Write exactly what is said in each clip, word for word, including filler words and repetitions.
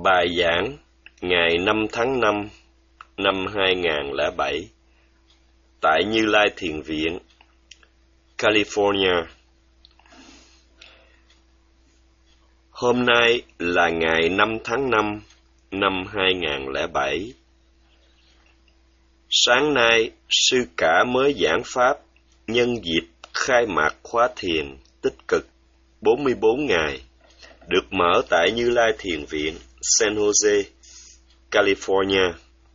Bài giảng ngày năm tháng năm năm hai nghìn không trăm lẻ bảy tại Như Lai Thiền Viện, California. Hôm nay là ngày năm tháng năm năm hai nghìn không trăm lẻ bảy. Sáng nay, sư cả mới giảng pháp nhân dịp khai mạc khóa thiền tích cực bốn mươi bốn ngày, được mở tại Như Lai Thiền Viện, San Jose, California.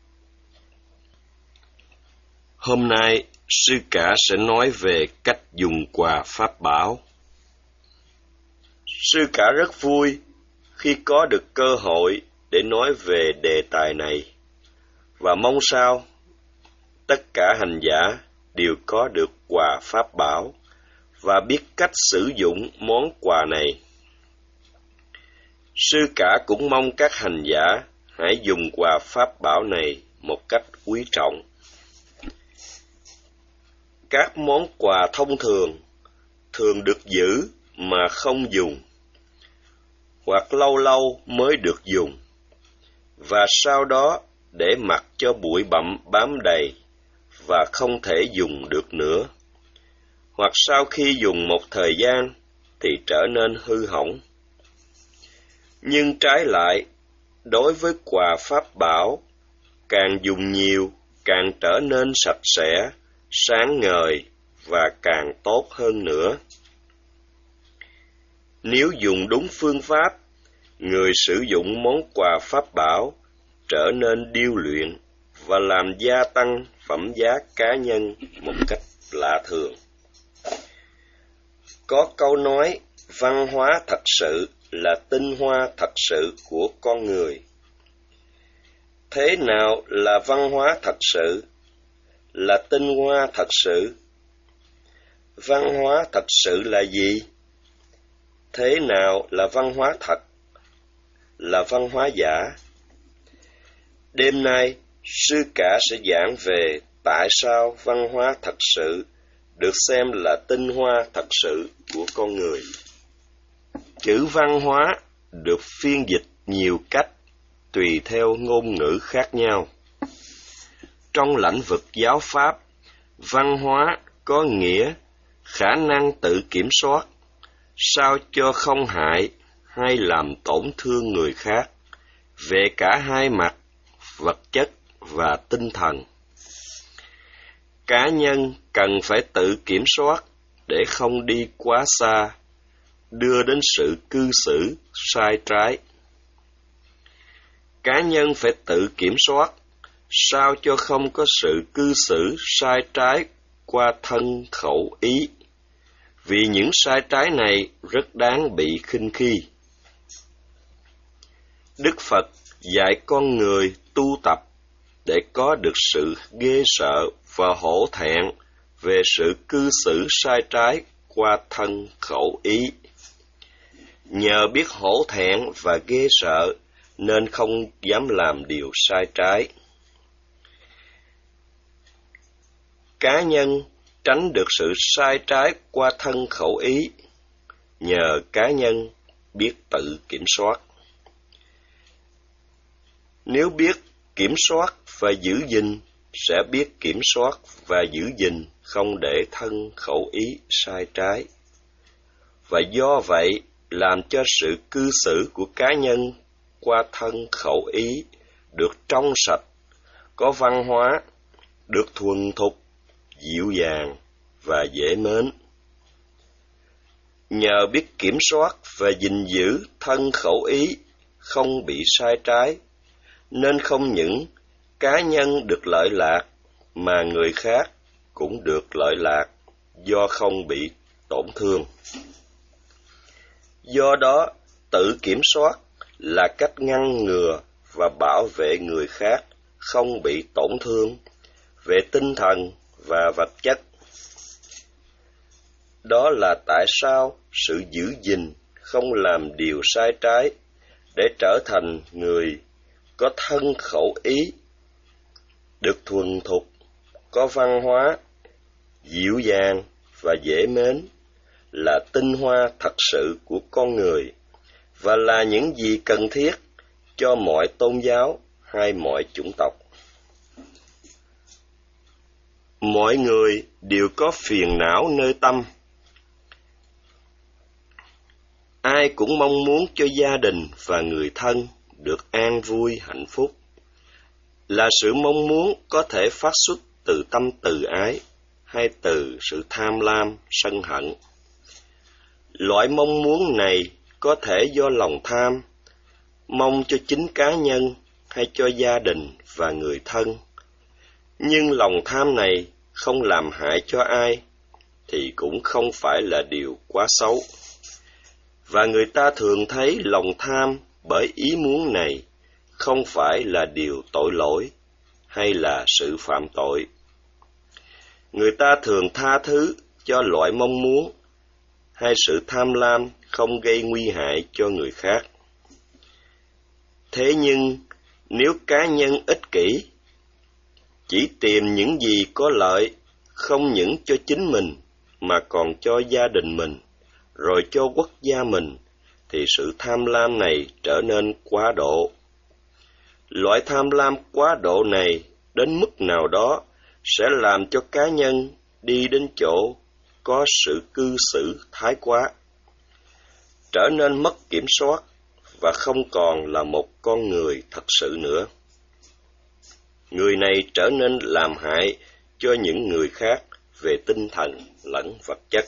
Hôm nay, sư cả sẽ nói về cách dùng quà pháp bảo. Sư cả rất vui khi có được cơ hội để nói về đề tài này, và mong sao tất cả hành giả đều có được quà pháp bảo và biết cách sử dụng món quà này. Sư cả cũng mong các hành giả hãy dùng quà pháp bảo này một cách quý trọng. Các món quà thông thường thường được giữ mà không dùng, hoặc lâu lâu mới được dùng, và sau đó để mặc cho bụi bặm bám đầy và không thể dùng được nữa, hoặc sau khi dùng một thời gian thì trở nên hư hỏng. Nhưng trái lại, đối với quà pháp bảo, càng dùng nhiều càng trở nên sạch sẽ, sáng ngời và càng tốt hơn nữa. Nếu dùng đúng phương pháp, người sử dụng món quà pháp bảo trở nên điêu luyện và làm gia tăng phẩm giá cá nhân một cách lạ thường. Có câu nói, văn hóa thật sự là tinh hoa thật sự của con người. Thế nào là văn hóa thật sự? Là tinh hoa thật sự? Văn hóa thật sự là gì? Thế nào là văn hóa thật? Là văn hóa giả? Đêm nay, sư cả sẽ giảng về tại sao văn hóa thật sự được xem là tinh hoa thật sự của con người. Chữ văn hóa được phiên dịch nhiều cách tùy theo ngôn ngữ khác nhau. Trong lĩnh vực giáo pháp, văn hóa có nghĩa khả năng tự kiểm soát, sao cho không hại hay làm tổn thương người khác, về cả hai mặt, vật chất và tinh thần. Cá nhân cần phải tự kiểm soát để không đi quá xa, đưa đến sự cư xử sai trái. Cá nhân phải tự kiểm soát, sao cho không có sự cư xử sai trái qua thân khẩu ý, vì những sai trái này rất đáng bị khinh khi. Đức Phật dạy con người tu tập để có được sự ghê sợ và hổ thẹn về sự cư xử sai trái qua thân khẩu ý. Nhờ biết hổ thẹn và ghê sợ nên không dám làm điều sai trái. Cá nhân tránh được sự sai trái qua thân khẩu ý, nhờ cá nhân biết tự kiểm soát. Nếu biết kiểm soát và giữ gìn, sẽ biết kiểm soát và giữ gìn không để thân khẩu ý sai trái. Và do vậy, làm cho sự cư xử của cá nhân qua thân khẩu ý được trong sạch, có văn hóa, được thuần thục, dịu dàng và dễ mến. Nhờ biết kiểm soát và gìn giữ thân khẩu ý không bị sai trái, nên không những cá nhân được lợi lạc mà người khác cũng được lợi lạc do không bị tổn thương. Do đó, tự kiểm soát là cách ngăn ngừa và bảo vệ người khác không bị tổn thương về tinh thần và vật chất. Đó là tại sao sự giữ gìn không làm điều sai trái để trở thành người có thân khẩu ý, được thuần thục, có văn hóa, dịu dàng và dễ mến, là tinh hoa thật sự của con người, và là những gì cần thiết cho mọi tôn giáo hay mọi chủng tộc. Mọi người đều có phiền não nơi tâm. Ai cũng mong muốn cho gia đình và người thân được an vui hạnh phúc, là sự mong muốn có thể phát xuất từ tâm từ ái hay từ sự tham lam, sân hận. Loại mong muốn này có thể do lòng tham, mong cho chính cá nhân hay cho gia đình và người thân. Nhưng lòng tham này không làm hại cho ai thì cũng không phải là điều quá xấu. Và người ta thường thấy lòng tham bởi ý muốn này không phải là điều tội lỗi hay là sự phạm tội. Người ta thường tha thứ cho loại mong muốn hay sự tham lam không gây nguy hại cho người khác. Thế nhưng nếu cá nhân ích kỷ, chỉ tìm những gì có lợi không những cho chính mình mà còn cho gia đình mình, rồi cho quốc gia mình, thì sự tham lam này trở nên quá độ. Loại tham lam quá độ này đến mức nào đó sẽ làm cho cá nhân đi đến chỗ có sự cư xử thái quá, trở nên mất kiểm soát và không còn là một con người thật sự nữa. Người này trở nên làm hại cho những người khác về tinh thần lẫn vật chất.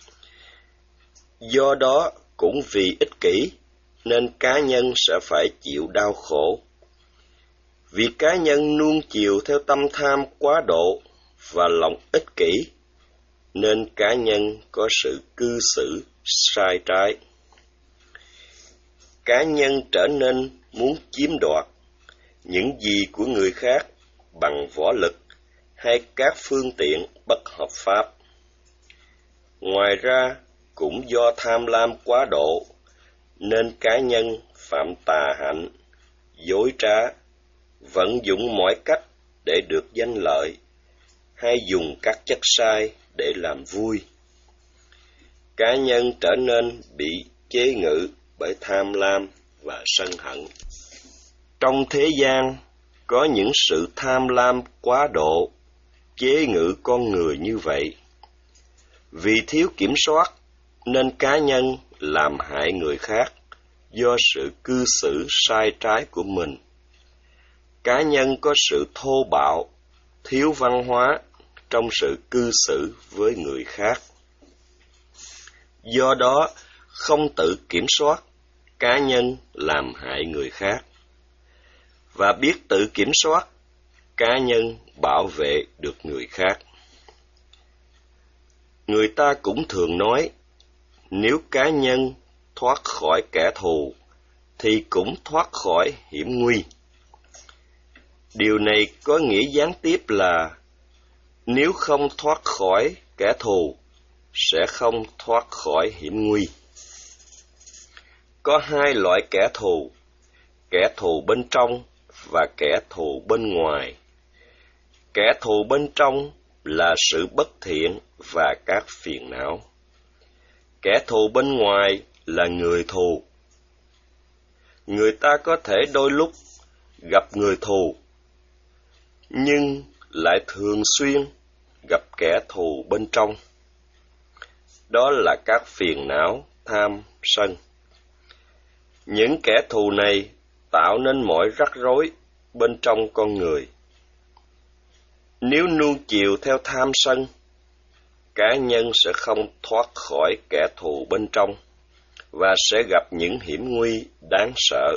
Do đó, cũng vì ích kỷ nên cá nhân sẽ phải chịu đau khổ. Vì cá nhân nuông chiều theo tâm tham quá độ và lòng ích kỷ, nên cá nhân có sự cư xử sai trái. Cá nhân trở nên muốn chiếm đoạt những gì của người khác bằng võ lực hay các phương tiện bất hợp pháp. Ngoài ra, cũng do tham lam quá độ, nên cá nhân phạm tà hạnh, dối trá, vận dụng mọi cách để được danh lợi, hay dùng các chất sai để làm vui. Cá nhân trở nên bị chế ngự bởi tham lam và sân hận. Trong thế gian, có những sự tham lam quá độ, chế ngự con người như vậy. Vì thiếu kiểm soát, nên cá nhân làm hại người khác do sự cư xử sai trái của mình. Cá nhân có sự thô bạo, thiếu văn hóa trong sự cư xử với người khác. Do đó, không tự kiểm soát, cá nhân làm hại người khác. Và biết tự kiểm soát, cá nhân bảo vệ được người khác. Người ta cũng thường nói, nếu cá nhân thoát khỏi kẻ thù, thì cũng thoát khỏi hiểm nguy. Điều này có nghĩa gián tiếp là, nếu không thoát khỏi kẻ thù, sẽ không thoát khỏi hiểm nguy. Có hai loại kẻ thù, kẻ thù bên trong và kẻ thù bên ngoài. Kẻ thù bên trong là sự bất thiện và các phiền não. Kẻ thù bên ngoài là người thù. Người ta có thể đôi lúc gặp người thù, nhưng lại thường xuyên gặp kẻ thù bên trong. Đó là các phiền não, tham, sân. Những kẻ thù này tạo nên mọi rắc rối bên trong con người. Nếu nuông chiều theo tham sân, cá nhân sẽ không thoát khỏi kẻ thù bên trong và sẽ gặp những hiểm nguy đáng sợ.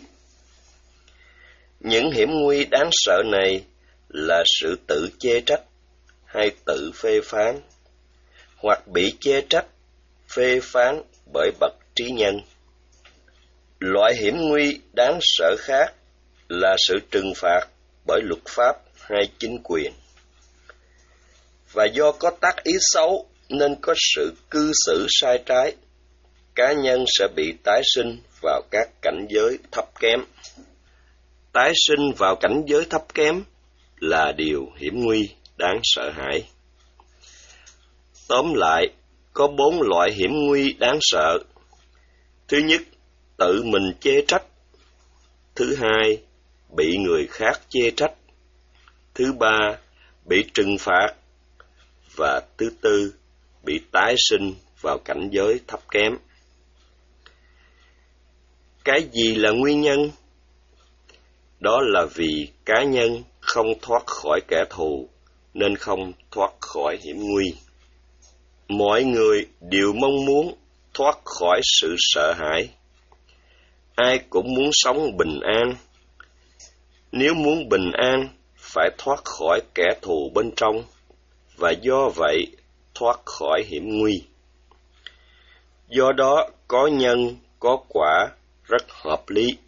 Những hiểm nguy đáng sợ này là sự tự chê trách hay tự phê phán, hoặc bị chê trách, phê phán bởi bậc trí nhân. Loại hiểm nguy đáng sợ khác là sự trừng phạt bởi luật pháp hay chính quyền. Và do có tác ý xấu nên có sự cư xử sai trái, cá nhân sẽ bị tái sinh vào các cảnh giới thấp kém. Tái sinh vào cảnh giới thấp kém là điều hiểm nguy đáng sợ hãi. Tóm lại, có bốn loại hiểm nguy đáng sợ. Thứ nhất, tự mình chê trách. Thứ hai, bị người khác chê trách. Thứ ba, bị trừng phạt. Và thứ tư, bị tái sinh vào cảnh giới thấp kém. Cái gì là nguyên nhân? Đó là vì cá nhân không thoát khỏi kẻ thù, nên không thoát khỏi hiểm nguy. Mọi người đều mong muốn thoát khỏi sự sợ hãi. Ai cũng muốn sống bình an. Nếu muốn bình an, phải thoát khỏi kẻ thù bên trong, và do vậy thoát khỏi hiểm nguy. Do đó, có nhân, có quả rất hợp lý.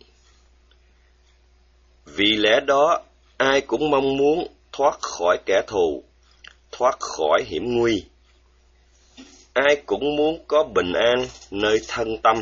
Vì lẽ đó, ai cũng mong muốn thoát khỏi kẻ thù, thoát khỏi hiểm nguy. Ai cũng muốn có bình an nơi thân tâm.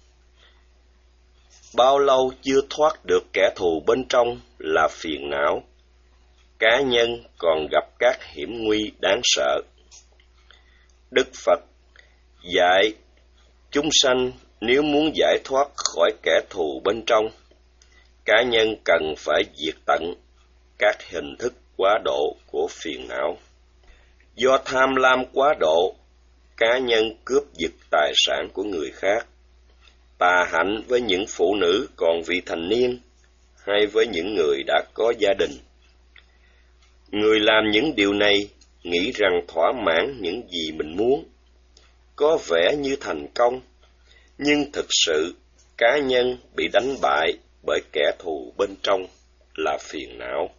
Bao lâu chưa thoát được kẻ thù bên trong là phiền não. Cá nhân còn gặp các hiểm nguy đáng sợ. Đức Phật dạy chúng sanh nếu muốn giải thoát khỏi kẻ thù bên trong, cá nhân cần phải diệt tận các hình thức quá độ của phiền não. Do tham lam quá độ, cá nhân cướp giật tài sản của người khác, tà hạnh với những phụ nữ còn vị thành niên hay với những người đã có gia đình. Người làm những điều này nghĩ rằng thỏa mãn những gì mình muốn, có vẻ như thành công, nhưng thực sự cá nhân bị đánh bại bởi kẻ thù bên trong là phiền não.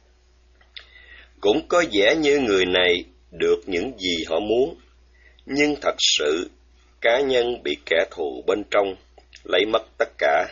Cũng có vẻ như người này được những gì họ muốn, nhưng thật sự cá nhân bị kẻ thù bên trong lấy mất tất cả.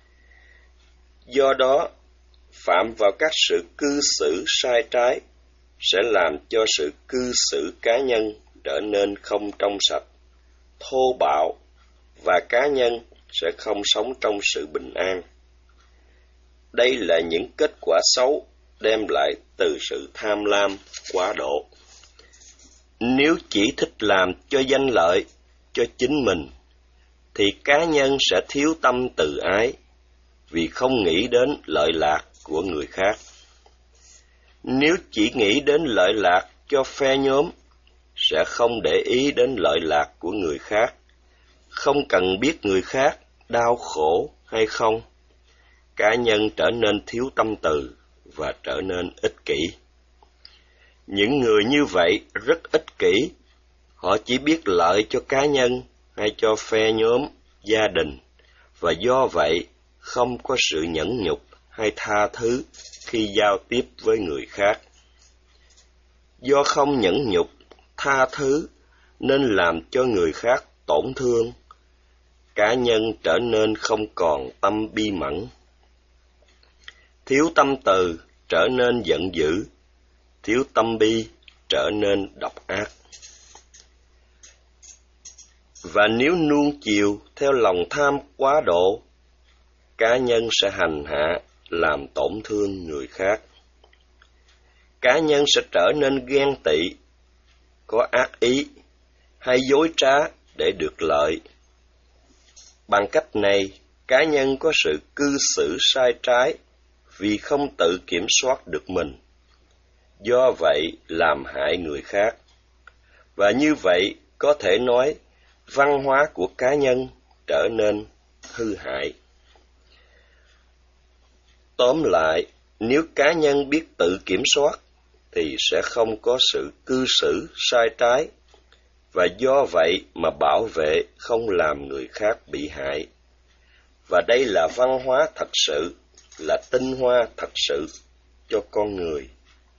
Do đó, phạm vào các sự cư xử sai trái sẽ làm cho sự cư xử cá nhân trở nên không trong sạch, thô bạo, và cá nhân sẽ không sống trong sự bình an. Đây là những kết quả xấu đem lại từ sự tham lam quá độ. Nếu chỉ thích làm cho danh lợi cho chính mình, thì cá nhân sẽ thiếu tâm từ ái, vì không nghĩ đến lợi lạc của người khác. Nếu chỉ nghĩ đến lợi lạc cho phe nhóm, sẽ không để ý đến lợi lạc của người khác, không cần biết người khác đau khổ hay không. Cá nhân trở nên thiếu tâm từ và trở nên ích kỷ. Những người như vậy rất ích kỷ, họ chỉ biết lợi cho cá nhân hay cho phe nhóm, gia đình, và do vậy không có sự nhẫn nhục hay tha thứ khi giao tiếp với người khác. Do không nhẫn nhục, tha thứ nên làm cho người khác tổn thương. Cá nhân trở nên không còn tâm bi mẫn. Thiếu tâm từ trở nên giận dữ, thiếu tâm bi trở nên độc ác. Và nếu nuông chiều theo lòng tham quá độ, cá nhân sẽ hành hạ làm tổn thương người khác. Cá nhân sẽ trở nên ghen tị, có ác ý hay dối trá để được lợi. Bằng cách này, cá nhân có sự cư xử sai trái vì không tự kiểm soát được mình, do vậy làm hại người khác. Và như vậy có thể nói văn hóa của cá nhân trở nên hư hại. Tóm lại, nếu cá nhân biết tự kiểm soát thì sẽ không có sự cư xử sai trái, và do vậy mà bảo vệ không làm người khác bị hại. Và đây là văn hóa thật sự, là tinh hoa thật sự cho con người.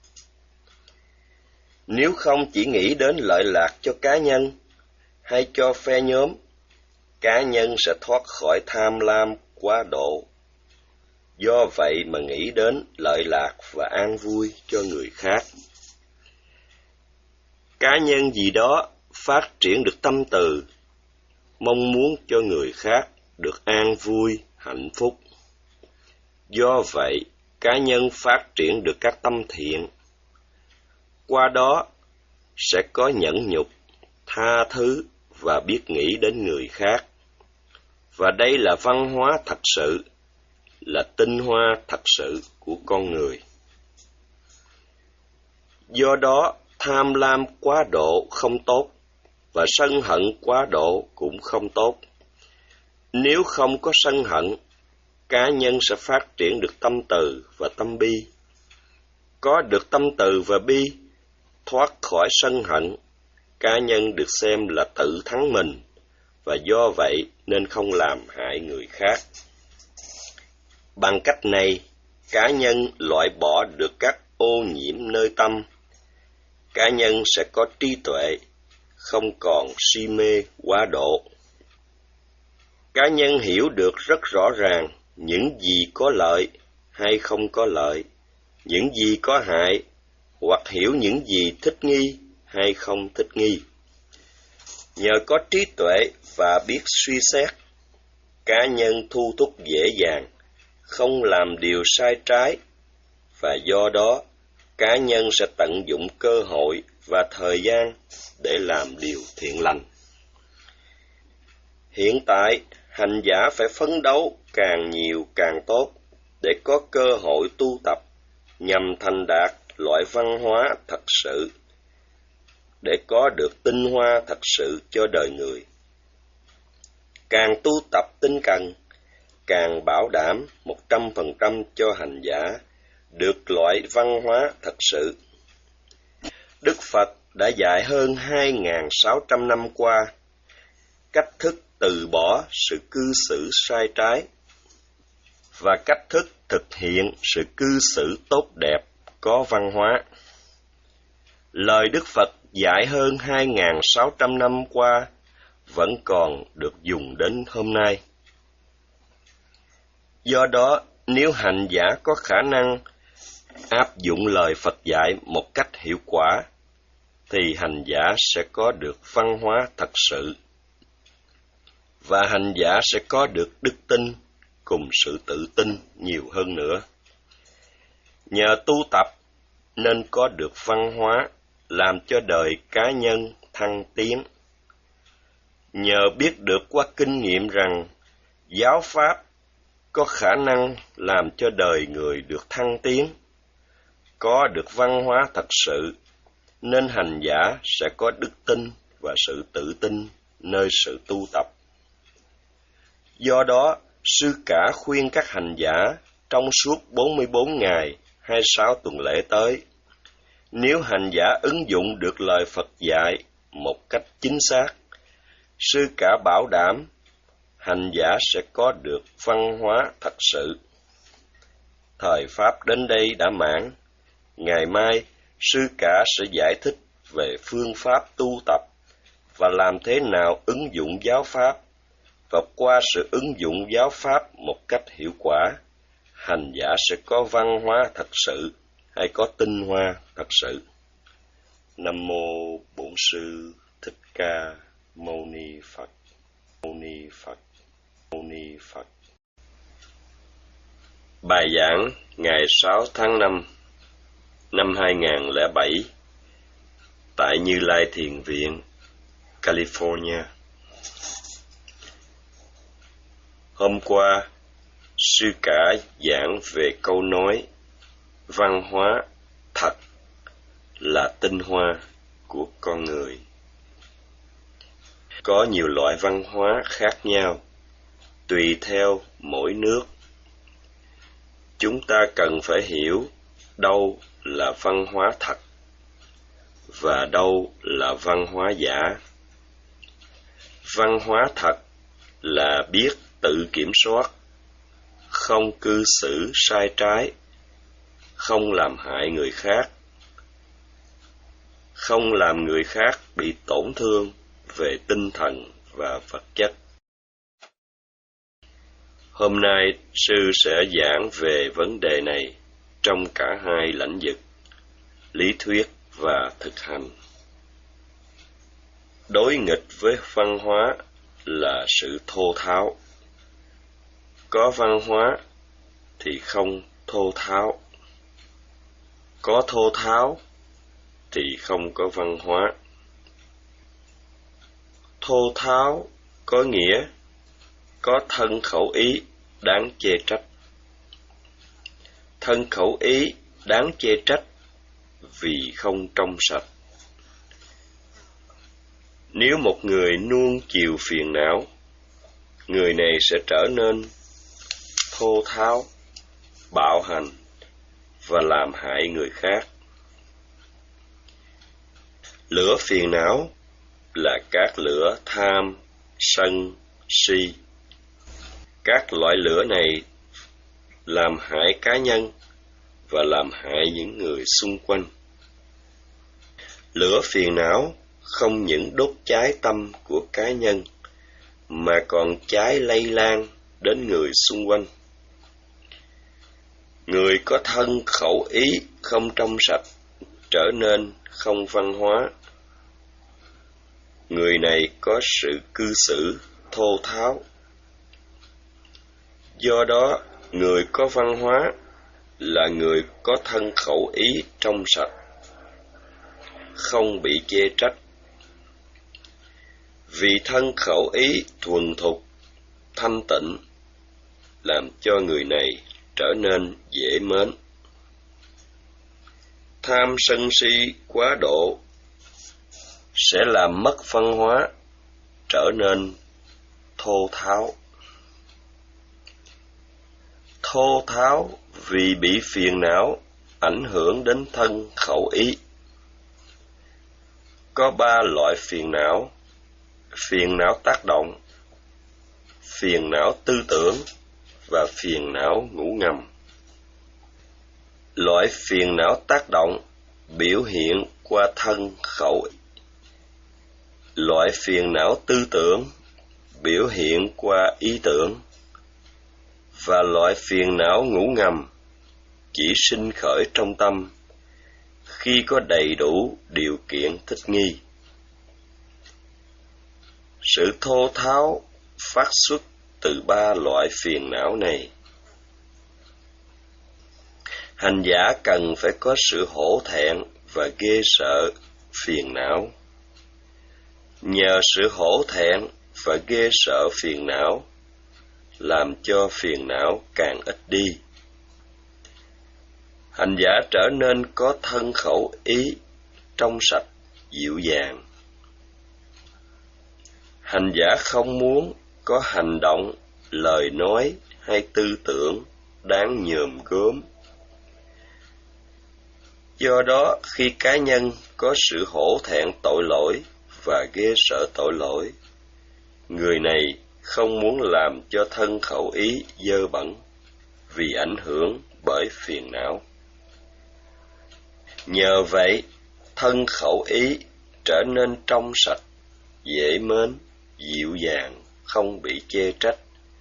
Nếu không chỉ nghĩ đến lợi lạc cho cá nhân hay cho phe nhóm, cá nhân sẽ thoát khỏi tham lam quá độ. Do vậy mà nghĩ đến lợi lạc và an vui cho người khác. Cá nhân gì đó phát triển được tâm từ, mong muốn cho người khác được an vui, hạnh phúc. Do vậy, cá nhân phát triển được các tâm thiện. Qua đó, sẽ có nhẫn nhục, tha thứ và biết nghĩ đến người khác. Và đây là văn hóa thật sự, là tinh hoa thật sự của con người. Do đó, tham lam quá độ không tốt, và sân hận quá độ cũng không tốt. Nếu không có sân hận, cá nhân sẽ phát triển được tâm từ và tâm bi. Có được tâm từ và bi, thoát khỏi sân hận, cá nhân được xem là tự thắng mình, và do vậy nên không làm hại người khác. Bằng cách này, cá nhân loại bỏ được các ô nhiễm nơi tâm. Cá nhân sẽ có trí tuệ, không còn si mê quá độ. Cá nhân hiểu được rất rõ ràng những gì có lợi hay không có lợi, những gì có hại, hoặc hiểu những gì thích nghi hay không thích nghi. Nhờ có trí tuệ và biết suy xét, cá nhân thu thúc dễ dàng, không làm điều sai trái, và do đó cá nhân sẽ tận dụng cơ hội và thời gian để làm điều thiện lành. Hiện tại, hành giả phải phấn đấu càng nhiều càng tốt để có cơ hội tu tập nhằm thành đạt loại văn hóa thật sự, để có được tinh hoa thật sự cho đời người. Càng tu tập tinh cần, càng bảo đảm một trăm phần trăm cho hành giả được loại văn hóa thật sự. Đức Phật đã dạy hơn hai nghìn sáu trăm năm qua cách thức từ bỏ sự cư xử sai trái và cách thức thực hiện sự cư xử tốt đẹp, có văn hóa. Lời Đức Phật dạy hơn hai nghìn sáu trăm năm qua vẫn còn được dùng đến hôm nay. Do đó, nếu hành giả có khả năng áp dụng lời Phật dạy một cách hiệu quả, thì hành giả sẽ có được văn hóa thật sự, và hành giả sẽ có được đức tin cùng sự tự tin nhiều hơn nữa. Nhờ tu tập nên có được văn hóa làm cho đời cá nhân thăng tiến. Nhờ biết được qua kinh nghiệm rằng giáo pháp có khả năng làm cho đời người được thăng tiến, có được văn hóa thật sự, nên hành giả sẽ có đức tin và sự tự tin nơi sự tu tập. Do đó, Sư Cả khuyên các hành giả trong suốt bốn mươi bốn ngày hai mươi sáu tuần lễ tới, nếu hành giả ứng dụng được lời Phật dạy một cách chính xác, Sư Cả bảo đảm hành giả sẽ có được văn hóa thật sự. Thời Pháp đến đây đã mãn. Ngày mai, Sư Cả sẽ giải thích về phương pháp tu tập và làm thế nào ứng dụng giáo pháp, và qua sự ứng dụng giáo pháp một cách hiệu quả, hành giả sẽ có văn hóa thật sự hay có tinh hoa thật sự. Nam mô Bổn Sư Thích Ca Mâu Ni Phật. Mâu Ni Phật. Mâu Ni Phật. Bài giảng ngày sáu tháng năm năm hai nghìn không trăm lẻ bảy tại Như Lai Thiền Viện, California. Hôm qua, Sư Cả giảng về câu nói văn hóa thật là tinh hoa của con người. Có nhiều loại văn hóa khác nhau, tùy theo mỗi nước. Chúng ta cần phải hiểu đâu là văn hóa thật và đâu là văn hóa giả. Văn hóa thật là biết tự kiểm soát, không cư xử sai trái, không làm hại người khác, không làm người khác bị tổn thương về tinh thần và vật chất. Hôm nay, Sư sẽ giảng về vấn đề này trong cả hai lĩnh vực, lý thuyết và thực hành. Đối nghịch với văn hóa là sự thô tháo. Có văn hóa thì không thô tháo. Có thô tháo thì không có văn hóa. Thô tháo có nghĩa có thân khẩu ý đáng chê trách. thân khẩu ý đáng chê trách vì không trong sạch. Nếu một người nuông chiều phiền não, người này sẽ trở nên thô tháo, bạo hành và làm hại người khác. Lửa phiền não là các lửa tham, sân, si. Các loại lửa này làm hại cá nhân và làm hại những người xung quanh. Lửa phiền não không những đốt cháy tâm của cá nhân mà còn cháy lây lan đến người xung quanh. Người có thân khẩu ý không trong sạch trở nên không văn hóa. Người này có sự cư xử thô tháo. Do đó, người có văn hóa là người có thân khẩu ý trong sạch, không bị chê trách. Vì thân khẩu ý thuần thục, thanh tịnh, làm cho người này trở nên dễ mến. Tham sân si quá độ sẽ làm mất văn hóa, trở nên thô tháo. Thô tháo vì bị phiền não ảnh hưởng đến thân khẩu ý. Có ba loại phiền não: phiền não tác động, phiền não tư tưởng và phiền não ngủ ngầm. Loại phiền não tác động biểu hiện qua thân khẩu. Loại phiền não tư tưởng biểu hiện qua ý tưởng. Và loại phiền não ngủ ngầm chỉ sinh khởi trong tâm khi có đầy đủ điều kiện thích nghi. Sự thô tháo phát xuất từ ba loại phiền não này. Hành giả cần phải có sự hổ thẹn và ghê sợ phiền não. Nhờ sự hổ thẹn và ghê sợ phiền não làm cho phiền não càng ít đi. Hành giả trở nên có thân khẩu ý trong sạch, dịu dàng. Hành giả không muốn có hành động, lời nói hay tư tưởng đáng nhòm gớm. Do đó, khi cá nhân có sự hổ thẹn tội lỗi và ghê sợ tội lỗi, người này không muốn làm cho thân khẩu ý dơ bẩn vì ảnh hưởng bởi phiền não. Nhờ vậy, thân khẩu ý trở nên trong sạch, dễ mến, dịu dàng, không bị chê trách.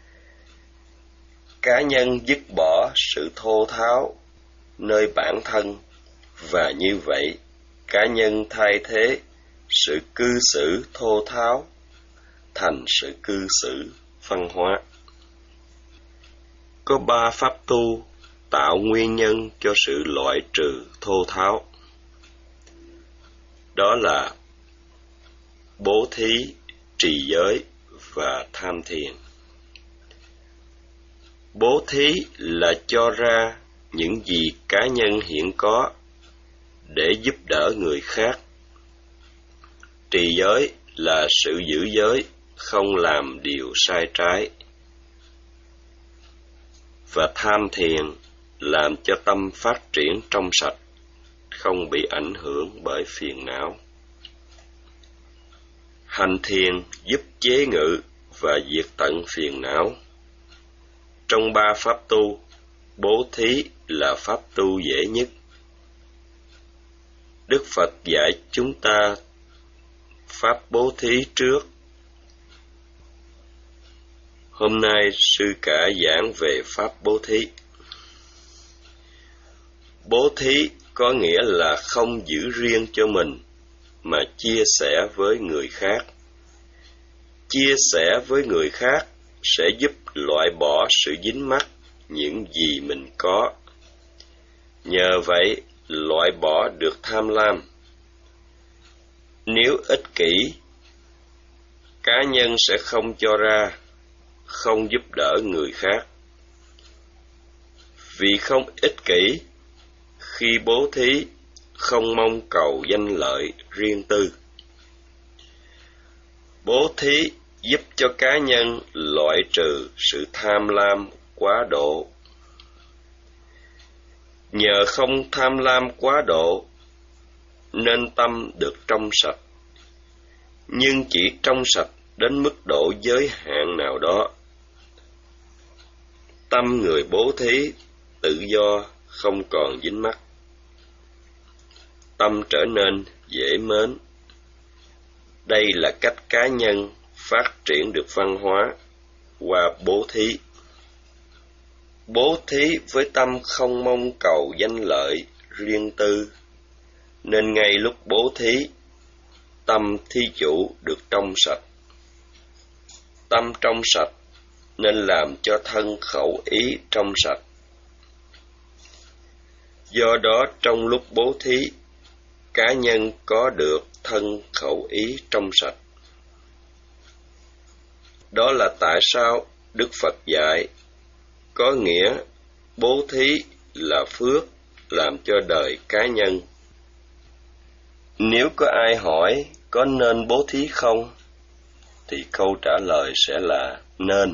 Cá nhân dứt bỏ sự thô tháo nơi bản thân, và như vậy, cá nhân thay thế sự cư xử thô tháo thành sự cư xử văn hóa. Có ba pháp tu tạo nguyên nhân cho sự loại trừ thô tháo. Đó là bố thí, trì giới và tham thiền. Bố thí là cho ra những gì cá nhân hiện có để giúp đỡ người khác. Trì giới là sự giữ giới, không làm điều sai trái. Và tham thiền làm cho tâm phát triển trong sạch, không bị ảnh hưởng bởi phiền não. Hành thiền giúp chế ngự và diệt tận phiền não. Trong ba pháp tu, bố thí là pháp tu dễ nhất. Đức Phật dạy chúng ta pháp bố thí trước. Hôm nay sư cả giảng về pháp bố thí. Bố thí có nghĩa là không giữ riêng cho mình, mà chia sẻ với người khác. Chia sẻ với người khác sẽ giúp loại bỏ sự dính mắc những gì mình có. Nhờ vậy, loại bỏ được tham lam. Nếu ích kỷ, cá nhân sẽ không cho ra, không giúp đỡ người khác. vì không ích kỷ khi bố thí, không mong cầu danh lợi riêng tư. Bố thí giúp cho cá nhân loại trừ sự tham lam quá độ. Nhờ không tham lam quá độ nên tâm được trong sạch, nhưng chỉ trong sạch đến mức độ giới hạn nào đó. Tâm người bố thí tự do, không còn dính mắc. Tâm trở nên dễ mến. Đây là cách cá nhân phát triển được văn hóa qua bố thí. Bố thí với tâm không mong cầu danh lợi riêng tư, nên ngay lúc bố thí, tâm thí chủ được trong sạch. Tâm trong sạch nên làm cho thân khẩu ý trong sạch. Do đó trong lúc bố thí, cá nhân có được thân khẩu ý trong sạch. Đó là tại sao Đức Phật dạy, có nghĩa bố thí là phước làm cho đời cá nhân. Nếu có ai hỏi có nên bố thí không, thì câu trả lời sẽ là nên.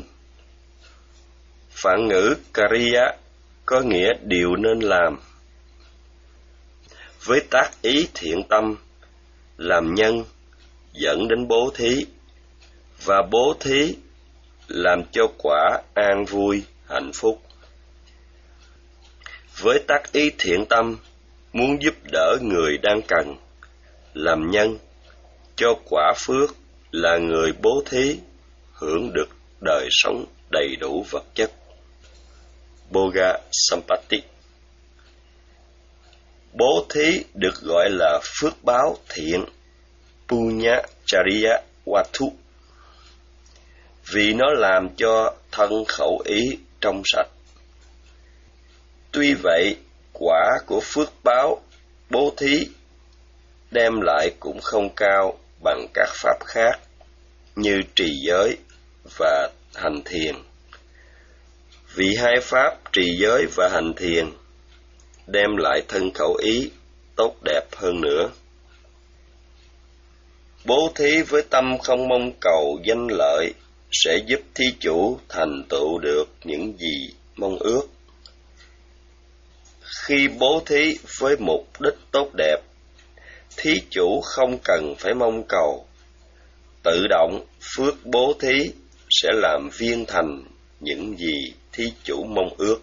Phản ngữ Kariya có nghĩa điều nên làm. Với tác ý thiện tâm, làm nhân dẫn đến bố thí, và bố thí làm cho quả an vui, hạnh phúc. Với tác ý thiện tâm, muốn giúp đỡ người đang cần, làm nhân cho quả phước là người bố thí hưởng được đời sống đầy đủ vật chất. Boga Sampatti. Bố thí được gọi là phước báo thiện, Punya Chariya Watu, vì nó làm cho thân khẩu ý trong sạch. Tuy vậy, quả của phước báo bố thí đem lại cũng không cao bằng các pháp khác như trì giới và hành thiền. Vì hai pháp trì giới và hành thiền đem lại thân khẩu ý tốt đẹp hơn nữa. Bố thí với tâm không mong cầu danh lợi sẽ giúp thí chủ thành tựu được những gì mong ước. Khi bố thí với mục đích tốt đẹp, thí chủ không cần phải mong cầu. Tự động phước bố thí sẽ làm viên thành những gì thí chủ mong ước.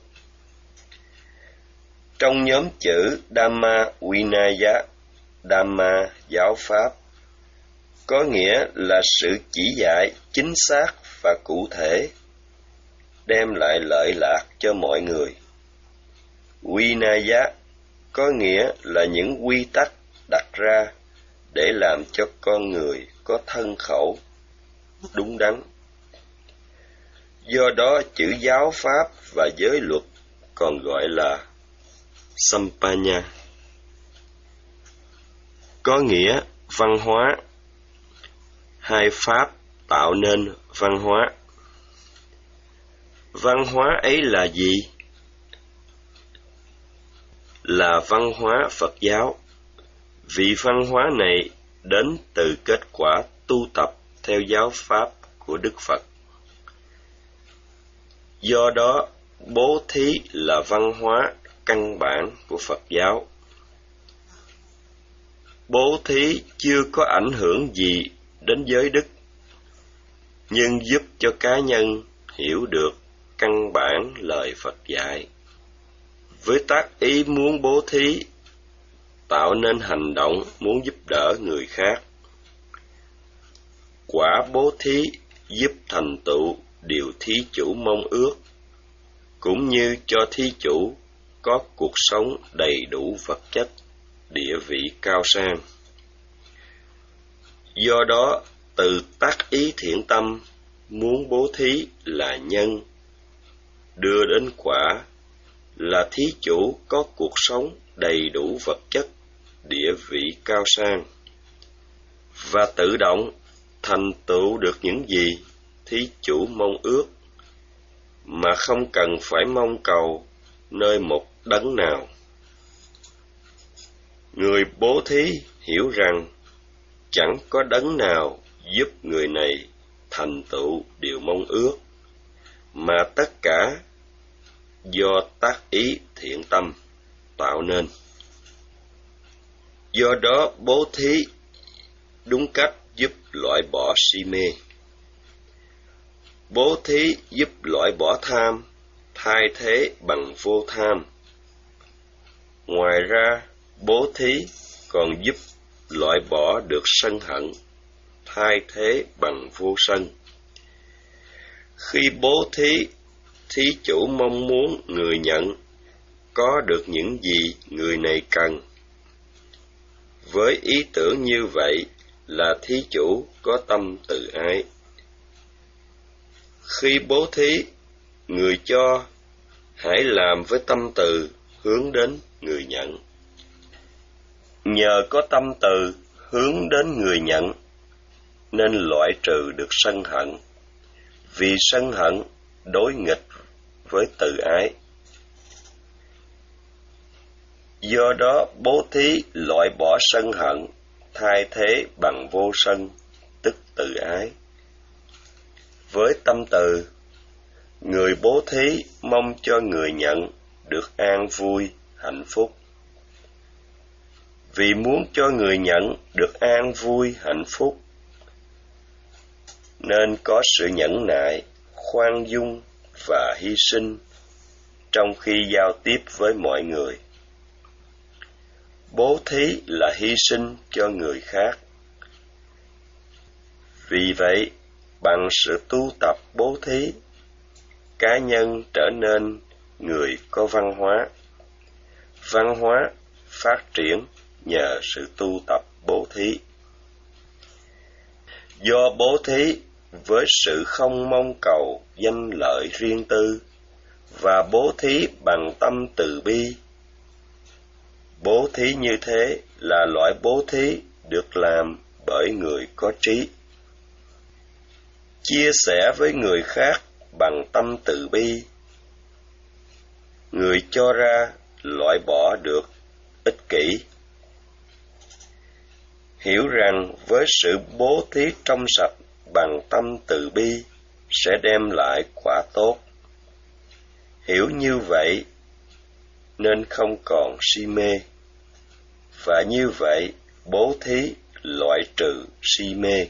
Trong nhóm chữ Dhamma Vinaya, Dhamma giáo pháp, có nghĩa là sự chỉ dạy chính xác và cụ thể, đem lại lợi lạc cho mọi người. Vinaya có nghĩa là những quy tắc đặt ra để làm cho con người có thân khẩu đúng đắn. Do đó chữ giáo pháp và giới luật còn gọi là Sampanya, có nghĩa văn hóa. Hai pháp tạo nên văn hóa. Văn hóa ấy là gì? Là văn hóa Phật giáo. Vì văn hóa này đến từ kết quả tu tập theo giáo pháp của Đức Phật. Do đó, bố thí là văn hóa căn bản của Phật giáo. Bố thí chưa có ảnh hưởng gì đến giới đức, nhưng giúp cho cá nhân hiểu được căn bản lời Phật dạy. Với tác ý muốn bố thí, tạo nên hành động muốn giúp đỡ người khác. Quả bố thí giúp thành tựu điều thí chủ mong ước, cũng như cho thí chủ có cuộc sống đầy đủ vật chất, địa vị cao sang. Do đó, từ tác ý thiện tâm muốn bố thí là nhân, đưa đến quả là thí chủ có cuộc sống đầy đủ vật chất, địa vị cao sang, và tự động thành tựu được những gì thí chủ mong ước, mà không cần phải mong cầu nơi một đấng nào. Người bố thí hiểu rằng chẳng có đấng nào giúp người này thành tựu điều mong ước, mà tất cả do tác ý thiện tâm tạo nên. Do đó bố thí đúng cách giúp loại bỏ si mê. Bố thí giúp loại bỏ tham, thay thế bằng vô tham. Ngoài ra, bố thí còn giúp loại bỏ được sân hận, thay thế bằng vô sân. Khi bố thí, thí chủ mong muốn người nhận có được những gì người này cần. Với ý tưởng như vậy là thí chủ có tâm từ ái. Khi bố thí, người cho hãy làm với tâm từ hướng đến người nhận. Nhờ có tâm từ hướng đến người nhận nên loại trừ được sân hận, vì sân hận đối nghịch với từ ái. Do đó bố thí loại bỏ sân hận, thay thế bằng vô sân, tức từ ái. Với tâm từ, người bố thí mong cho người nhận được an vui, hạnh phúc. Vì muốn cho người nhận được an vui, hạnh phúc, nên có sự nhẫn nại, khoan dung và hy sinh trong khi giao tiếp với mọi người. Bố thí là hy sinh cho người khác. Vì vậy, bằng sự tu tập bố thí, cá nhân trở nên người có văn hóa. Văn hóa phát triển nhờ sự tu tập bố thí. Do bố thí với sự không mong cầu danh lợi riêng tư và bố thí bằng tâm từ bi, bố thí như thế là loại bố thí được làm bởi người có trí. Chia sẻ với người khác bằng tâm từ bi, người cho ra loại bỏ được ích kỷ. Hiểu rằng với sự bố thí trong sạch bằng tâm từ bi sẽ đem lại quả tốt. Hiểu như vậy nên không còn si mê, và như vậy bố thí loại trừ si mê.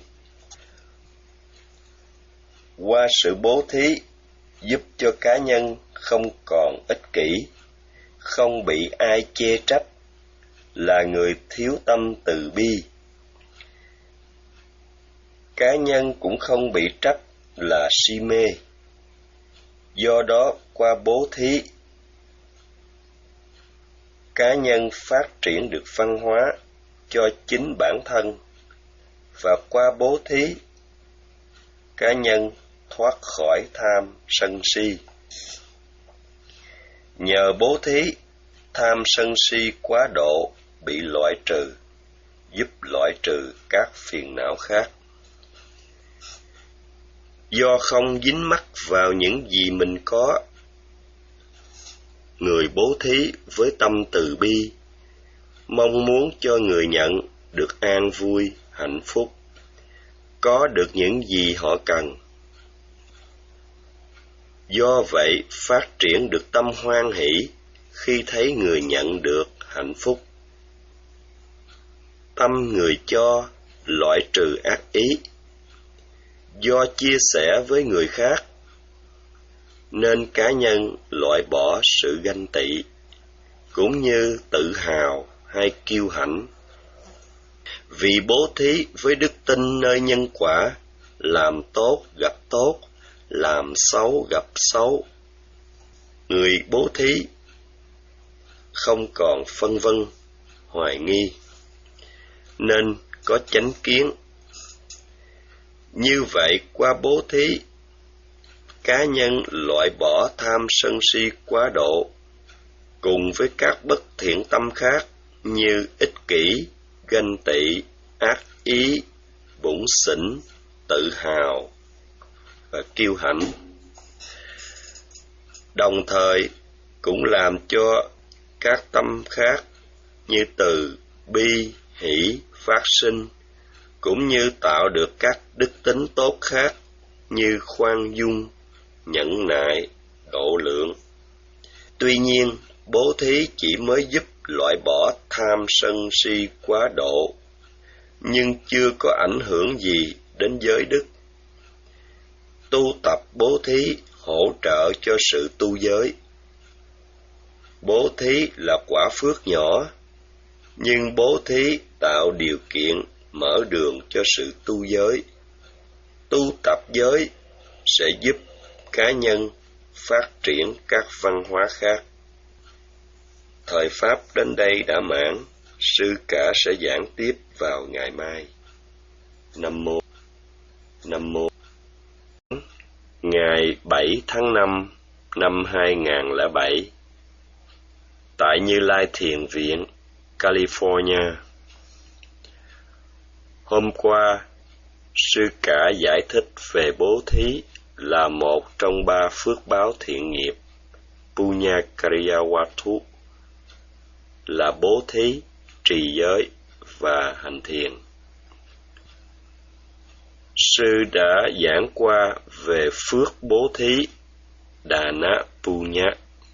Qua sự bố thí giúp cho cá nhân không còn ích kỷ, không bị ai chê trách, là người thiếu tâm từ bi. Cá nhân cũng không bị trách là si mê. Do đó, qua bố thí, cá nhân phát triển được văn hóa cho chính bản thân, và qua bố thí, cá nhân thoát khỏi tham sân si. Nhờ bố thí, tham sân si quá độ bị loại trừ, giúp loại trừ các phiền não khác. Do không dính mắc vào những gì mình có, người bố thí với tâm từ bi, mong muốn cho người nhận được an vui, hạnh phúc, có được những gì họ cần. Do vậy, phát triển được tâm hoan hỷ khi thấy người nhận được hạnh phúc. Tâm người cho loại trừ ác ý. Do chia sẻ với người khác, nên cá nhân loại bỏ sự ganh tị, cũng như tự hào hay kiêu hãnh. Vì bố thí với đức tin nơi nhân quả, làm tốt gặp tốt, làm xấu gặp xấu. Người bố thí không còn phân vân, hoài nghi, nên có chánh kiến. Như vậy, qua bố thí, cá nhân loại bỏ tham sân si quá độ, cùng với các bất thiện tâm khác như ích kỷ, ganh tị, ác ý, bủn xỉn, tự hào và kiêu hãnh. Đồng thời, cũng làm cho các tâm khác như từ, bi, hỷ phát sinh, cũng như tạo được các đức tính tốt khác như khoan dung, nhẫn nại, độ lượng. Tuy nhiên, bố thí chỉ mới giúp loại bỏ tham sân si quá độ, nhưng chưa có ảnh hưởng gì đến giới đức. Tu tập bố thí hỗ trợ cho sự tu giới. Bố thí là quả phước nhỏ, nhưng bố thí tạo điều kiện mở đường cho sự tu giới. Tu tập giới sẽ giúp cá nhân phát triển các văn hóa khác. Thời Pháp đến đây đã mãn, sư cả sẽ giảng tiếp vào ngày mai. Nam mô. Nam mô. Ngày bảy tháng năm năm hai nghìn không trăm lẻ bảy, tại Như Lai Thiền Viện, California. Hôm qua, sư cả giải thích về bố thí là một trong ba phước báo thiện nghiệp, Punya Kariyawatu, là bố thí, trì giới và hành thiền. Sư đã giảng qua về phước bố thí, Dana Punya.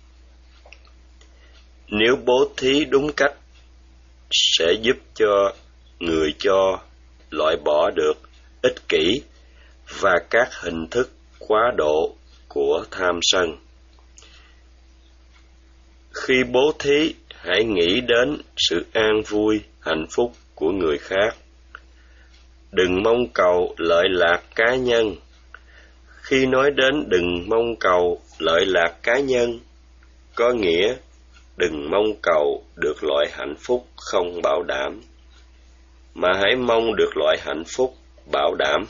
Nếu bố thí đúng cách, sẽ giúp cho người cho loại bỏ được ích kỷ và các hình thức quá độ của tham sân. Khi bố thí, hãy nghĩ đến sự an vui, hạnh phúc của người khác. Đừng mong cầu lợi lạc cá nhân. Khi nói đến đừng mong cầu lợi lạc cá nhân, có nghĩa đừng mong cầu được loại hạnh phúc không bảo đảm, mà hãy mong được loại hạnh phúc bảo đảm.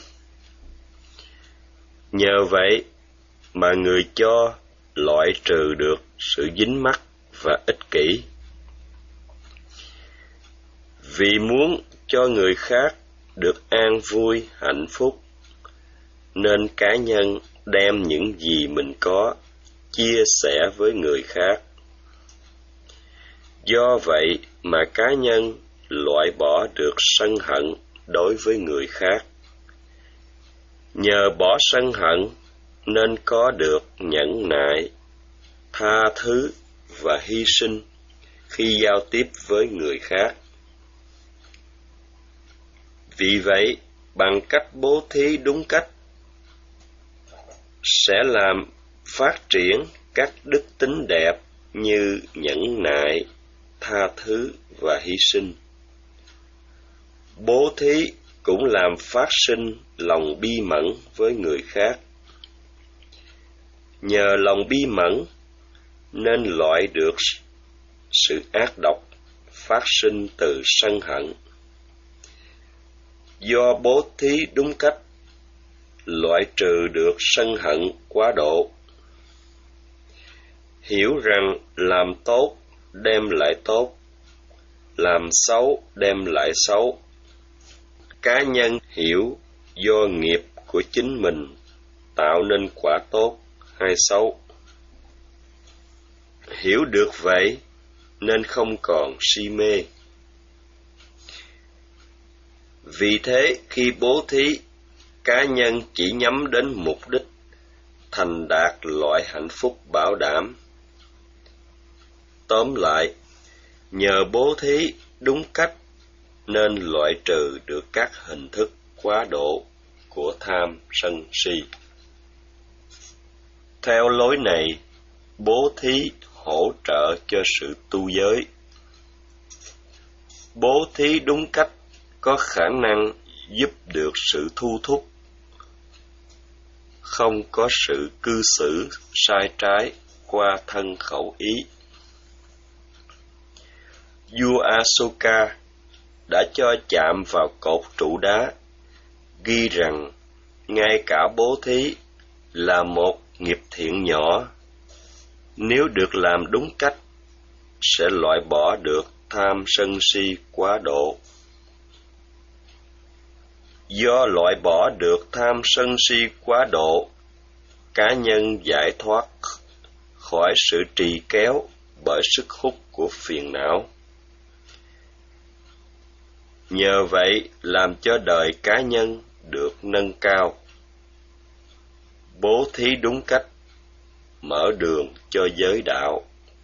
Nhờ vậy mà người cho loại trừ được sự dính mắc và ích kỷ. Vì muốn cho người khác được an vui, hạnh phúc, nên cá nhân đem những gì mình có chia sẻ với người khác. Do vậy mà cá nhân loại bỏ được sân hận đối với người khác. Nhờ bỏ sân hận nên có được nhẫn nại, tha thứ và hy sinh khi giao tiếp với người khác. Vì vậy, bằng cách bố thí đúng cách, sẽ làm phát triển các đức tính đẹp như nhẫn nại, tha thứ và hy sinh. Bố thí cũng làm phát sinh lòng bi mẫn với người khác. Nhờ lòng bi mẫn nên loại được sự ác độc phát sinh từ sân hận. Do bố thí đúng cách, loại trừ được sân hận quá độ. Hiểu rằng làm tốt đem lại tốt, làm xấu đem lại xấu. Cá nhân hiểu do nghiệp của chính mình tạo nên quả tốt hay xấu. Hiểu được vậy nên không còn si mê. Vì thế khi bố thí, cá nhân chỉ nhắm đến mục đích thành đạt loại hạnh phúc bảo đảm. Tóm lại, nhờ bố thí đúng cách nên loại trừ được các hình thức quá độ của tham sân si. Theo lối này, bố thí hỗ trợ cho sự tu giới. Bố thí đúng cách có khả năng giúp được sự thu thúc, không có sự cư xử sai trái qua thân khẩu ý. Vua Asoka đã cho chạm vào cột trụ đá, ghi rằng ngay cả bố thí là một nghiệp thiện nhỏ, nếu được làm đúng cách, sẽ loại bỏ được tham sân si quá độ. Do loại bỏ được tham sân si quá độ, cá nhân giải thoát khỏi sự trì kéo bởi sức hút của phiền não. Nhờ vậy làm cho đời cá nhân được nâng cao. Bố thí đúng cách, mở đường cho giới đạo.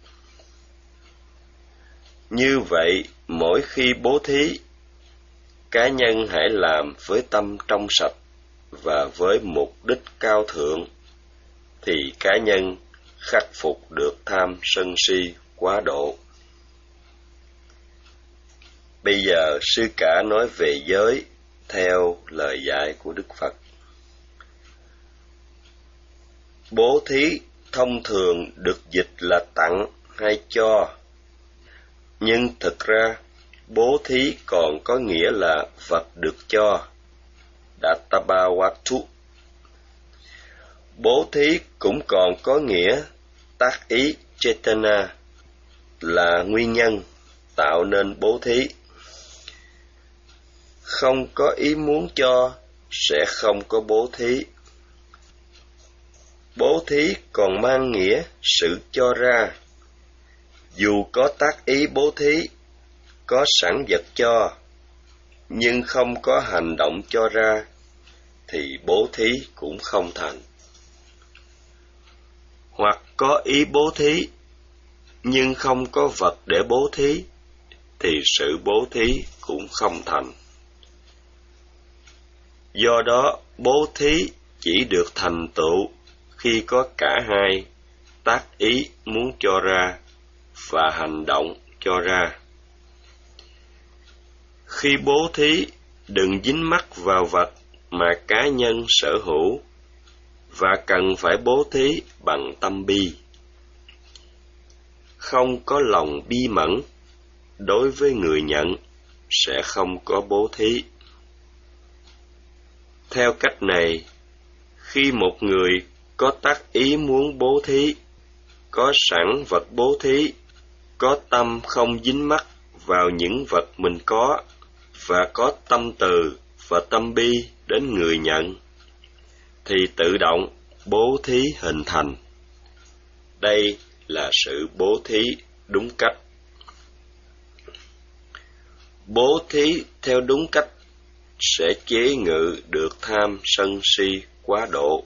Như vậy, mỗi khi bố thí, cá nhân hãy làm với tâm trong sạch và với mục đích cao thượng, thì cá nhân khắc phục được tham sân si quá độ. Bây giờ sư cả nói về giới theo lời dạy của Đức Phật. Bố thí thông thường được dịch là tặng hay cho, nhưng thực ra bố thí còn có nghĩa là vật được cho, Databawatu. Bố thí cũng còn có nghĩa tác ý Chetana, là nguyên nhân tạo nên bố thí. Không có ý muốn cho sẽ không có bố thí. Bố thí còn mang nghĩa sự cho ra. Dù có tác ý bố thí, có sẵn vật cho, nhưng không có hành động cho ra, thì bố thí cũng không thành. Hoặc có ý bố thí, nhưng không có vật để bố thí, thì sự bố thí cũng không thành. Do đó, bố thí chỉ được thành tựu khi có cả hai, tác ý muốn cho ra và hành động cho ra. Khi bố thí, đừng dính mắc vào vật mà cá nhân sở hữu, và cần phải bố thí bằng tâm bi. Không có lòng bi mẫn đối với người nhận sẽ không có bố thí. Theo cách này, khi một người có tác ý muốn bố thí, có sẵn vật bố thí, có tâm không dính mắc vào những vật mình có, và có tâm từ và tâm bi đến người nhận, thì tự động bố thí hình thành. Đây là sự bố thí đúng cách. Bố thí theo đúng cách sẽ chế ngự được tham sân si quá độ.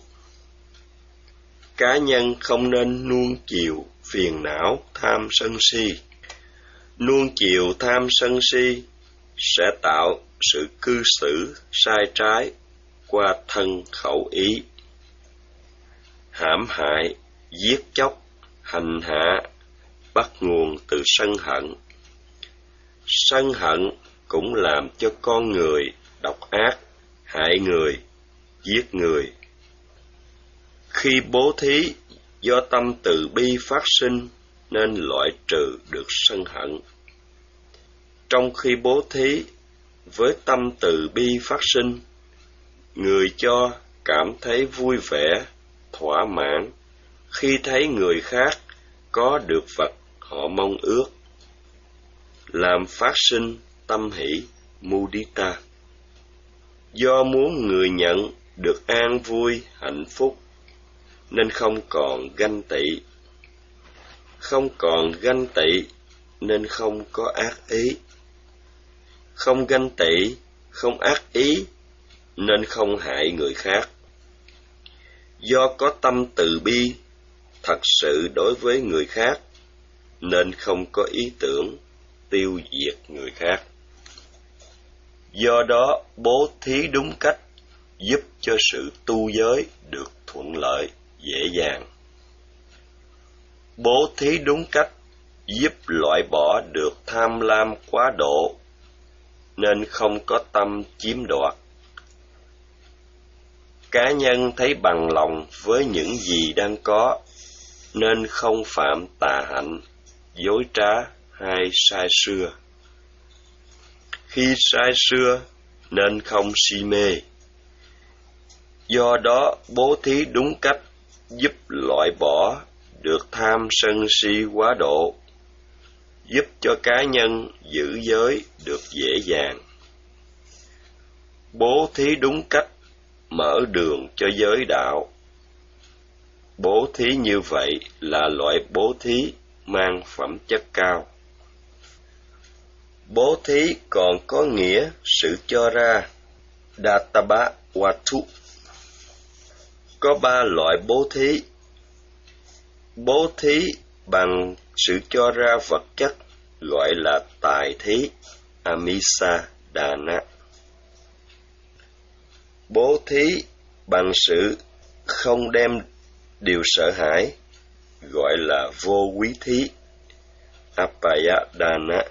Cá nhân không nên nuông chiều phiền não tham sân si. Nuông chiều tham sân si sẽ tạo sự cư xử sai trái qua thân khẩu ý. Hãm hại, giết chóc, hành hạ bắt nguồn từ sân hận. Sân hận cũng làm cho con người độc ác, hại người, giết người. Khi bố thí do tâm từ bi phát sinh nên loại trừ được sân hận. Trong khi bố thí với tâm từ bi phát sinh, người cho cảm thấy vui vẻ, thỏa mãn khi thấy người khác có được vật họ mong ước, làm phát sinh tâm hỷ mudita. Do muốn người nhận được an vui, hạnh phúc, nên không còn ganh tị. Không còn ganh tị nên không có ác ý. Không ganh tị, không ác ý nên không hại người khác. Do có tâm từ bi thật sự đối với người khác nên không có ý tưởng tiêu diệt người khác. Do đó, bố thí đúng cách giúp cho sự tu giới được thuận lợi, dễ dàng. Bố thí đúng cách giúp loại bỏ được tham lam quá độ, nên không có tâm chiếm đoạt. Cá nhân thấy bằng lòng với những gì đang có, nên không phạm tà hạnh, dối trá hay sai xưa. Khi sai xưa nên không si mê. Do đó, bố thí đúng cách giúp loại bỏ được tham sân si quá độ, giúp cho cá nhân giữ giới được dễ dàng. Bố thí đúng cách mở đường cho giới đạo. Bố thí như vậy là loại bố thí mang phẩm chất cao. Bố thí còn có nghĩa sự cho ra, Dattaba Watu. Có ba loại bố thí. Bố thí bằng sự cho ra vật chất gọi là tài thí, Amisa Dana. Bố thí bằng sự không đem điều sợ hãi gọi là vô quý thí, Apayadana.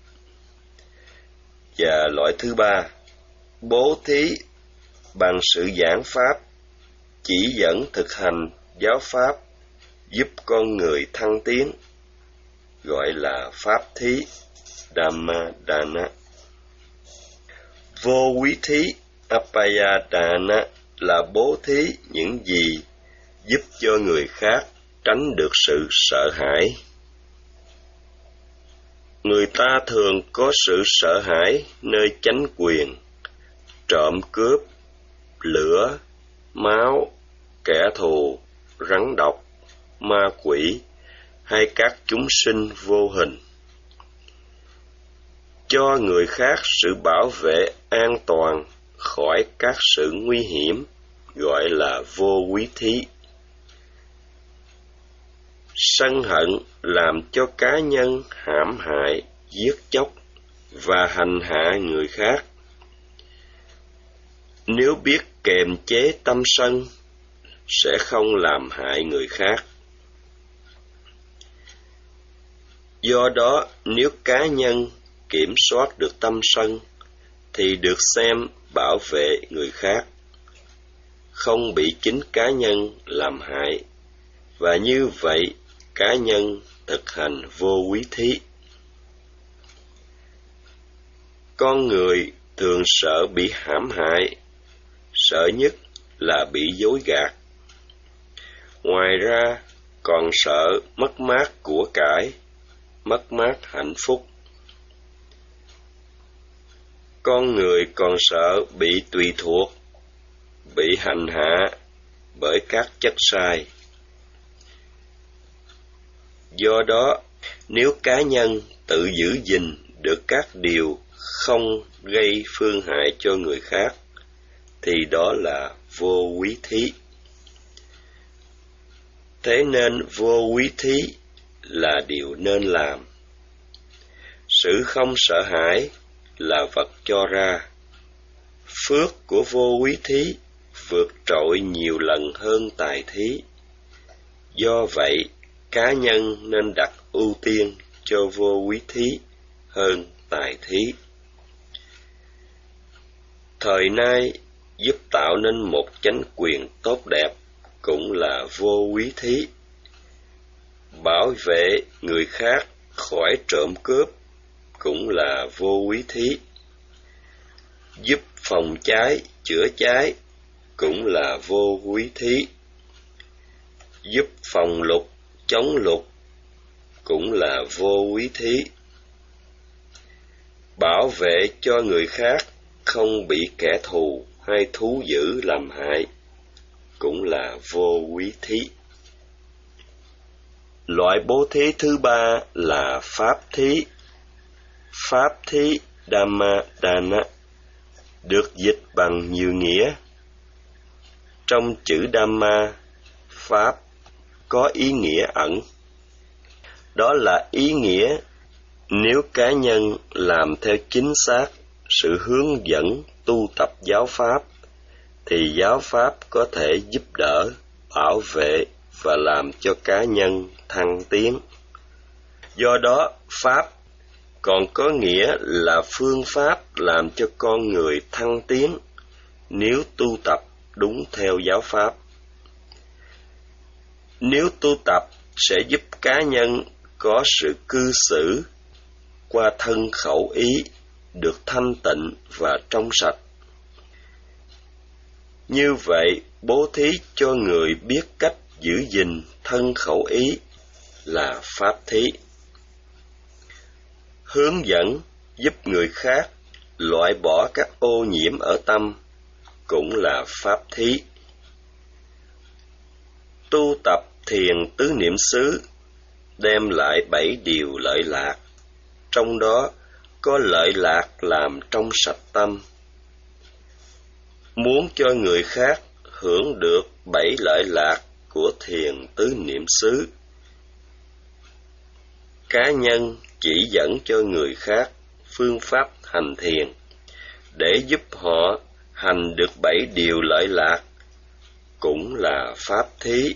Và loại thứ ba, bố thí bằng sự giảng pháp, chỉ dẫn thực hành giáo pháp, giúp con người thăng tiến, gọi là pháp thí, Dhammadana. Vô quý thí, Apayadana, là bố thí những gì giúp cho người khác tránh được sự sợ hãi. Người ta thường có sự sợ hãi nơi chánh quyền, trộm cướp, lửa, máu, kẻ thù, rắn độc, ma quỷ hay các chúng sinh vô hình. Cho người khác sự bảo vệ an toàn khỏi các sự nguy hiểm gọi là vô quý thí. Sân hận làm cho cá nhân hãm hại, giết chóc và hành hạ người khác. Nếu biết kiềm chế tâm sân, sẽ không làm hại người khác. Do đó, nếu cá nhân kiểm soát được tâm sân, thì được xem bảo vệ người khác, không bị chính cá nhân làm hại, và như vậy cá nhân thực hành vô quý thí. Con người thường sợ bị hãm hại, sợ nhất là bị dối gạt. Ngoài ra còn sợ mất mát của cải, mất mát hạnh phúc. Con người còn sợ bị tùy thuộc, bị hành hạ bởi các chất sai. Do đó, nếu cá nhân tự giữ gìn được các điều không gây phương hại cho người khác, thì đó là vô quý thí. Thế nên vô quý thí là điều nên làm. Sự không sợ hãi là vật cho ra. Phước của vô quý thí vượt trội nhiều lần hơn tài thí. Do vậy, cá nhân nên đặt ưu tiên cho vô quý thí hơn tài thí. Thời nay, giúp tạo nên một chánh quyền tốt đẹp cũng là vô quý thí. Bảo vệ người khác khỏi trộm cướp cũng là vô quý thí. Giúp phòng cháy, chữa cháy cũng là vô quý thí. Giúp phòng lụt, chống lụt cũng là vô quý thí. Bảo vệ cho người khác không bị kẻ thù hay thú dữ làm hại cũng là vô quý thí. Loại bố thí thứ ba là pháp thí. Pháp thí Dhammadana được dịch bằng nhiều nghĩa. Trong chữ Dhamma, pháp có ý nghĩa ẩn. Đó là ý nghĩa nếu cá nhân làm theo chính xác sự hướng dẫn tu tập giáo pháp, thì giáo pháp có thể giúp đỡ, bảo vệ và làm cho cá nhân thăng tiến. Do đó, pháp còn có nghĩa là phương pháp làm cho con người thăng tiến nếu tu tập đúng theo giáo pháp. Nếu tu tập sẽ giúp cá nhân có sự cư xử qua thân khẩu ý được thanh tịnh và trong sạch. Như vậy, bố thí cho người biết cách giữ gìn thân khẩu ý là pháp thí. Hướng dẫn giúp người khác loại bỏ các ô nhiễm ở tâm cũng là pháp thí. Tu tập thiền tứ niệm xứ đem lại bảy điều lợi lạc, trong đó có lợi lạc làm trong sạch tâm. Muốn cho người khác hưởng được bảy lợi lạc của thiền tứ niệm xứ, cá nhân chỉ dẫn cho người khác phương pháp hành thiền để giúp họ hành được bảy điều lợi lạc, cũng là pháp thí.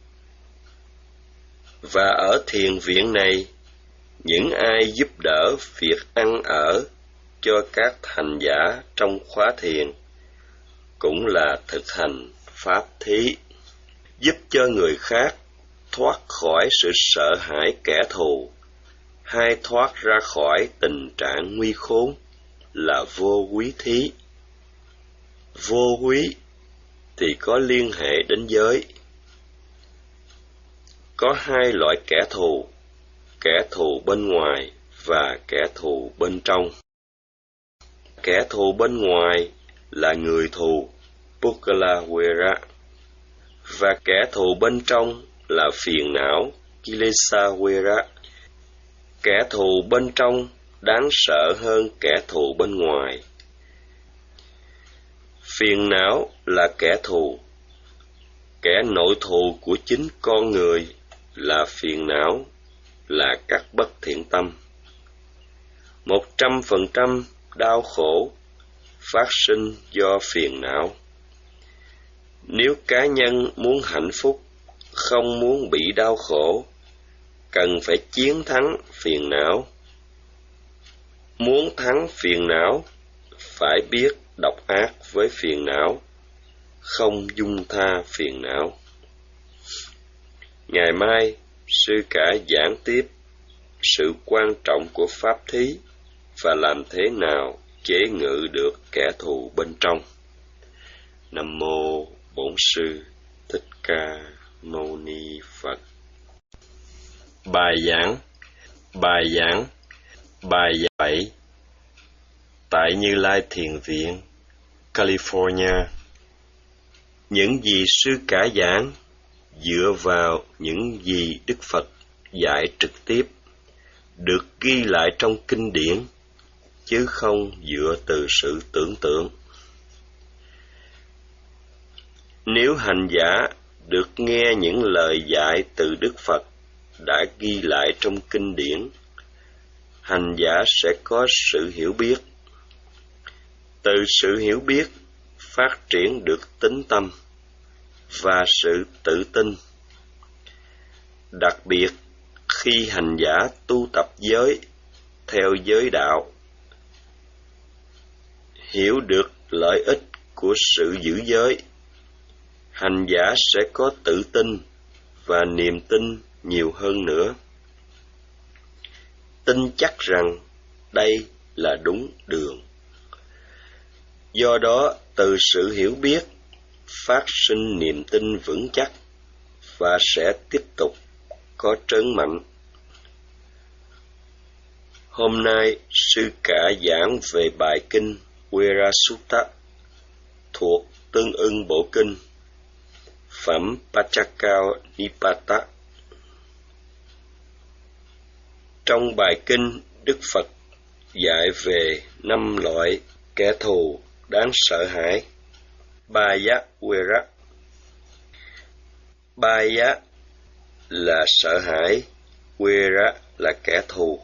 Và ở thiền viện này, những ai giúp đỡ việc ăn ở cho các hành giả trong khóa thiền cũng là thực hành pháp thí, giúp cho người khác thoát khỏi sự sợ hãi kẻ thù hay thoát ra khỏi tình trạng nguy khốn là vô quý thí. Vô quý thì có liên hệ đến giới. Có hai loại kẻ thù, kẻ thù bên ngoài và kẻ thù bên trong. Kẻ thù bên ngoài là người thù, Pukala Wera, và kẻ thù bên trong là phiền não, Kilesa Wera. Kẻ thù bên trong đáng sợ hơn kẻ thù bên ngoài. Phiền não là kẻ thù. Kẻ nội thù của chính con người là phiền não, là các bất thiện tâm. Một trăm phần trăm đau khổ phát sinh do phiền não. Nếu cá nhân muốn hạnh phúc, không muốn bị đau khổ, cần phải chiến thắng phiền não. Muốn thắng phiền não, phải biết độc ác với phiền não, không dung tha phiền não. Ngày mai, sư cả giảng tiếp sự quan trọng của pháp thí và làm thế nào chế ngự được kẻ thù bên trong. Nam mô Bổn Sư Thích Ca Mâu Ni Phật. Bài giảng Bài giảng Bài giảng bảy tại Như Lai Thiền Viện, California. Những gì sư cả giảng dựa vào những gì Đức Phật dạy trực tiếp, được ghi lại trong kinh điển, chứ không dựa từ sự tưởng tượng. Nếu hành giả được nghe những lời dạy từ Đức Phật đã ghi lại trong kinh điển, hành giả sẽ có sự hiểu biết. Từ sự hiểu biết phát triển được tín tâm và sự tự tin. Đặc biệt khi hành giả tu tập giới theo giới đạo, hiểu được lợi ích của sự giữ giới, hành giả sẽ có tự tin và niềm tin nhiều hơn nữa. Tin chắc rằng đây là đúng đường. Do đó, từ sự hiểu biết phát sinh niềm tin vững chắc và sẽ tiếp tục có trớn mạnh. Hôm nay, sư cả giảng về bài kinh Wera Sutta thuộc tương ưng bộ kinh phẩm Pachakao Nipata. Trong bài kinh, Đức Phật dạy về năm loại kẻ thù đáng sợ hãi. Baya Wera. Baya là sợ hãi, Wera là kẻ thù.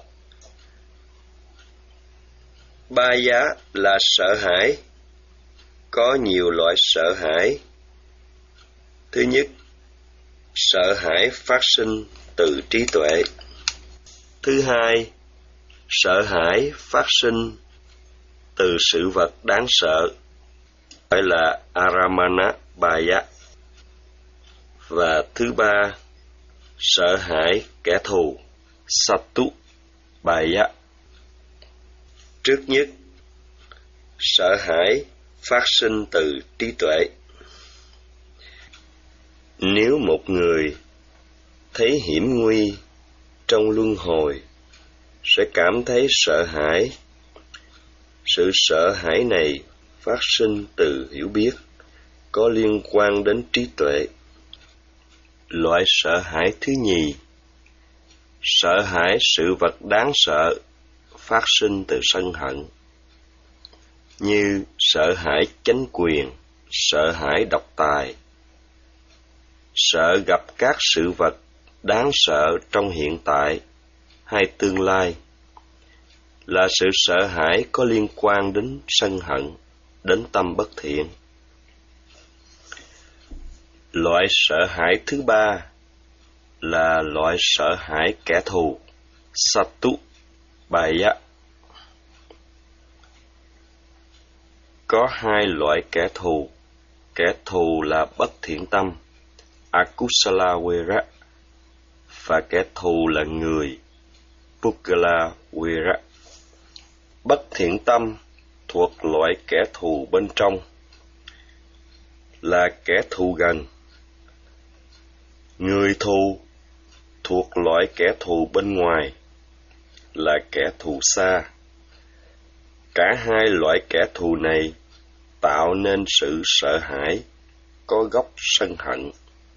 Baya là sợ hãi. Có nhiều loại sợ hãi. Thứ nhất, sợ hãi phát sinh từ trí tuệ. Thứ hai, sợ hãi phát sinh từ sự vật đáng sợ, gọi là Aramana Baya. Và thứ ba, sợ hãi kẻ thù, Sattu Baya. Trước nhất, sợ hãi phát sinh từ trí tuệ. Nếu một người thấy hiểm nguy trong luân hồi, sẽ cảm thấy sợ hãi. Sự sợ hãi này phát sinh từ hiểu biết, có liên quan đến trí tuệ. Loại sợ hãi thứ nhì, sợ hãi sự vật đáng sợ phát sinh từ sân hận, như sợ hãi chánh quyền, sợ hãi độc tài, sợ gặp các sự vật đáng sợ trong hiện tại hay tương lai, là sự sợ hãi có liên quan đến sân hận, đến tâm bất thiện. Loại sợ hãi thứ ba là loại sợ hãi kẻ thù, Satu Baya. Có hai loại kẻ thù, kẻ thù là bất thiện tâm, Akusala Vera, và kẻ thù là người, Pukala Vera. Bất thiện tâm thuộc loại kẻ thù bên trong, là kẻ thù gần. Người thù thuộc loại kẻ thù bên ngoài, là kẻ thù xa. Cả hai loại kẻ thù này tạo nên sự sợ hãi có gốc sân hận.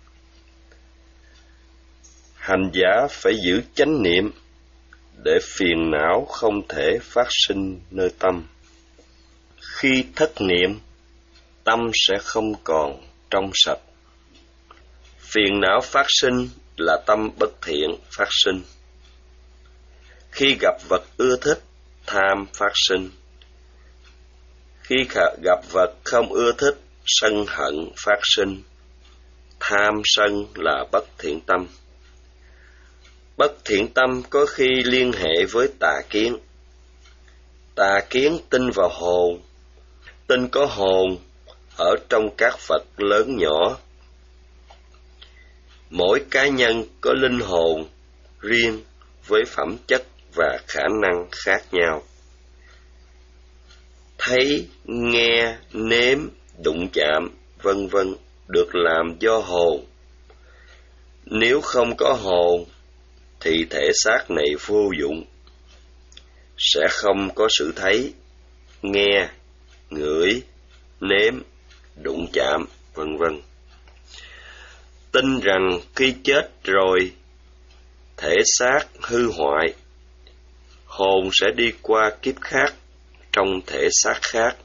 Hành giả phải giữ chánh niệm để phiền não không thể phát sinh nơi tâm. Khi thất niệm, tâm sẽ không còn trong sạch. Phiền não phát sinh là tâm bất thiện phát sinh. Khi gặp vật ưa thích, tham phát sinh. Khi gặp vật không ưa thích, sân hận phát sinh. Tham sân là bất thiện tâm. Bất thiện tâm có khi liên hệ với tà kiến. Tà kiến tin vào hồn, tin có hồn ở trong các vật lớn nhỏ. Mỗi cá nhân có linh hồn riêng với phẩm chất và khả năng khác nhau. Thấy, nghe, nếm, đụng chạm, vân vân được làm do hồn. Nếu không có hồn thì thể xác này vô dụng, sẽ không có sự thấy, nghe, ngửi, nếm, đụng chạm, vân vân. Tin rằng khi chết rồi, thể xác hư hoại, hồn sẽ đi qua kiếp khác trong thể xác khác.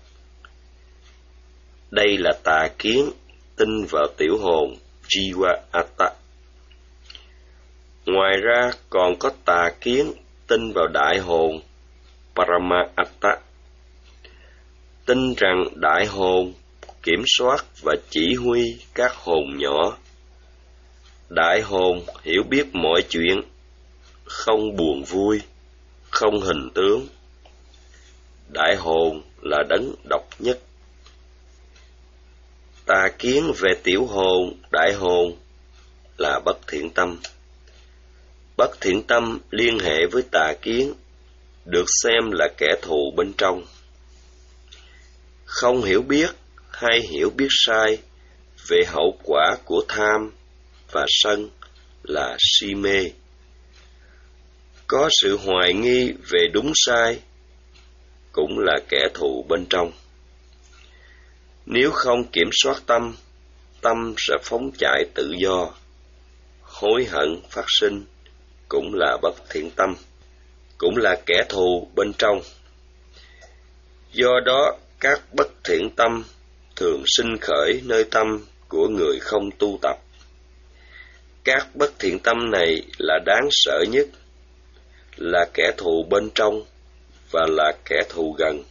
Đây là tà kiến tin vào tiểu hồn Jiva Atta. Ngoài ra còn có tà kiến tin vào đại hồn Parama Atta, tin rằng đại hồn kiểm soát và chỉ huy các hồn nhỏ. Đại hồn hiểu biết mọi chuyện, không buồn vui, không hình tướng. Đại hồn là đấng độc nhất. Tà kiến về tiểu hồn, đại hồn là bất thiện tâm. Bất thiện tâm liên hệ với tà kiến, được xem là kẻ thù bên trong. Không hiểu biết hay hiểu biết sai về hậu quả của tham và sân là si mê. Có sự hoài nghi về đúng sai cũng là kẻ thù bên trong. Nếu không kiểm soát tâm, tâm sẽ phóng chạy tự do. Hối hận phát sinh cũng là bất thiện tâm, cũng là kẻ thù bên trong. Do đó, các bất thiện tâm thường sinh khởi nơi tâm của người không tu tập. Các bất thiện tâm này là đáng sợ nhất, là kẻ thù bên trong và là kẻ thù gần.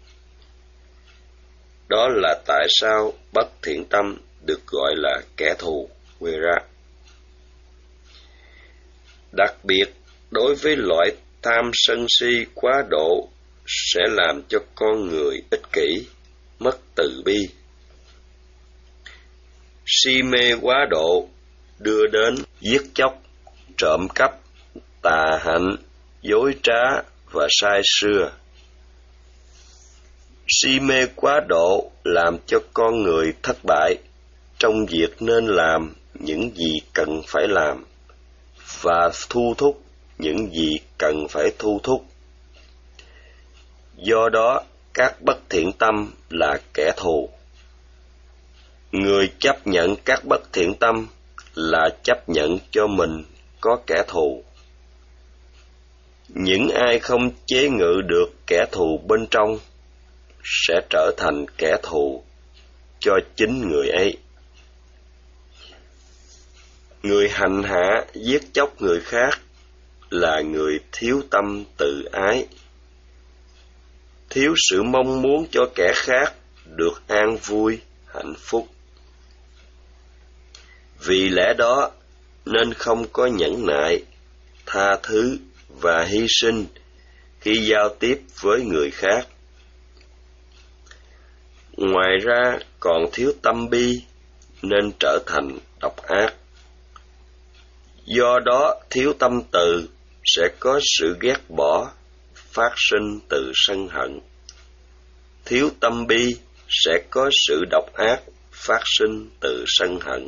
Đó là tại sao bất thiện tâm được gọi là kẻ thù Vera. Đặc biệt, đối với loại tham sân si quá độ sẽ làm cho con người ích kỷ, mất từ bi. Si mê quá độ đưa đến giết chóc, trộm cắp, tà hạnh, dối trá và sai xưa. Si mê quá độ làm cho con người thất bại trong việc nên làm những gì cần phải làm và thu thúc những gì cần phải thu thúc. Do đó, các bất thiện tâm là kẻ thù. Người chấp nhận các bất thiện tâm là chấp nhận cho mình có kẻ thù. Những ai không chế ngự được kẻ thù bên trong sẽ trở thành kẻ thù cho chính người ấy. Người hành hạ giết chóc người khác là người thiếu tâm tự ái, thiếu sự mong muốn cho kẻ khác được an vui, hạnh phúc. Vì lẽ đó nên không có nhẫn nại, tha thứ và hy sinh khi giao tiếp với người khác. Ngoài ra còn thiếu tâm bi nên trở thành độc ác. Do đó thiếu tâm từ sẽ có sự ghét bỏ phát sinh từ sân hận. Thiếu tâm bi sẽ có sự độc ác phát sinh từ sân hận.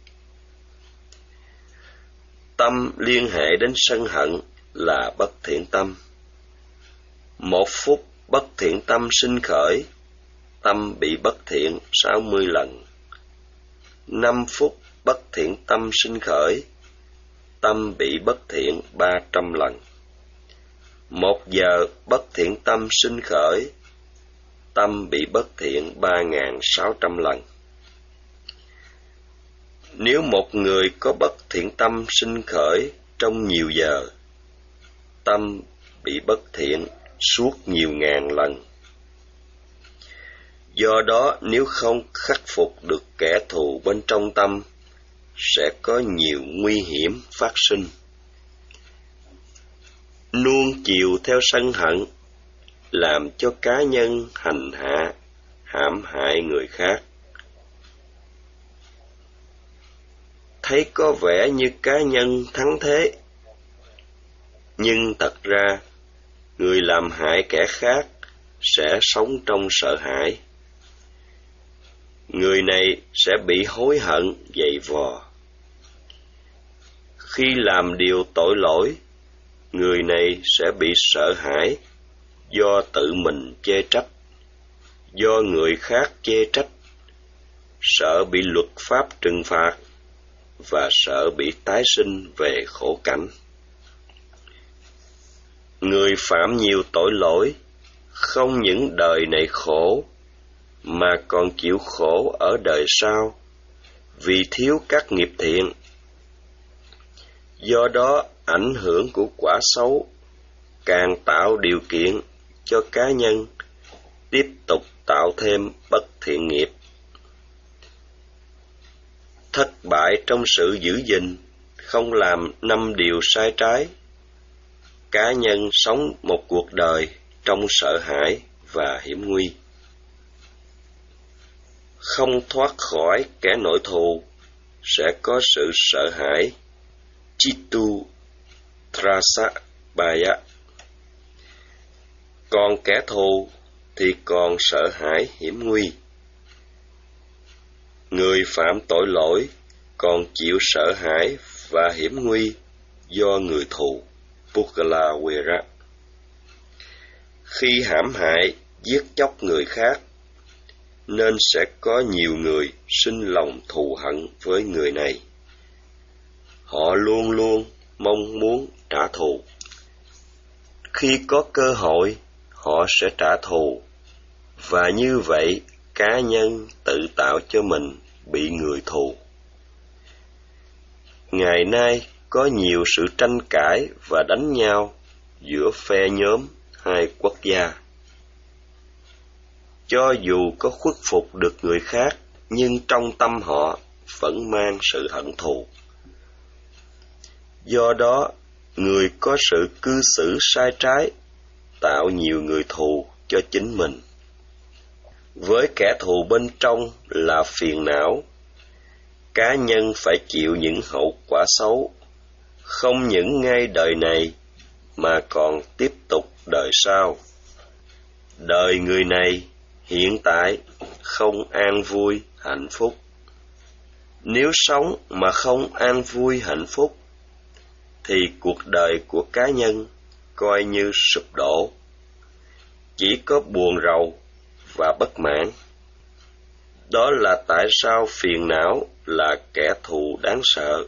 Tâm liên hệ đến sân hận là bất thiện tâm. Một phút bất thiện tâm sinh khởi, tâm bị bất thiện sáu mươi lần. Năm phút bất thiện tâm sinh khởi, tâm bị bất thiện ba trăm lần. Một giờ bất thiện tâm sinh khởi, tâm bị bất thiện ba nghìn sáu trăm lần. Nếu một người có bất thiện tâm sinh khởi trong nhiều giờ, tâm bị bất thiện suốt nhiều ngàn lần. Do đó, nếu không khắc phục được kẻ thù bên trong tâm, sẽ có nhiều nguy hiểm phát sinh. Nuông chiều theo sân hận làm cho cá nhân hành hạ, hãm hại người khác. Thấy có vẻ như cá nhân thắng thế, nhưng thật ra người làm hại kẻ khác sẽ sống trong sợ hãi. Người này sẽ bị hối hận dày vò. Khi làm điều tội lỗi, người này sẽ bị sợ hãi do tự mình chê trách, do người khác chê trách, sợ bị luật pháp trừng phạt và sợ bị tái sinh về khổ cảnh. Người phạm nhiều tội lỗi không những đời này khổ mà còn chịu khổ ở đời sau vì thiếu các nghiệp thiện. Do đó, ảnh hưởng của quả xấu càng tạo điều kiện cho cá nhân tiếp tục tạo thêm bất thiện nghiệp. Thất bại trong sự giữ gìn, không làm năm điều sai trái. Cá nhân sống một cuộc đời trong sợ hãi và hiểm nguy. Không thoát khỏi kẻ nội thù sẽ có sự sợ hãi, chitu trasa baya. Còn kẻ thù thì còn sợ hãi hiểm nguy. Người phạm tội lỗi còn chịu sợ hãi và hiểm nguy do người thù, Pukala Wera. Khi hãm hại, giết chóc người khác, nên sẽ có nhiều người sinh lòng thù hận với người này. Họ luôn luôn mong muốn trả thù. Khi có cơ hội, họ sẽ trả thù, và như vậy cá nhân tự tạo cho mình bị người thù. Ngày nay có nhiều sự tranh cãi và đánh nhau giữa phe nhóm hai quốc gia. Cho dù có khuất phục được người khác, nhưng trong tâm họ vẫn mang sự hận thù. Do đó, người có sự cư xử sai trái tạo nhiều người thù cho chính mình. Với kẻ thù bên trong là phiền não, cá nhân phải chịu những hậu quả xấu, không những ngay đời này mà còn tiếp tục đời sau. Đời người này hiện tại không an vui, hạnh phúc. Nếu sống mà không an vui, hạnh phúc, thì cuộc đời của cá nhân coi như sụp đổ, chỉ có buồn rầu và bất mãn. Đó là tại sao phiền não là kẻ thù đáng sợ.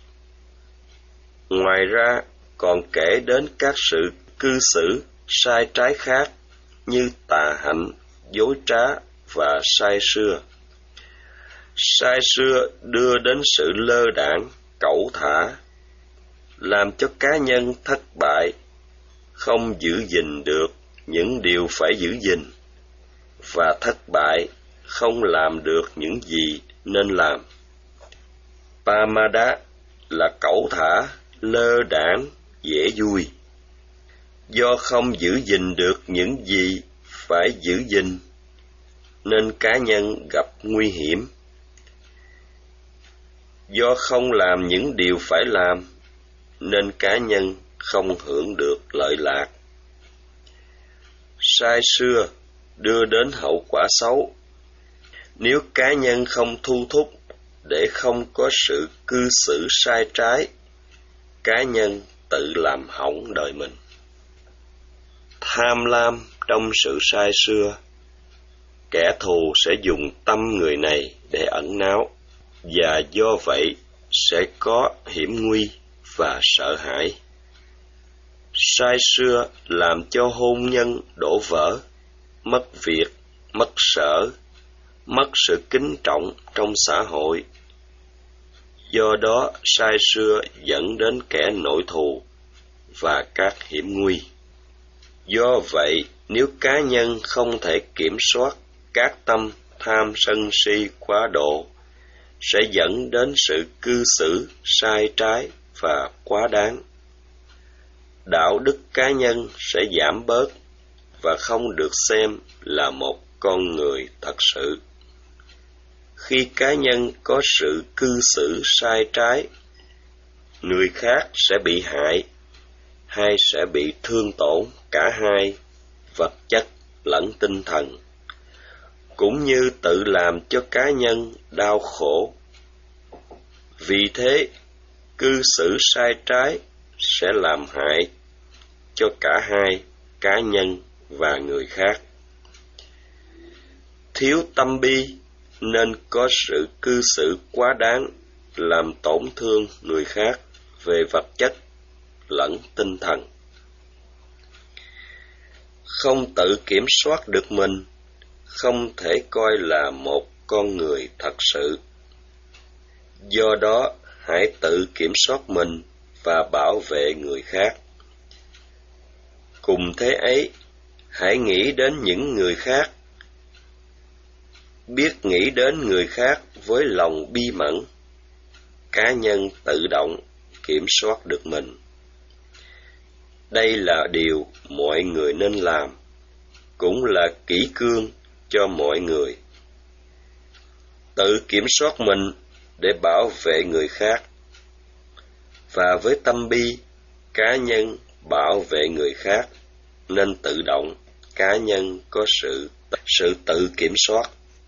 Ngoài ra, còn kể đến các sự cư xử sai trái khác như tà hạnh, dối trá và sai xưa. Sai xưa đưa đến sự lơ đãng, cẩu thả, làm cho cá nhân thất bại, không giữ gìn được những điều phải giữ gìn, và thất bại không làm được những gì nên làm. Pamada là cẩu thả, lơ đãng, dễ vui. Do không giữ gìn được những gì phải giữ gìn, nên cá nhân gặp nguy hiểm. Do không làm những điều phải làm, nên cá nhân không hưởng được lợi lạc. Sai xưa đưa đến hậu quả xấu. Nếu cá nhân không thu thúc để không có sự cư xử sai trái, cá nhân tự làm hỏng đời mình. Tham lam trong sự sai xưa, kẻ thù sẽ dùng tâm người này để ẩn náu, và do vậy sẽ có hiểm nguy và sợ hãi. Sai xưa làm cho hôn nhân đổ vỡ, mất việc, mất sở, mất sự kính trọng trong xã hội. Do đó, sai xưa dẫn đến kẻ nội thù và các hiểm nguy. Do vậy, nếu cá nhân không thể kiểm soát các tâm tham sân si quá độ, sẽ dẫn đến sự cư xử sai trái và quá đáng. Đạo đức cá nhân sẽ giảm bớt và không được xem là một con người thật sự. Khi cá nhân có sự cư xử sai trái, người khác sẽ bị hại hay sẽ bị thương tổn cả hai, vật chất lẫn tinh thần, cũng như tự làm cho cá nhân đau khổ. Vì thế, cư xử sai trái sẽ làm hại cho cả hai, cá nhân và người khác. Thiếu tâm bi nên có sự cư xử quá đáng, làm tổn thương người khác về vật chất lẫn tinh thần. Không tự kiểm soát được mình, không thể coi là một con người thật sự. Do đó, hãy tự kiểm soát mình và bảo vệ người khác. Cùng thế ấy, hãy nghĩ đến những người khác. Biết nghĩ đến người khác với lòng bi mẫn, cá nhân tự động kiểm soát được mình. Đây là điều mọi người nên làm, cũng là kỷ cương cho mọi người. Tự kiểm soát mình để bảo vệ người khác, và với tâm bi, cá nhân bảo vệ người khác, nên tự động cá nhân có sự sự tự kiểm soát.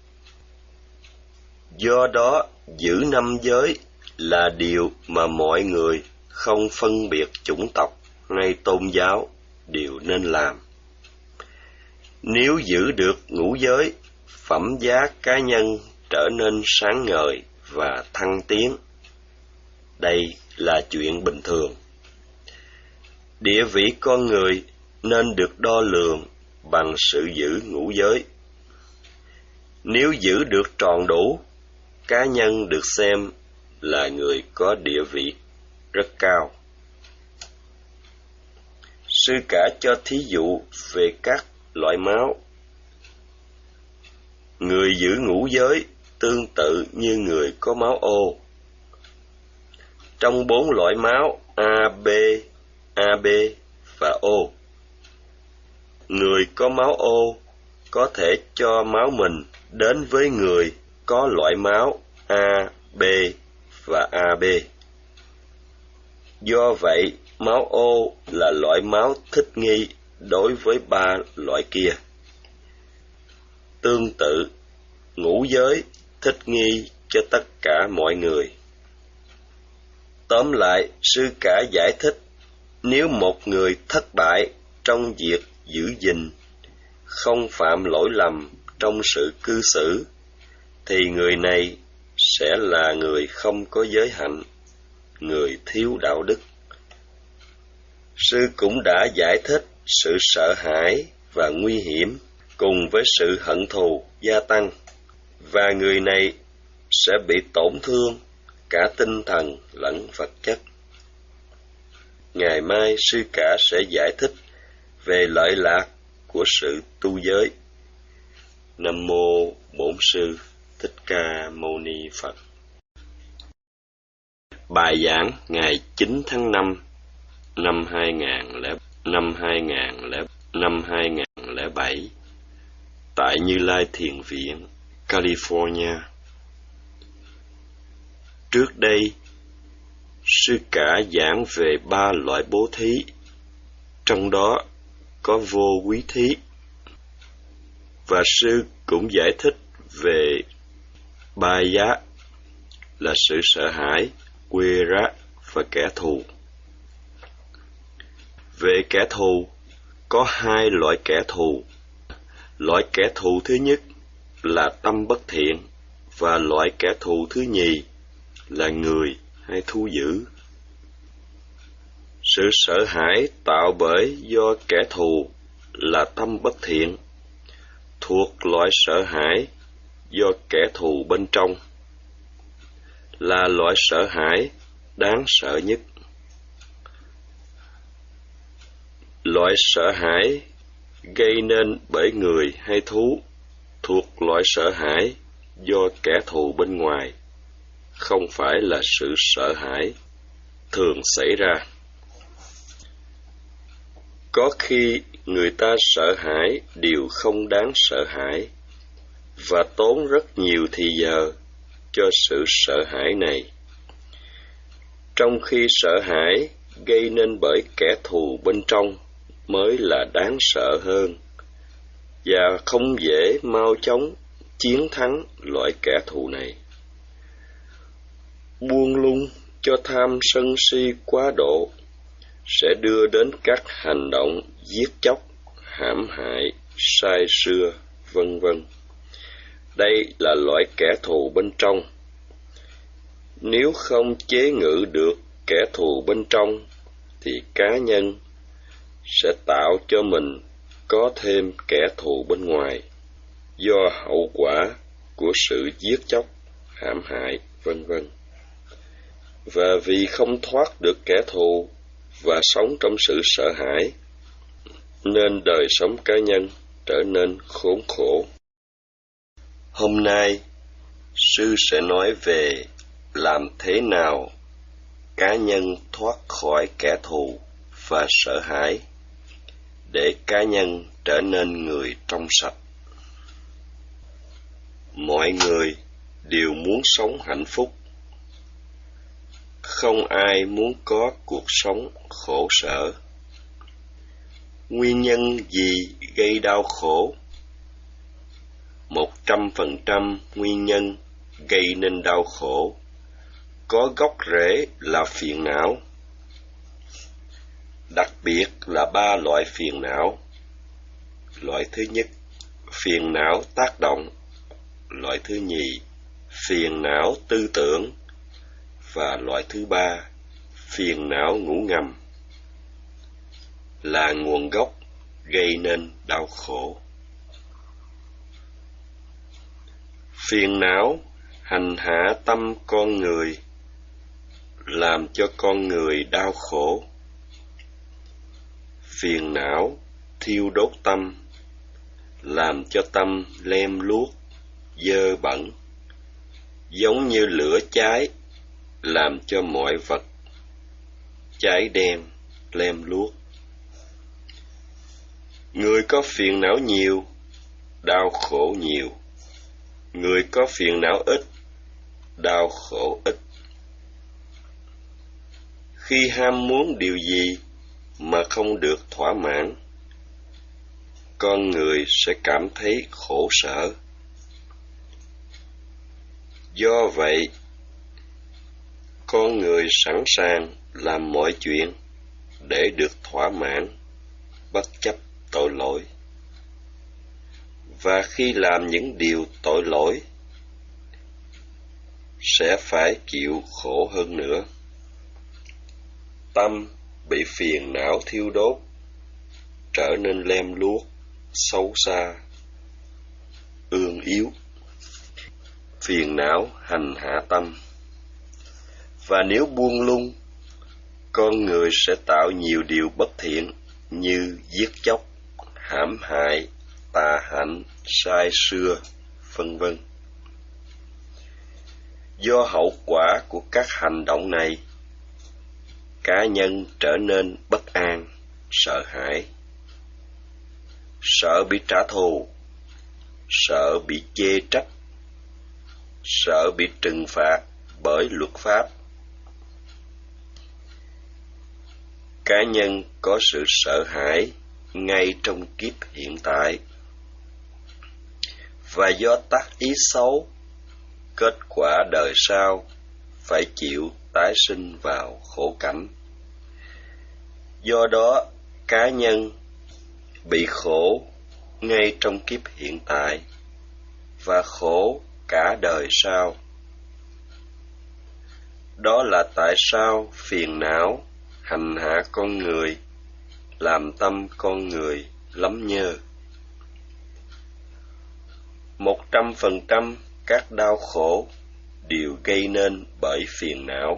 Do đó, giữ năm giới là điều mà mọi người không phân biệt chủng tộc hay tôn giáo đều nên làm. Nếu giữ được ngũ giới, phẩm giá cá nhân trở nên sáng ngời và thăng tiến. Đây là chuyện bình thường. Địa vị con người nên được đo lường bằng sự giữ ngũ giới. Nếu giữ được tròn đủ, cá nhân được xem là người có địa vị rất cao. Sư cả cho thí dụ về các loại máu. Người giữ ngũ giới tương tự như người có máu O. Trong bốn loại máu A, B, a bê và O, người có máu O có thể cho máu mình đến với người có loại máu A, B và a bê. Do vậy, máu O là loại máu thích nghi đối với ba loại kia. Tương tự, ngũ giới thích nghi cho tất cả mọi người. Tóm lại, sư cả giải thích, nếu một người thất bại trong việc giữ gìn, không phạm lỗi lầm trong sự cư xử, thì người này sẽ là người không có giới hạnh, người thiếu đạo đức. Sư cũng đã giải thích sự sợ hãi và nguy hiểm cùng với sự hận thù gia tăng, và người này sẽ bị tổn thương cả tinh thần lẫn vật chất. Ngày mai sư cả sẽ giải thích về lợi lạc của sự tu giới. Nam mô Bổn Sư Thích Ca Mâu Ni Phật. Bài giảng ngày chín tháng năm năm hai nghìn lẻ năm hai nghìn lẻ năm hai nghìn lẻ bảy tại Như Lai Thiền Viện, California. Trước đây, sư cả giảng về ba loại bố thí, trong đó có vô quý thí, và sư cũng giải thích về ba giá là sự sợ hãi, quê rác và kẻ thù. Về kẻ thù, có hai loại kẻ thù. Loại kẻ thù thứ nhất là tâm bất thiện, và loại kẻ thù thứ nhì là người hay thú dữ. Sự sợ hãi tạo bởi do kẻ thù là tâm bất thiện, thuộc loại sợ hãi do kẻ thù bên trong, là loại sợ hãi đáng sợ nhất. Loại sợ hãi gây nên bởi người hay thú thuộc loại sợ hãi do kẻ thù bên ngoài, không phải là sự sợ hãi thường xảy ra. Có khi người ta sợ hãi điều không đáng sợ hãi và tốn rất nhiều thì giờ cho sự sợ hãi này, trong khi sợ hãi gây nên bởi kẻ thù bên trong mới là đáng sợ hơn, và không dễ mau chóng chiến thắng loại kẻ thù này. Buông lung cho tham sân si quá độ sẽ đưa đến các hành động giết chóc, hãm hại, sai xưa, vân vân. Đây là loại kẻ thù bên trong. Nếu không chế ngự được kẻ thù bên trong, thì cá nhân sẽ tạo cho mình có thêm kẻ thù bên ngoài, do hậu quả của sự giết chóc, hãm hại, vân vân. Và vì không thoát được kẻ thù và sống trong sự sợ hãi, nên đời sống cá nhân trở nên khốn khổ. Hôm nay, sư sẽ nói về làm thế nào cá nhân thoát khỏi kẻ thù và sợ hãi, để cá nhân trở nên người trong sạch. Mọi người đều muốn sống hạnh phúc. Không ai muốn có cuộc sống khổ sở. Nguyên nhân gì gây đau khổ? Một trăm phần trăm nguyên nhân gây nên đau khổ có gốc rễ là phiền não. Đặc biệt là ba loại phiền não. Loại thứ nhất, phiền não tác động. Loại thứ nhì, phiền não tư tưởng. Và loại thứ ba, phiền não ngủ ngầm, là nguồn gốc gây nên đau khổ. Phiền não hành hạ tâm con người, làm cho con người đau khổ. Phiền não thiêu đốt tâm, làm cho tâm lem luốc, dơ bẩn, giống như lửa cháy, làm cho mọi vật cháy đen, lem luốc. Người có phiền não nhiều, đau khổ nhiều. Người có phiền não ít, đau khổ ít. Khi ham muốn điều gì mà không được thỏa mãn, con người sẽ cảm thấy khổ sở. Do vậy, con người sẵn sàng làm mọi chuyện để được thỏa mãn, bất chấp tội lỗi. Và khi làm những điều tội lỗi, sẽ phải chịu khổ hơn nữa. Tâm bị phiền não thiêu đốt, trở nên lem luốc, xấu xa, ương yếu. Phiền não hành hạ tâm. Và nếu buông lung, con người sẽ tạo nhiều điều bất thiện như giết chóc, hãm hại, tà hạnh, sai xưa, vân vân. Do hậu quả của các hành động này, cá nhân trở nên bất an, sợ hãi, sợ bị trả thù, sợ bị chê trách, sợ bị trừng phạt bởi luật pháp. Cá nhân có sự sợ hãi ngay trong kiếp hiện tại, và do tác ý xấu, kết quả đời sau phải chịu tái sinh vào khổ cảnh. Do đó, cá nhân bị khổ ngay trong kiếp hiện tại và khổ cả đời sau. Đó là tại sao phiền não hành hạ con người, làm tâm con người lắm nhơ. Một trăm phần trăm các đau khổ đều gây nên bởi phiền não.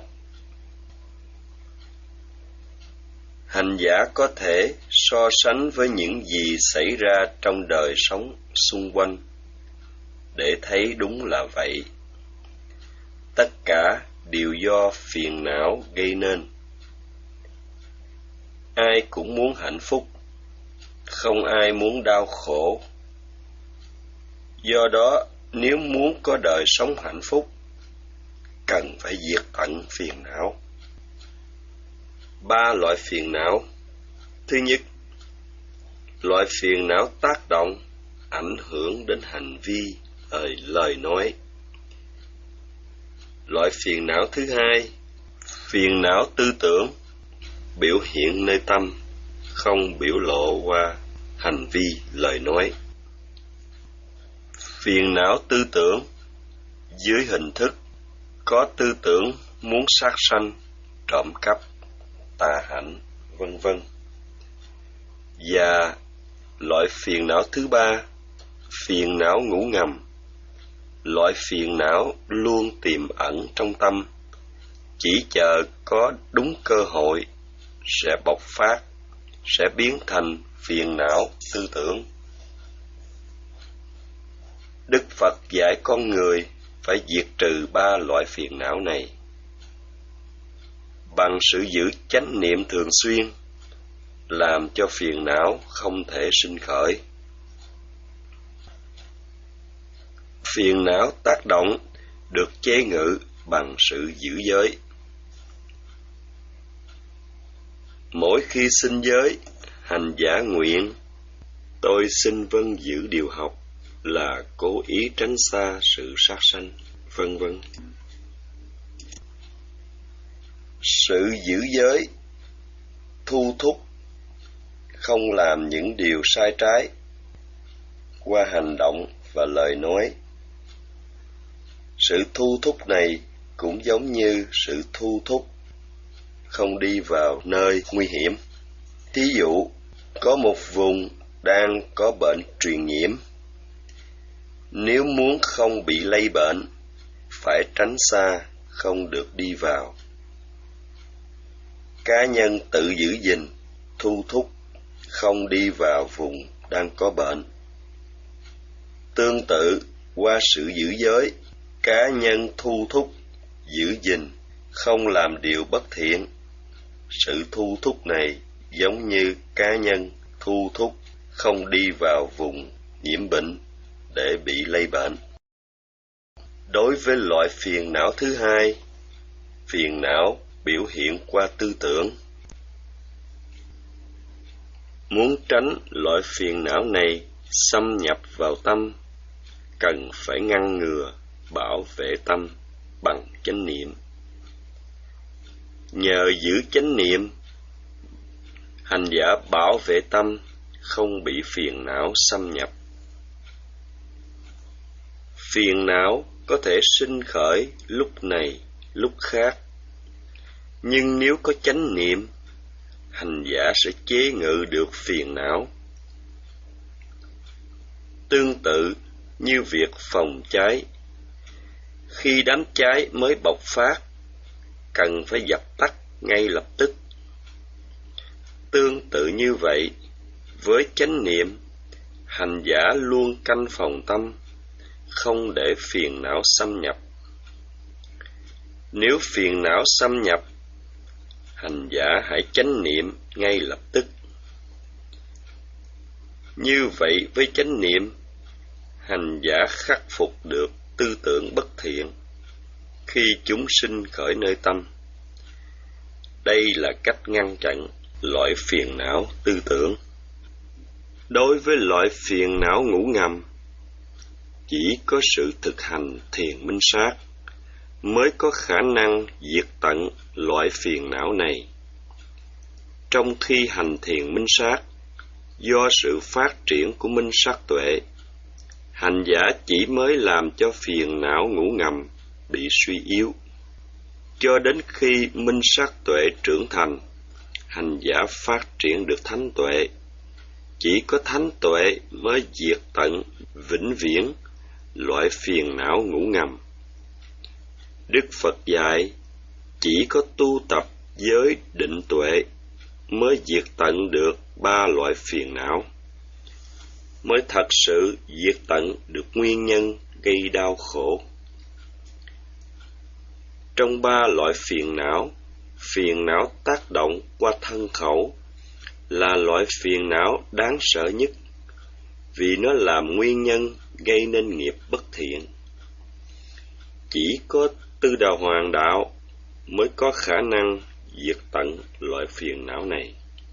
Hành giả có thể so sánh với những gì xảy ra trong đời sống xung quanh để thấy đúng là vậy. Tất cả đều do phiền não gây nên. Ai cũng muốn hạnh phúc, không ai muốn đau khổ. Do đó, nếu muốn có đời sống hạnh phúc, cần phải diệt tận phiền não. Ba loại phiền não. Thứ nhất, loại phiền não tác động, ảnh hưởng đến hành vi, lời, lời nói. Loại phiền não thứ hai, phiền não tư tưởng, biểu hiện nơi tâm, không biểu lộ qua hành vi, lời nói. Phiền não tư tưởng dưới hình thức có tư tưởng muốn sát sanh, trộm cắp, tà hạnh, vân vân. Và loại phiền não thứ ba, phiền não ngủ ngầm. Loại phiền não luôn tiềm ẩn trong tâm, chỉ chờ có đúng cơ hội sẽ bộc phát, sẽ biến thành phiền não tư tưởng. Đức Phật dạy con người phải diệt trừ ba loại phiền não này bằng sự giữ chánh niệm thường xuyên, làm cho phiền não không thể sinh khởi. Phiền não tác động được chế ngự bằng sự giữ giới. Mỗi khi sinh giới, hành giả nguyện: tôi xin vâng giữ điều học, là cố ý tránh xa sự sát sanh, vân vân. Sự giữ giới thu thúc không làm những điều sai trái qua hành động và lời nói. Sự thu thúc này cũng giống như sự thu thúc không đi vào nơi nguy hiểm. Thí dụ, có một vùng đang có bệnh truyền nhiễm. Nếu muốn không bị lây bệnh, phải tránh xa, không được đi vào. Cá nhân tự giữ gìn, thu thúc, không đi vào vùng đang có bệnh. Tương tự, qua sự giữ giới, cá nhân thu thúc, giữ gìn, không làm điều bất thiện. Sự thu thúc này giống như cá nhân thu thúc, không đi vào vùng nhiễm bệnh để bị lây bệnh. Đối với loại phiền não thứ hai, phiền não biểu hiện qua tư tưởng. Muốn tránh loại phiền não này xâm nhập vào tâm, cần phải ngăn ngừa, bảo vệ tâm bằng chánh niệm. Nhờ giữ chánh niệm, hành giả bảo vệ tâm không bị phiền não xâm nhập. Phiền não có thể sinh khởi lúc này, lúc khác. Nhưng nếu có chánh niệm, hành giả sẽ chế ngự được phiền não. Tương tự như việc phòng cháy, khi đám cháy mới bộc phát, cần phải dập tắt ngay lập tức. Tương tự như vậy, với chánh niệm, hành giả luôn canh phòng tâm, không để phiền não xâm nhập. Nếu phiền não xâm nhập, hành giả hãy chánh niệm ngay lập tức. Như vậy với chánh niệm, hành giả khắc phục được tư tưởng bất thiện khi chúng sinh khởi nơi tâm. Đây là cách ngăn chặn loại phiền não tư tưởng. Đối với loại phiền não ngủ ngầm, chỉ có sự thực hành thiền minh sát mới có khả năng diệt tận loại phiền não này. Trong khi hành thiền minh sát, do sự phát triển của minh sát tuệ, hành giả chỉ mới làm cho phiền não ngủ ngầm bị suy yếu. Cho đến khi minh sát tuệ trưởng thành, hành giả phát triển được thánh tuệ. Chỉ có thánh tuệ mới diệt tận vĩnh viễn loại phiền não ngủ ngầm. Đức Phật dạy, chỉ có tu tập giới định tuệ mới diệt tận được ba loại phiền não, mới thật sự diệt tận được nguyên nhân gây đau khổ. Trong ba loại phiền não, phiền não tác động qua thân khẩu là loại phiền não đáng sợ nhất, vì nó làm nguyên nhân gây nên nghiệp bất thiện. Chỉ có Tư Đà Hoàng đạo mới có khả năng diệt tận loại phiền não này.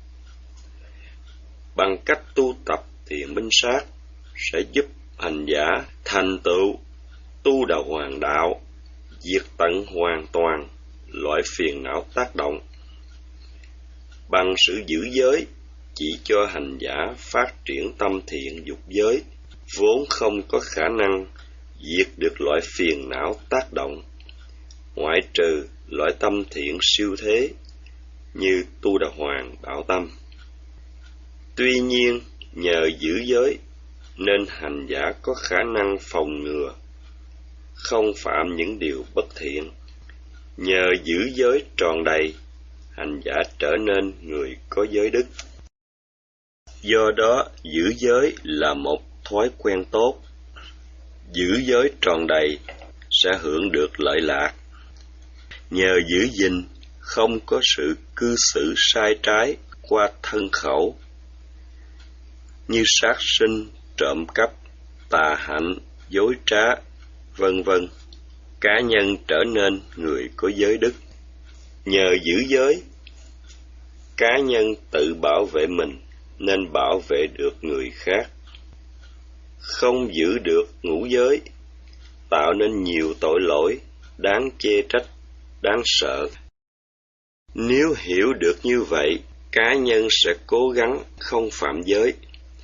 Bằng cách tu tập thiền minh sát sẽ giúp hành giả thành tựu Tu Đà Hoàng đạo, diệt tận hoàn toàn loại phiền não tác động. Bằng sự giữ giới, chỉ cho hành giả phát triển tâm thiện dục giới, vốn không có khả năng diệt được loại phiền não tác động, ngoại trừ loại tâm thiện siêu thế như Tu Đà Hoàng đạo tâm. Tuy nhiên, nhờ giữ giới nên hành giả có khả năng phòng ngừa, không phạm những điều bất thiện. Nhờ giữ giới tròn đầy, hành giả trở nên người có giới đức. Do đó, giữ giới là một thói quen tốt. Giữ giới tròn đầy sẽ hưởng được lợi lạc. Nhờ giữ gìn không có sự cư xử sai trái qua thân khẩu như sát sinh, trộm cắp, tà hạnh, dối trá, vân vân, cá nhân trở nên người có giới đức. Nhờ giữ giới, cá nhân tự bảo vệ mình nên bảo vệ được người khác. Không giữ được ngũ giới, tạo nên nhiều tội lỗi đáng chê trách, đáng sợ. Nếu hiểu được như vậy, cá nhân sẽ cố gắng không phạm giới.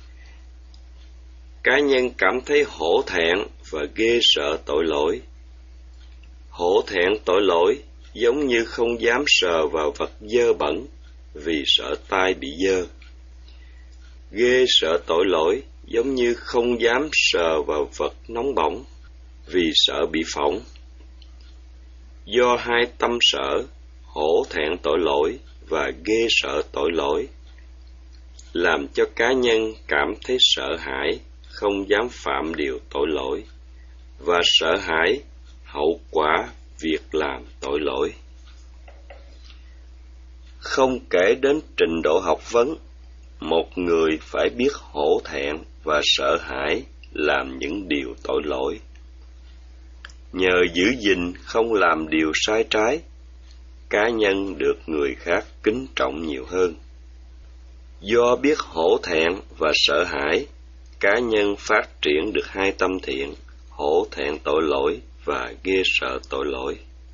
Cá nhân cảm thấy hổ thẹn và ghê sợ tội lỗi. Hổ thẹn tội lỗi giống như không dám sờ vào vật dơ bẩn vì sợ tay bị dơ. Ghê sợ tội lỗi giống như không dám sờ vào vật nóng bỏng vì sợ bị phỏng. Do hai tâm sở, hổ thẹn tội lỗi và ghê sợ tội lỗi, làm cho cá nhân cảm thấy sợ hãi, không dám phạm điều tội lỗi, và sợ hãi hậu quả việc làm tội lỗi. Không kể đến trình độ học vấn, một người phải biết hổ thẹn và sợ hãi làm những điều tội lỗi. Nhờ giữ gìn không làm điều sai trái, cá nhân được người khác kính trọng nhiều hơn. Do biết hổ thẹn và sợ hãi, cá nhân phát triển được hai tâm thiện, hổ thẹn tội lỗi và ghê sợ tội lỗi.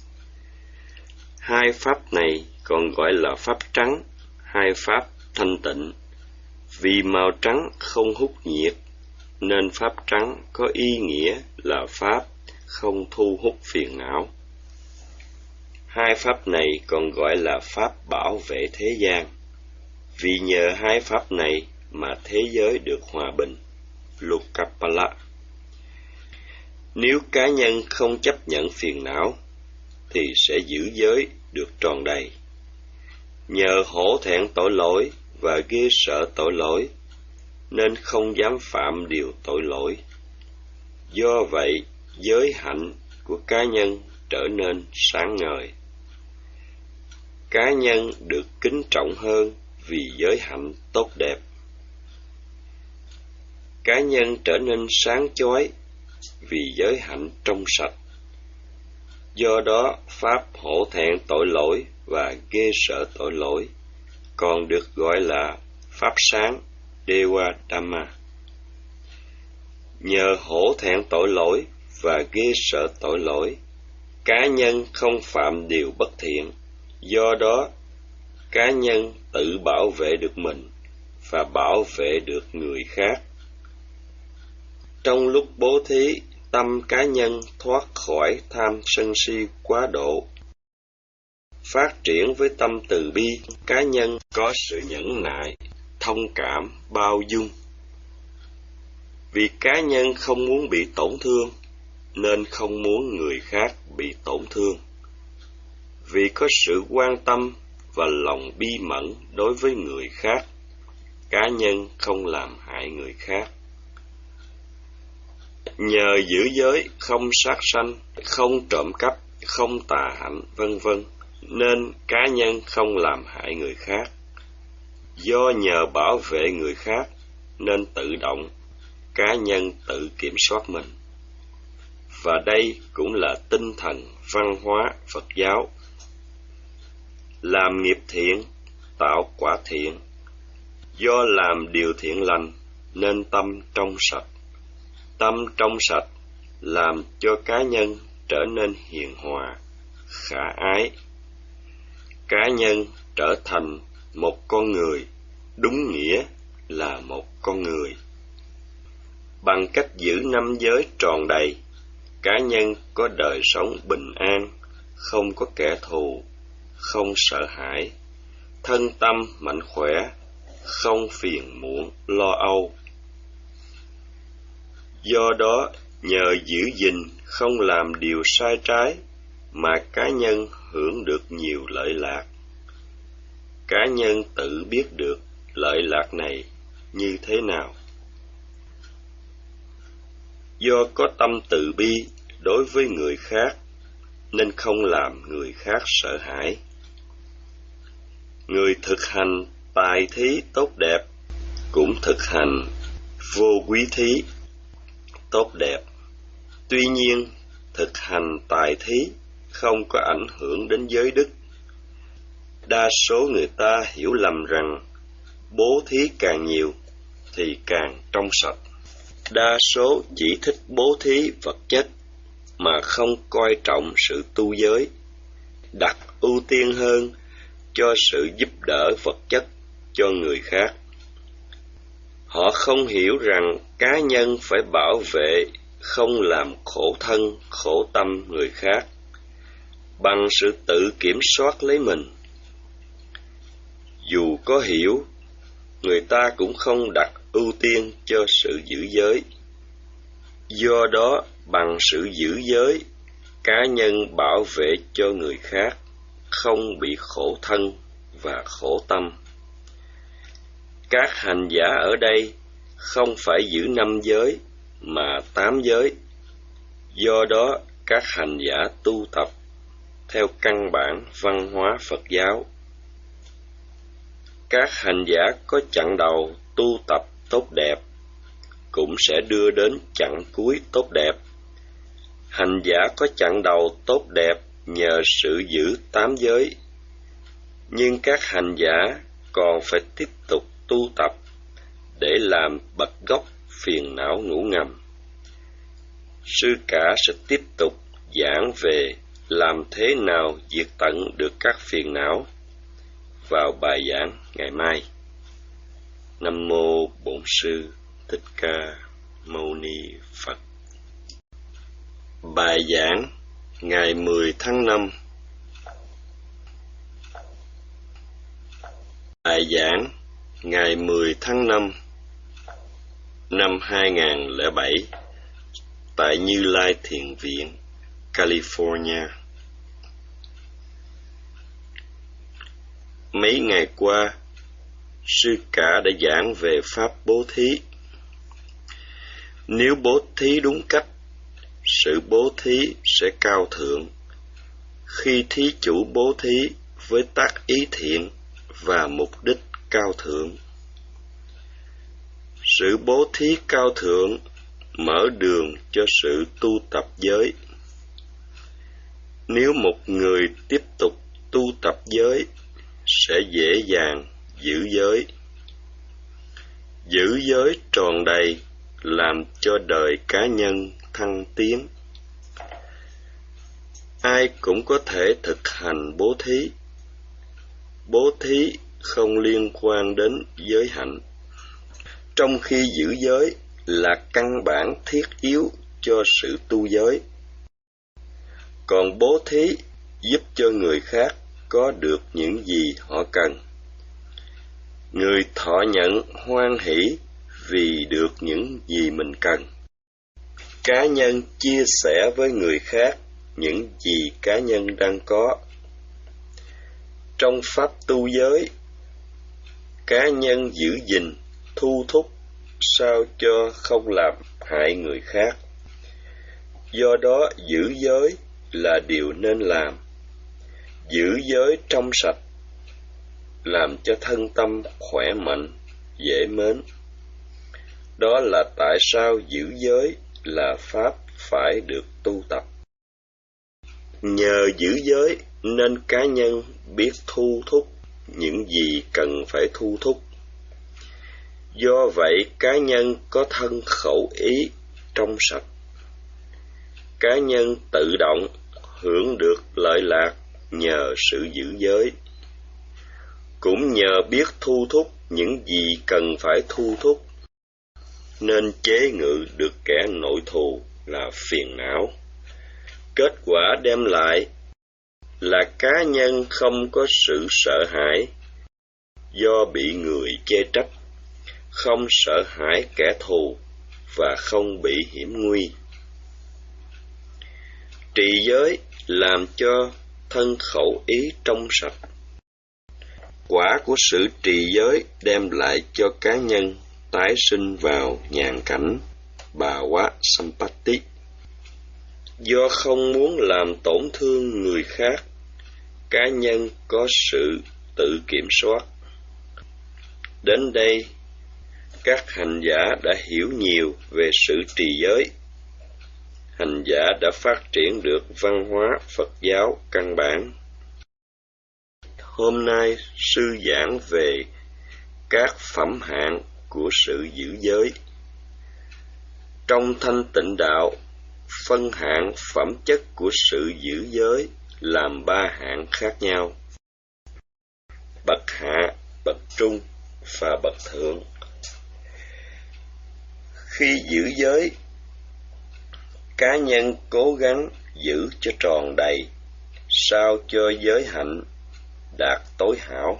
Hai pháp này còn gọi là pháp trắng, hai pháp thanh tịnh. Vì màu trắng không hút nhiệt, nên pháp trắng có ý nghĩa là pháp không thu hút phiền não. Hai pháp này còn gọi là pháp bảo vệ thế gian, vì nhờ hai pháp này mà thế giới được hòa bình. Lokapala. Nếu cá nhân không chấp nhận phiền não, thì sẽ giữ giới được tròn đầy. Nhờ hổ thẹn tội lỗi và ghê sợ tội lỗi, nên không dám phạm điều tội lỗi. Do vậy, giới hạnh của cá nhân trở nên sáng ngời. Cá nhân được kính trọng hơn vì giới hạnh tốt đẹp. Cá nhân trở nên sáng chói vì giới hạnh trong sạch. Do đó, pháp hổ thẹn tội lỗi và ghê sợ tội lỗi còn được gọi là pháp sáng Dewa Dhamma. Nhờ hổ thẹn tội lỗi và ghê sợ tội lỗi, cá nhân không phạm điều bất thiện. Do đó, cá nhân tự bảo vệ được mình và bảo vệ được người khác. Trong lúc bố thí, tâm cá nhân thoát khỏi tham sân si quá độ. Phát triển với tâm từ bi, cá nhân có sự nhẫn nại, thông cảm, bao dung. Vì cá nhân không muốn bị tổn thương, nên không muốn người khác bị tổn thương. Vì có sự quan tâm và lòng bi mẫn đối với người khác, cá nhân không làm hại người khác. Nhờ giữ giới không sát sanh, không trộm cắp, không tà hạnh, vân vân, nên cá nhân không làm hại người khác. Do nhờ bảo vệ người khác, nên tự động, cá nhân tự kiểm soát mình. Và đây cũng là tinh thần văn hóa Phật giáo. Làm nghiệp thiện, tạo quả thiện. Do làm điều thiện lành, nên tâm trong sạch. Tâm trong sạch làm cho cá nhân trở nên hiền hòa, khả ái. Cá nhân trở thành một con người, đúng nghĩa là một con người. Bằng cách giữ năm giới tròn đầy, cá nhân có đời sống bình an, không có kẻ thù, không sợ hãi, thân tâm mạnh khỏe, không phiền muộn, lo âu. Do đó, nhờ giữ gìn không làm điều sai trái, mà cá nhân hưởng được nhiều lợi lạc. Cá nhân tự biết được lợi lạc này như thế nào. Do có tâm từ bi đối với người khác, nên không làm người khác sợ hãi. Người thực hành tài thí tốt đẹp cũng thực hành vô quý thí tốt đẹp. Tuy nhiên, thực hành tài thí không có ảnh hưởng đến giới đức. Đa số người ta hiểu lầm rằng bố thí càng nhiều thì càng trong sạch. Đa số chỉ thích bố thí vật chất mà không coi trọng sự tu giới, đặt ưu tiên hơn cho sự giúp đỡ vật chất cho người khác. Họ không hiểu rằng cá nhân phải bảo vệ, không làm khổ thân, khổ tâm người khác, bằng sự tự kiểm soát lấy mình. Dù có hiểu, người ta cũng không đặt ưu tiên cho sự giữ giới. Do đó, bằng sự giữ giới, cá nhân bảo vệ cho người khác, không bị khổ thân và khổ tâm. Các hành giả ở đây không phải giữ năm giới, mà tám giới. Do đó, các hành giả tu tập theo căn bản văn hóa Phật giáo. Các hành giả có chặng đầu tu tập tốt đẹp, cũng sẽ đưa đến chặng cuối tốt đẹp. Hành giả có chặng đầu tốt đẹp nhờ sự giữ tám giới, nhưng các hành giả còn phải tiếp tục tu tập để làm bật gốc phiền não ngủ ngầm. Sư cả sẽ tiếp tục giảng về làm thế nào diệt tận được các phiền não vào bài giảng ngày mai. Nam mô Bổn Sư Thích Ca Mâu Ni Phật. Bài giảng ngày mười tháng năm. Bài giảng ngày mười tháng năm năm hai nghìn không trăm lẻ bảy tại Như Lai Thiền Viện, California. Mấy ngày qua, sư cả đã giảng về pháp bố thí. Nếu bố thí đúng cách, sự bố thí sẽ cao thượng. Khi thí chủ bố thí với tác ý thiện và mục đích cao thượng, sự bố thí cao thượng mở đường cho sự tu tập giới. Nếu một người tiếp tục tu tập giới, sẽ dễ dàng giữ giới. Giữ giới tròn đầy làm cho đời cá nhân thăng tiến. Ai cũng có thể thực hành bố thí. Bố thí không liên quan đến giới hạnh, trong khi giữ giới là căn bản thiết yếu cho sự tu giới. Còn bố thí giúp cho người khác có được những gì họ cần. Người thọ nhận hoan hỷ vì được những gì mình cần. Cá nhân chia sẻ với người khác những gì cá nhân đang có. Trong pháp tu giới, cá nhân giữ gìn, thu thúc sao cho không làm hại người khác. Do đó giữ giới là điều nên làm. Giữ giới trong sạch làm cho thân tâm khỏe mạnh, dễ mến. Đó là tại sao giữ giới là pháp phải được tu tập. Nhờ giữ giới nên cá nhân biết thu thúc những gì cần phải thu thúc. Do vậy cá nhân có thân khẩu ý trong sạch. Cá nhân tự động hưởng được lợi lạc nhờ sự giữ giới. Cũng nhờ biết thu thúc những gì cần phải thu thúc, nên chế ngự được kẻ nội thù là phiền não. Kết quả đem lại là cá nhân không có sự sợ hãi do bị người chê trách, không sợ hãi kẻ thù và không bị hiểm nguy. Trì giới làm cho thân khẩu ý trong sạch. Quả của sự trì giới đem lại cho cá nhân tái sinh vào nhàn cảnh Bhava Sampatti. Do không muốn làm tổn thương người khác, cá nhân có sự tự kiểm soát. Đến đây, các hành giả đã hiểu nhiều về sự trì giới. Hành giả đã phát triển được văn hóa Phật giáo căn bản. Hôm nay, sư giảng về các phẩm hạng của sự giữ giới. Trong thanh tịnh đạo, phân hạng phẩm chất của sự giữ giới làm ba hạng khác nhau: bậc hạ, bậc trung và bậc thượng. Khi giữ giới, cá nhân cố gắng giữ cho tròn đầy, sao cho giới hạnh đạt tối hảo.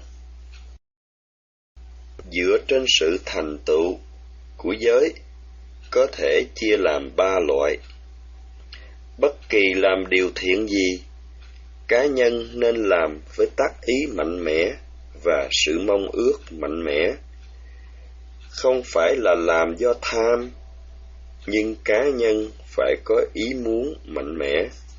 Dựa trên sự thành tựu của giới có thể chia làm ba loại. Bất kỳ làm điều thiện gì, cá nhân nên làm với tác ý mạnh mẽ và sự mong ước mạnh mẽ. Không phải là làm do tham, nhưng cá nhân phải có ý muốn mạnh mẽ.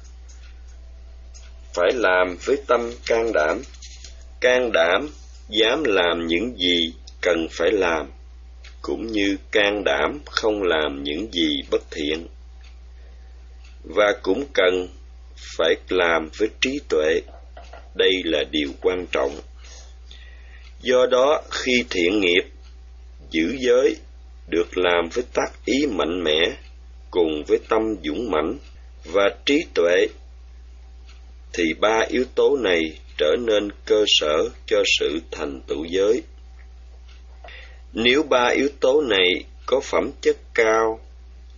Phải làm với tâm can đảm, can đảm dám làm những gì cần phải làm, cũng như can đảm không làm những gì bất thiện. Và cũng cần phải làm với trí tuệ. Đây là điều quan trọng. Do đó, khi thiện nghiệp, giữ giới được làm với tác ý mạnh mẽ, cùng với tâm dũng mãnh và trí tuệ, thì ba yếu tố này trở nên cơ sở cho sự thành tựu giới. Nếu ba yếu tố này có phẩm chất cao,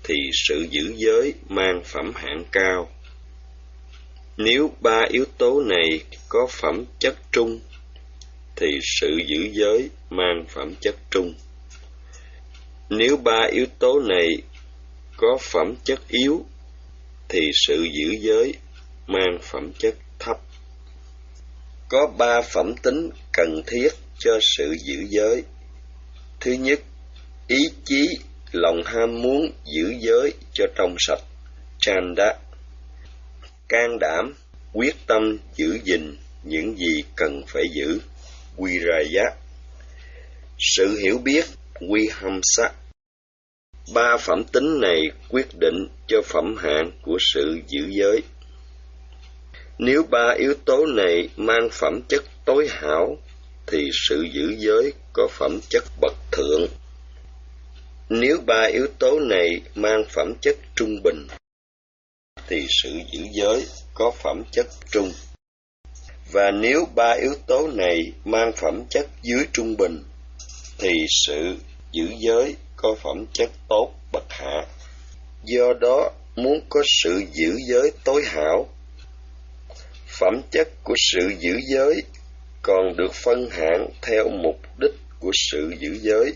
thì sự giữ giới mang phẩm hạng cao. Nếu ba yếu tố này có phẩm chất trung, thì sự giữ giới mang phẩm chất trung. Nếu ba yếu tố này có phẩm chất yếu, thì sự giữ giới mang phẩm chất thấp. Có ba phẩm tính cần thiết cho sự giữ giới. Thứ nhất, ý chí, lòng ham muốn giữ giới cho trong sạch, chanda. Can đảm, quyết tâm giữ gìn những gì cần phải giữ, viraya. Sự hiểu biết, vihamsa. Ba phẩm tính này quyết định cho phẩm hạng của sự giữ giới. Nếu ba yếu tố này mang phẩm chất tối hảo, thì sự giữ giới có phẩm chất bậc thượng. Nếu ba yếu tố này mang phẩm chất trung bình, thì sự giữ giới có phẩm chất trung. Và nếu ba yếu tố này mang phẩm chất dưới trung bình, thì sự giữ giới có phẩm chất tốt bậc hạ. Do đó, muốn có sự giữ giới tối hảo, phẩm chất của sự giữ giới còn được phân hạng theo mục đích của sự giữ giới.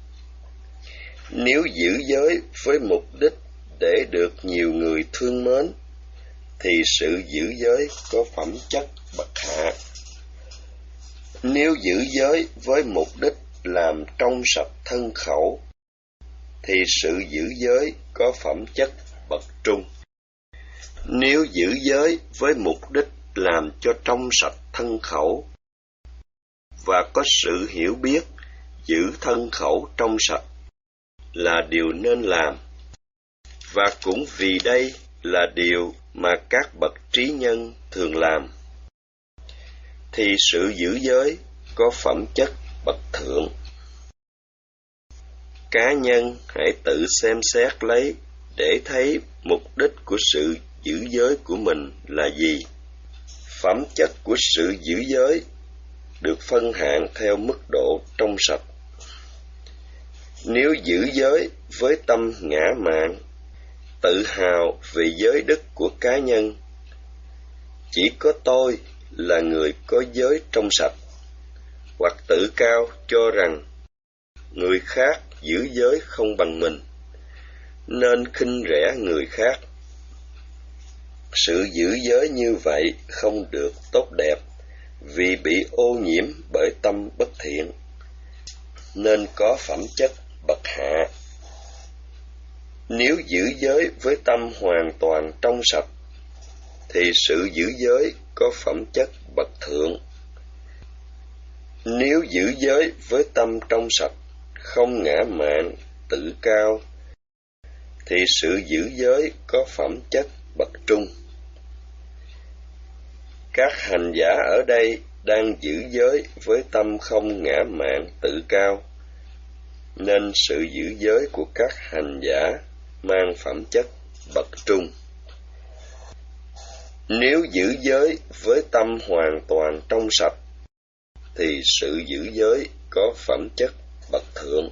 Nếu giữ giới với mục đích để được nhiều người thương mến, thì sự giữ giới có phẩm chất bậc hạ. Nếu giữ giới với mục đích làm trong sạch thân khẩu, thì sự giữ giới có phẩm chất bậc trung. Nếu giữ giới với mục đích làm cho trong sạch thân khẩu và có sự hiểu biết giữ thân khẩu trong sạch là điều nên làm, và cũng vì đây là điều mà các bậc trí nhân thường làm, thì sự giữ giới có phẩm chất bậc thượng. Cá nhân hãy tự xem xét lấy để thấy mục đích của sự giữ giới của mình là gì. Phẩm chất của sự giữ giới được phân hạng theo mức độ trong sạch. Nếu giữ giới với tâm ngã mạn, tự hào về giới đức của cá nhân, chỉ có tôi là người có giới trong sạch, hoặc tự cao cho rằng người khác giữ giới không bằng mình, nên khinh rẻ người khác. Sự giữ giới như vậy không được tốt đẹp, vì bị ô nhiễm bởi tâm bất thiện, nên có phẩm chất bậc hạ. Nếu giữ giới với tâm hoàn toàn trong sạch, thì sự giữ giới có phẩm chất bậc thượng. Nếu giữ giới với tâm trong sạch, không ngã mạn, tự cao, thì sự giữ giới có phẩm chất bậc trung. Các hành giả ở đây đang giữ giới với tâm không ngã mạn, tự cao, nên sự giữ giới của các hành giả mang phẩm chất bậc trung. Nếu giữ giới với tâm hoàn toàn trong sạch, thì sự giữ giới có phẩm chất bậc thượng.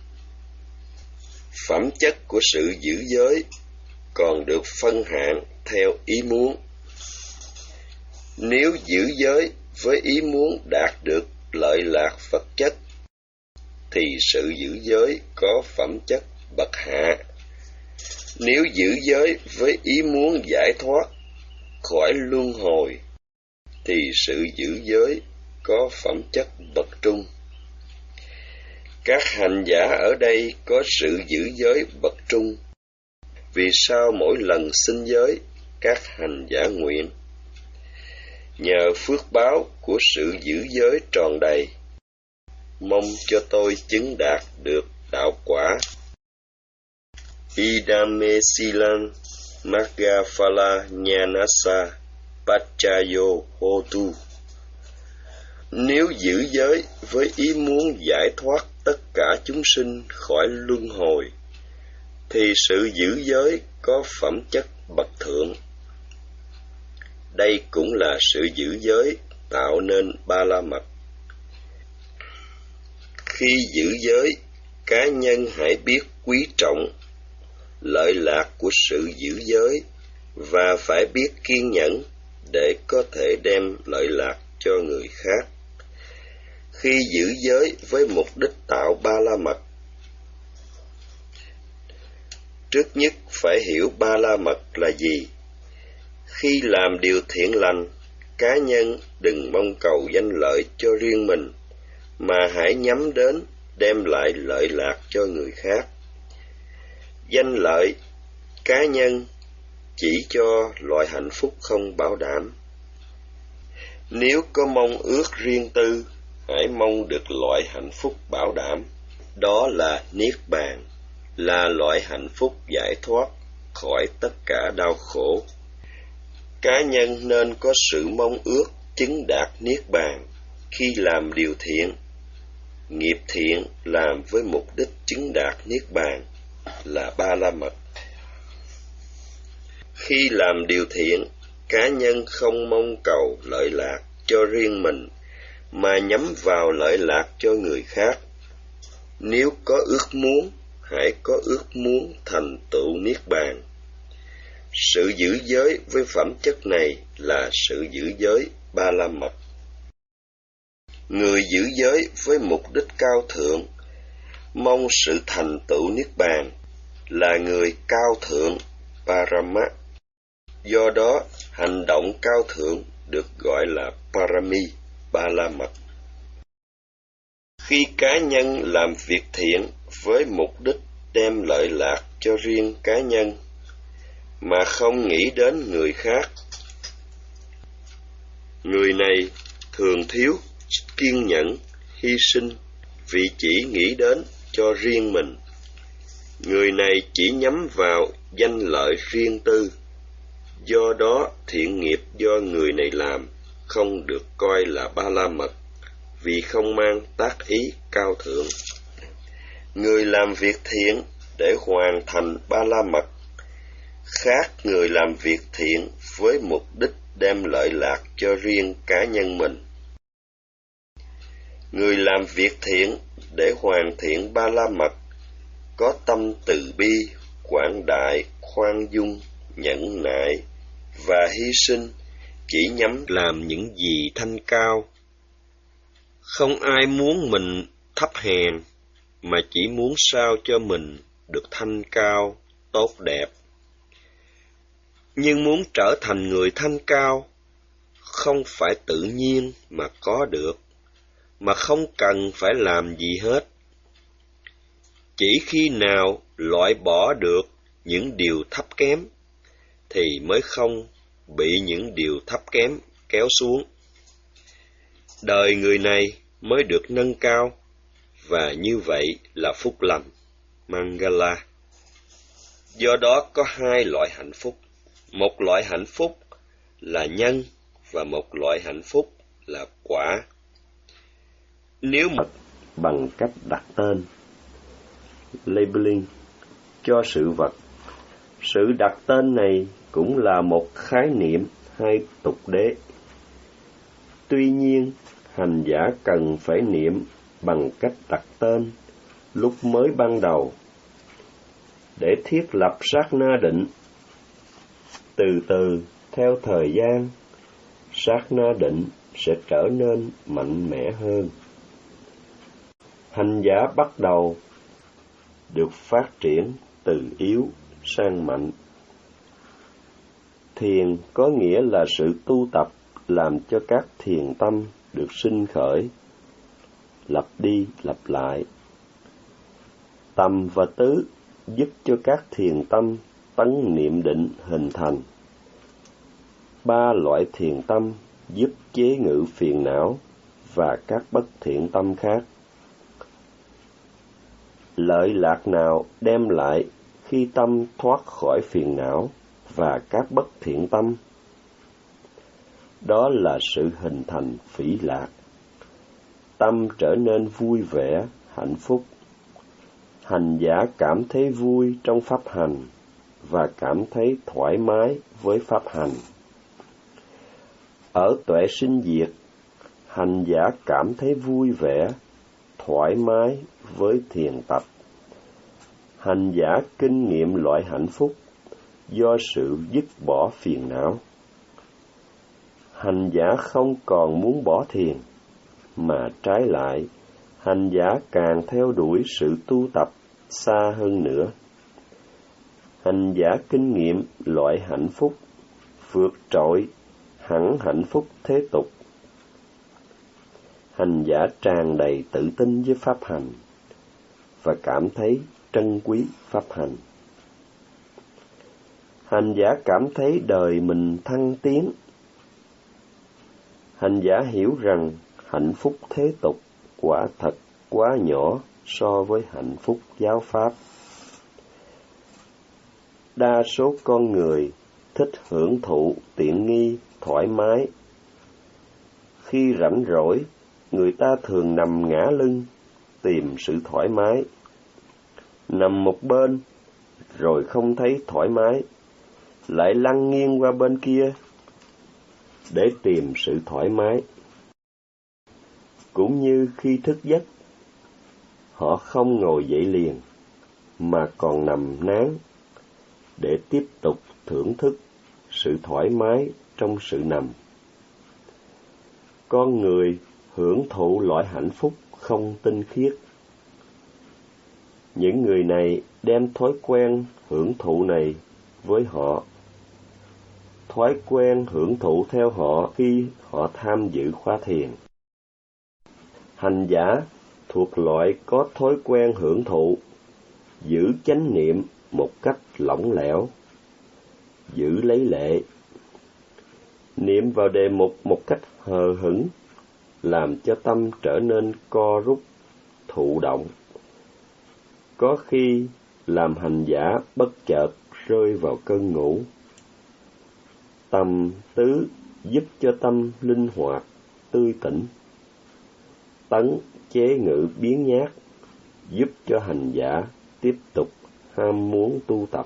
Phẩm chất của sự giữ giới còn được phân hạng theo ý muốn. Nếu giữ giới với ý muốn đạt được lợi lạc vật chất, thì sự giữ giới có phẩm chất bậc hạ. Nếu giữ giới với ý muốn giải thoát khỏi luân hồi, thì sự giữ giới có phẩm chất bậc trung. Các hành giả ở đây có sự giữ giới bậc trung. Vì sao mỗi lần sinh giới, các hành giả nguyện: nhờ phước báo của sự giữ giới tròn đầy, mong cho tôi chứng đạt được đạo quả. Idame silang Magga-phala Nyanasa Pachayo Hotu. Nếu giữ giới với ý muốn giải thoát tất cả chúng sinh khỏi luân hồi, thì sự giữ giới có phẩm chất bậc thượng. Đây cũng là sự giữ giới tạo nên ba la mật. Khi giữ giới, cá nhân hãy biết quý trọng, lợi lạc của sự giữ giới và phải biết kiên nhẫn để có thể đem lợi lạc cho người khác. Khi giữ giới với mục đích tạo ba la mật, trước nhất phải hiểu ba la mật là gì. Khi làm điều thiện lành, cá nhân đừng mong cầu danh lợi cho riêng mình, mà hãy nhắm đến đem lại lợi lạc cho người khác. Danh lợi cá nhân chỉ cho loại hạnh phúc không bảo đảm. Nếu có mong ước riêng tư, hãy mong được loại hạnh phúc bảo đảm. Đó là Niết Bàn, là loại hạnh phúc giải thoát khỏi tất cả đau khổ. Cá nhân nên có sự mong ước chứng đạt Niết Bàn khi làm điều thiện. Nghiệp thiện làm với mục đích chứng đạt Niết Bàn là ba la mật. Khi làm điều thiện, cá nhân không mong cầu lợi lạc cho riêng mình, mà nhắm vào lợi lạc cho người khác. Nếu có ước muốn, hãy có ước muốn thành tựu Niết Bàn. Sự giữ giới với phẩm chất này là sự giữ giới ba la mật. Người giữ giới với mục đích cao thượng, mong sự thành tựu Niết Bàn, là người cao thượng Parama. Do đó, hành động cao thượng được gọi là Parami, ba la mật. Khi cá nhân làm việc thiện với mục đích đem lợi lạc cho riêng cá nhân, mà không nghĩ đến người khác, người này thường thiếu kiên nhẫn, hy sinh vì chỉ nghĩ đến cho riêng mình. Người này chỉ nhắm vào danh lợi riêng tư. Do đó, thiện nghiệp do người này làm không được coi là ba la mật, vì không mang tác ý cao thượng. Người làm việc thiện để hoàn thành ba la mật khác người làm việc thiện với mục đích đem lợi lạc cho riêng cá nhân mình. Người làm việc thiện để hoàn thiện ba la mật có tâm từ bi, quảng đại, khoan dung, nhẫn nại và hy sinh, chỉ nhắm làm những gì thanh cao. Không ai muốn mình thấp hèn, mà chỉ muốn sao cho mình được thanh cao, tốt đẹp. Nhưng muốn trở thành người thanh cao, không phải tự nhiên mà có được, mà không cần phải làm gì hết. Chỉ khi nào loại bỏ được những điều thấp kém, thì mới không bị những điều thấp kém kéo xuống. Đời người này mới được nâng cao, và như vậy là phúc lành, Mangala. Do đó có hai loại hạnh phúc. Một loại hạnh phúc là nhân, và một loại hạnh phúc là quả. Nếu một bằng cách đặt tên, labeling, cho sự vật, sự đặt tên này cũng là một khái niệm hay tục đế. Tuy nhiên, hành giả cần phải niệm bằng cách đặt tên lúc mới ban đầu, để thiết lập sát na định. Từ từ, theo thời gian, sát na định sẽ trở nên mạnh mẽ hơn. Hành giả bắt đầu được phát triển từ yếu sang mạnh. Thiền có nghĩa là sự tu tập làm cho các thiền tâm được sinh khởi, lặp đi lặp lại. Tâm và tứ giúp cho các thiền tâm tấn niệm định hình thành. Ba loại thiền tâm giúp chế ngự phiền não và các bất thiện tâm khác. Lợi lạc nào đem lại khi tâm thoát khỏi phiền não và các bất thiện tâm? Đó là sự hình thành phỉ lạc. Tâm trở nên vui vẻ, hạnh phúc. Hành giả cảm thấy vui trong pháp hành và cảm thấy thoải mái với pháp hành. Ở tuệ sinh diệt, hành giả cảm thấy vui vẻ, thoải mái với thiền tập. Hành giả kinh nghiệm loại hạnh phúc do sự dứt bỏ phiền não. Hành giả không còn muốn bỏ thiền, mà trái lại, hành giả càng theo đuổi sự tu tập xa hơn nữa. Hành giả kinh nghiệm loại hạnh phúc vượt trội hẳn hạnh phúc thế tục. Hành giả tràn đầy tự tin với pháp hành và cảm thấy trân quý pháp hành. Hành giả cảm thấy đời mình thăng tiến. Hành giả hiểu rằng hạnh phúc thế tục quả thật quá nhỏ so với hạnh phúc giáo pháp. Đa số con người thích hưởng thụ tiện nghi, thoải mái. Khi rảnh rỗi, người ta thường nằm ngả lưng, tìm sự thoải mái. Nằm một bên, rồi không thấy thoải mái, lại lăn nghiêng qua bên kia để tìm sự thoải mái. Cũng như khi thức giấc, họ không ngồi dậy liền, mà còn nằm nán để tiếp tục thưởng thức sự thoải mái trong sự nằm. Con người hưởng thụ loại hạnh phúc không tinh khiết. Những người này đem thói quen hưởng thụ này với họ. Thói quen hưởng thụ theo họ khi họ tham dự khóa thiền. Hành giả thuộc loại có thói quen hưởng thụ, giữ chánh niệm một cách lỏng lẻo, giữ lấy lệ. Niệm vào đề mục một cách hờ hững, làm cho tâm trở nên co rút, thụ động. Có khi làm hành giả bất chợt rơi vào cơn ngủ. Tầm tứ giúp cho tâm linh hoạt, tươi tỉnh. Tấn chế ngự biến nhát giúp cho hành giả tiếp tục ham muốn tu tập.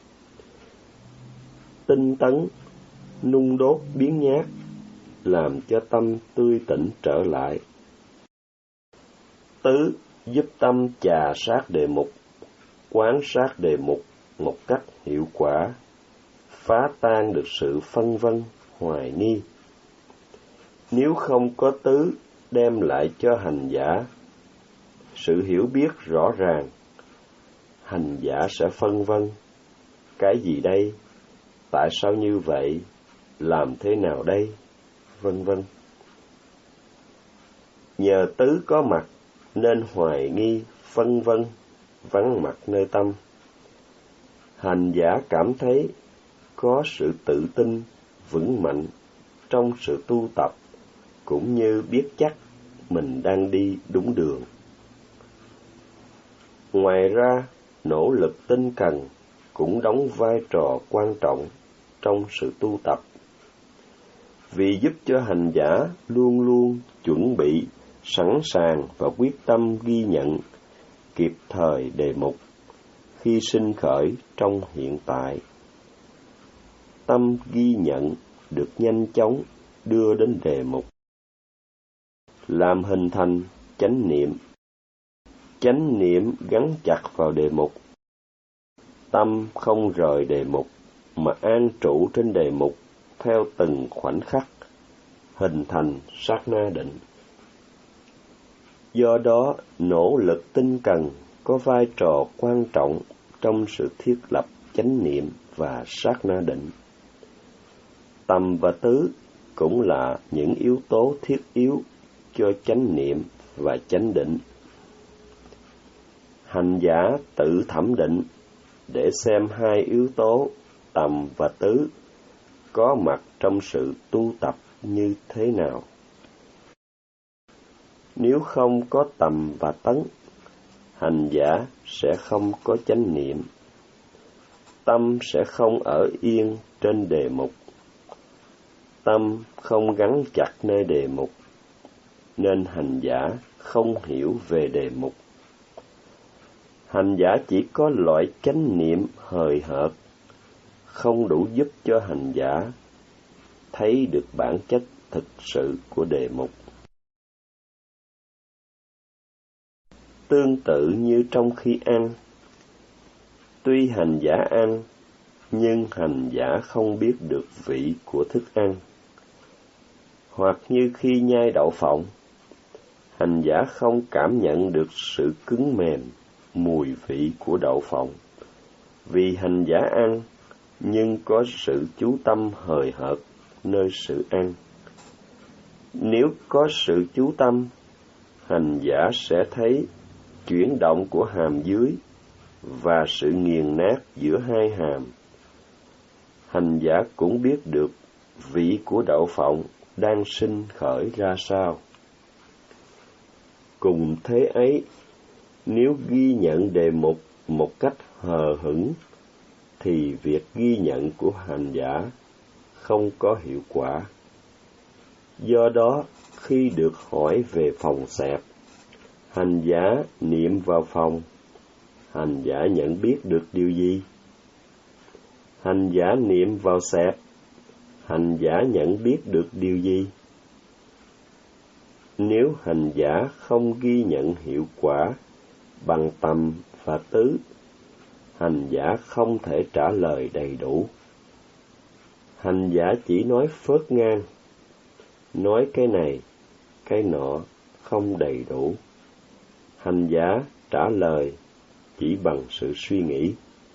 Tinh tấn nung đốt biến nhát làm cho tâm tươi tỉnh trở lại. Tứ giúp tâm chà sát đề mục, quán sát đề mục một cách hiệu quả, phá tan được sự phân vân, hoài nghi. Nếu không có tứ đem lại cho hành giả sự hiểu biết rõ ràng, hành giả sẽ phân vân. Cái gì đây? Tại sao như vậy? Làm thế nào đây? Vân vân. Nhờ tứ có mặt nên hoài nghi, phân vân vắng mặt nơi tâm. Hành giả cảm thấy có sự tự tin, vững mạnh trong sự tu tập, cũng như biết chắc mình đang đi đúng đường. Ngoài ra, nỗ lực tinh cần cũng đóng vai trò quan trọng trong sự tu tập, vì giúp cho hành giả luôn luôn chuẩn bị, sẵn sàng và quyết tâm ghi nhận kịp thời đề mục khi sinh khởi trong hiện tại. Tâm ghi nhận được nhanh chóng đưa đến đề mục, làm hình thành chánh niệm. Chánh niệm gắn chặt vào đề mục. Tâm không rời đề mục, mà an trụ trên đề mục theo từng khoảnh khắc, hình thành sát na định. Do đó, nỗ lực tinh cần có vai trò quan trọng trong sự thiết lập chánh niệm và sát na định. Tâm và tứ cũng là những yếu tố thiết yếu cho chánh niệm và chánh định. Hành giả tự thẩm định để xem hai yếu tố tầm và tứ có mặt trong sự tu tập như thế nào. Nếu không có tầm và tấn, hành giả sẽ không có chánh niệm. Tâm sẽ không ở yên trên đề mục. Tâm không gắn chặt nơi đề mục, nên hành giả không hiểu về đề mục. Hành giả chỉ có loại chánh niệm hời hợt, không đủ giúp cho hành giả thấy được bản chất thực sự của đề mục. Tương tự như trong khi ăn, Tuy hành giả ăn, nhưng hành giả không biết được vị của thức ăn. Hoặc như khi nhai đậu phộng, hành giả không cảm nhận được sự cứng mềm, mùi vị của đậu phộng. Vì hành giả ăn, nhưng có sự chú tâm hời hợt nơi sự ăn. Nếu có sự chú tâm, hành giả sẽ thấy chuyển động của hàm dưới và sự nghiền nát giữa hai hàm. Hành giả cũng biết được vị của đậu phộng đang sinh khởi ra sao. Cùng thế ấy, nếu ghi nhận đề mục một cách hờ hững, thì việc ghi nhận của hành giả không có hiệu quả. Do đó, khi được hỏi về phòng xẹp, hành giả niệm vào phòng, hành giả nhận biết được điều gì? Hành giả niệm vào xẹp, hành giả nhận biết được điều gì? Nếu hành giả không ghi nhận hiệu quả bằng tầm và tứ, hành giả không thể trả lời đầy đủ. Hành giả chỉ nói phớt ngang, nói cái này, cái nọ không đầy đủ. Hành giả trả lời chỉ bằng sự suy nghĩ.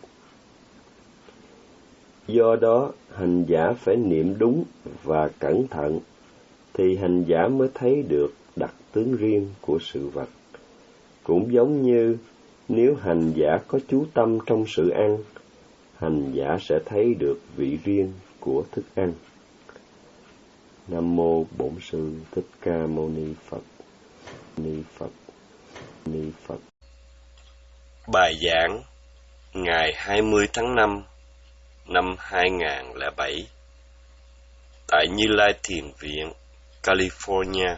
Do đó, hành giả phải niệm đúng và cẩn thận, thì hành giả mới thấy được đặc tướng riêng của sự vật. Cũng giống như nếu hành giả có chú tâm trong sự ăn, hành giả sẽ thấy được vị riêng của thức ăn. Nam mô Bổn Sư Thích Ca Mâu Ni Phật. Ni Phật. Ni Phật. Bài giảng ngày hai mươi tháng năm năm hai không không bảy tại Như Lai Thiền Viện, California.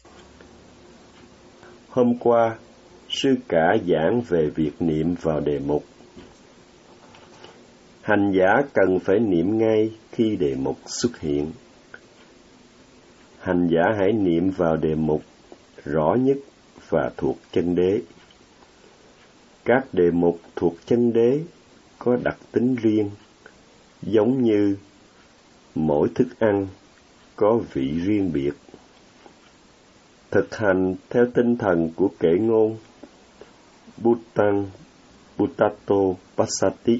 Hôm qua, sư cả giảng về việc niệm vào đề mục. Hành giả cần phải niệm ngay khi đề mục xuất hiện. Hành giả hãy niệm vào đề mục rõ nhất và thuộc chân đế. Các đề mục thuộc chân đế có đặc tính riêng, giống như mỗi thức ăn có vị riêng biệt. Thực hành theo tinh thần của kệ ngôn Bhutan Bhutato Passati,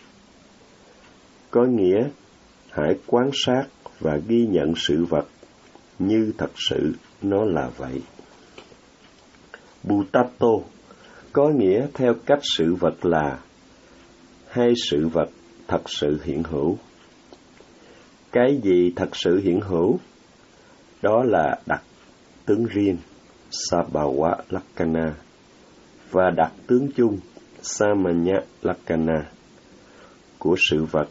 có nghĩa hãy quan sát và ghi nhận sự vật như thật sự nó là vậy. Bhutato có nghĩa theo cách sự vật là, hay sự vật thật sự hiện hữu. Cái gì thật sự hiện hữu? Đó là đặc tướng riêng, Sabhava Lakkhana, và đặc tướng chung, Samanya Lakkhana, của sự vật.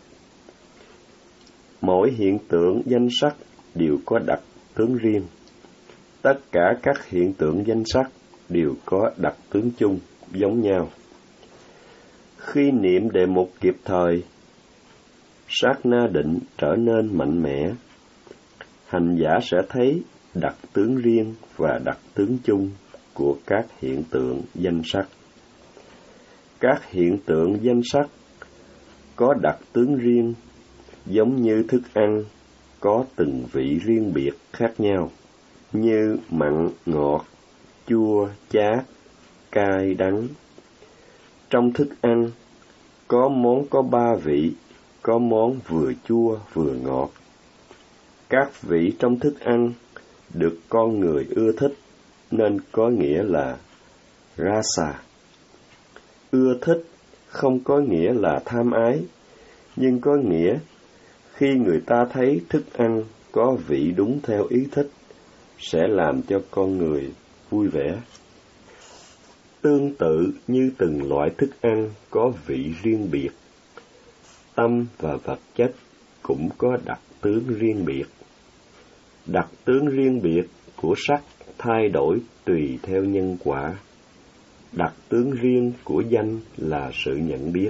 Mỗi hiện tượng danh sắc đều có đặc tướng riêng. Tất cả các hiện tượng danh sắc đều có đặc tướng chung, giống nhau. Khi niệm đề mục kịp thời, sát na định trở nên mạnh mẽ. Hành giả sẽ thấy đặc tướng riêng và đặc tướng chung của các hiện tượng danh sắc. Các hiện tượng danh sắc có đặc tướng riêng, giống như thức ăn có từng vị riêng biệt khác nhau, như mặn, ngọt, chua, chát, cay, đắng. Trong thức ăn, có món có ba vị, có món vừa chua vừa ngọt. Các vị trong thức ăn được con người ưa thích, nên có nghĩa là rasa. Ưa thích không có nghĩa là tham ái, nhưng có nghĩa khi người ta thấy thức ăn có vị đúng theo ý thích, sẽ làm cho con người vui vẻ. Tương tự như từng loại thức ăn có vị riêng biệt, tâm và vật chất cũng có đặc tướng riêng biệt. Đặc tướng riêng biệt của sắc thay đổi tùy theo nhân quả. Đặc tướng riêng của danh là sự nhận biết.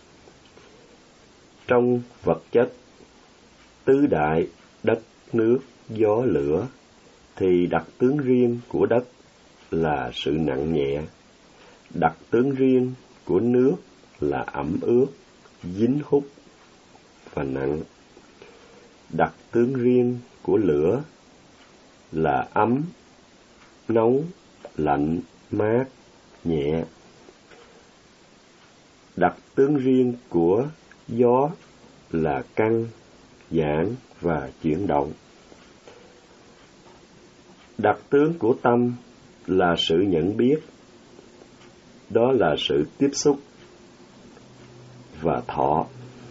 Trong vật chất, tứ đại, đất, nước, gió, lửa, thì đặc tướng riêng của đất là sự nặng nhẹ. Đặc tướng riêng của nước là ẩm ướt, dính hút và nặng. Đặc tướng riêng của lửa là ấm, nóng, lạnh, mát, nhẹ. Đặc tướng riêng của gió là căng, giãn và chuyển động. Đặc tướng của tâm là sự nhận biết, đó là sự tiếp xúc và thọ.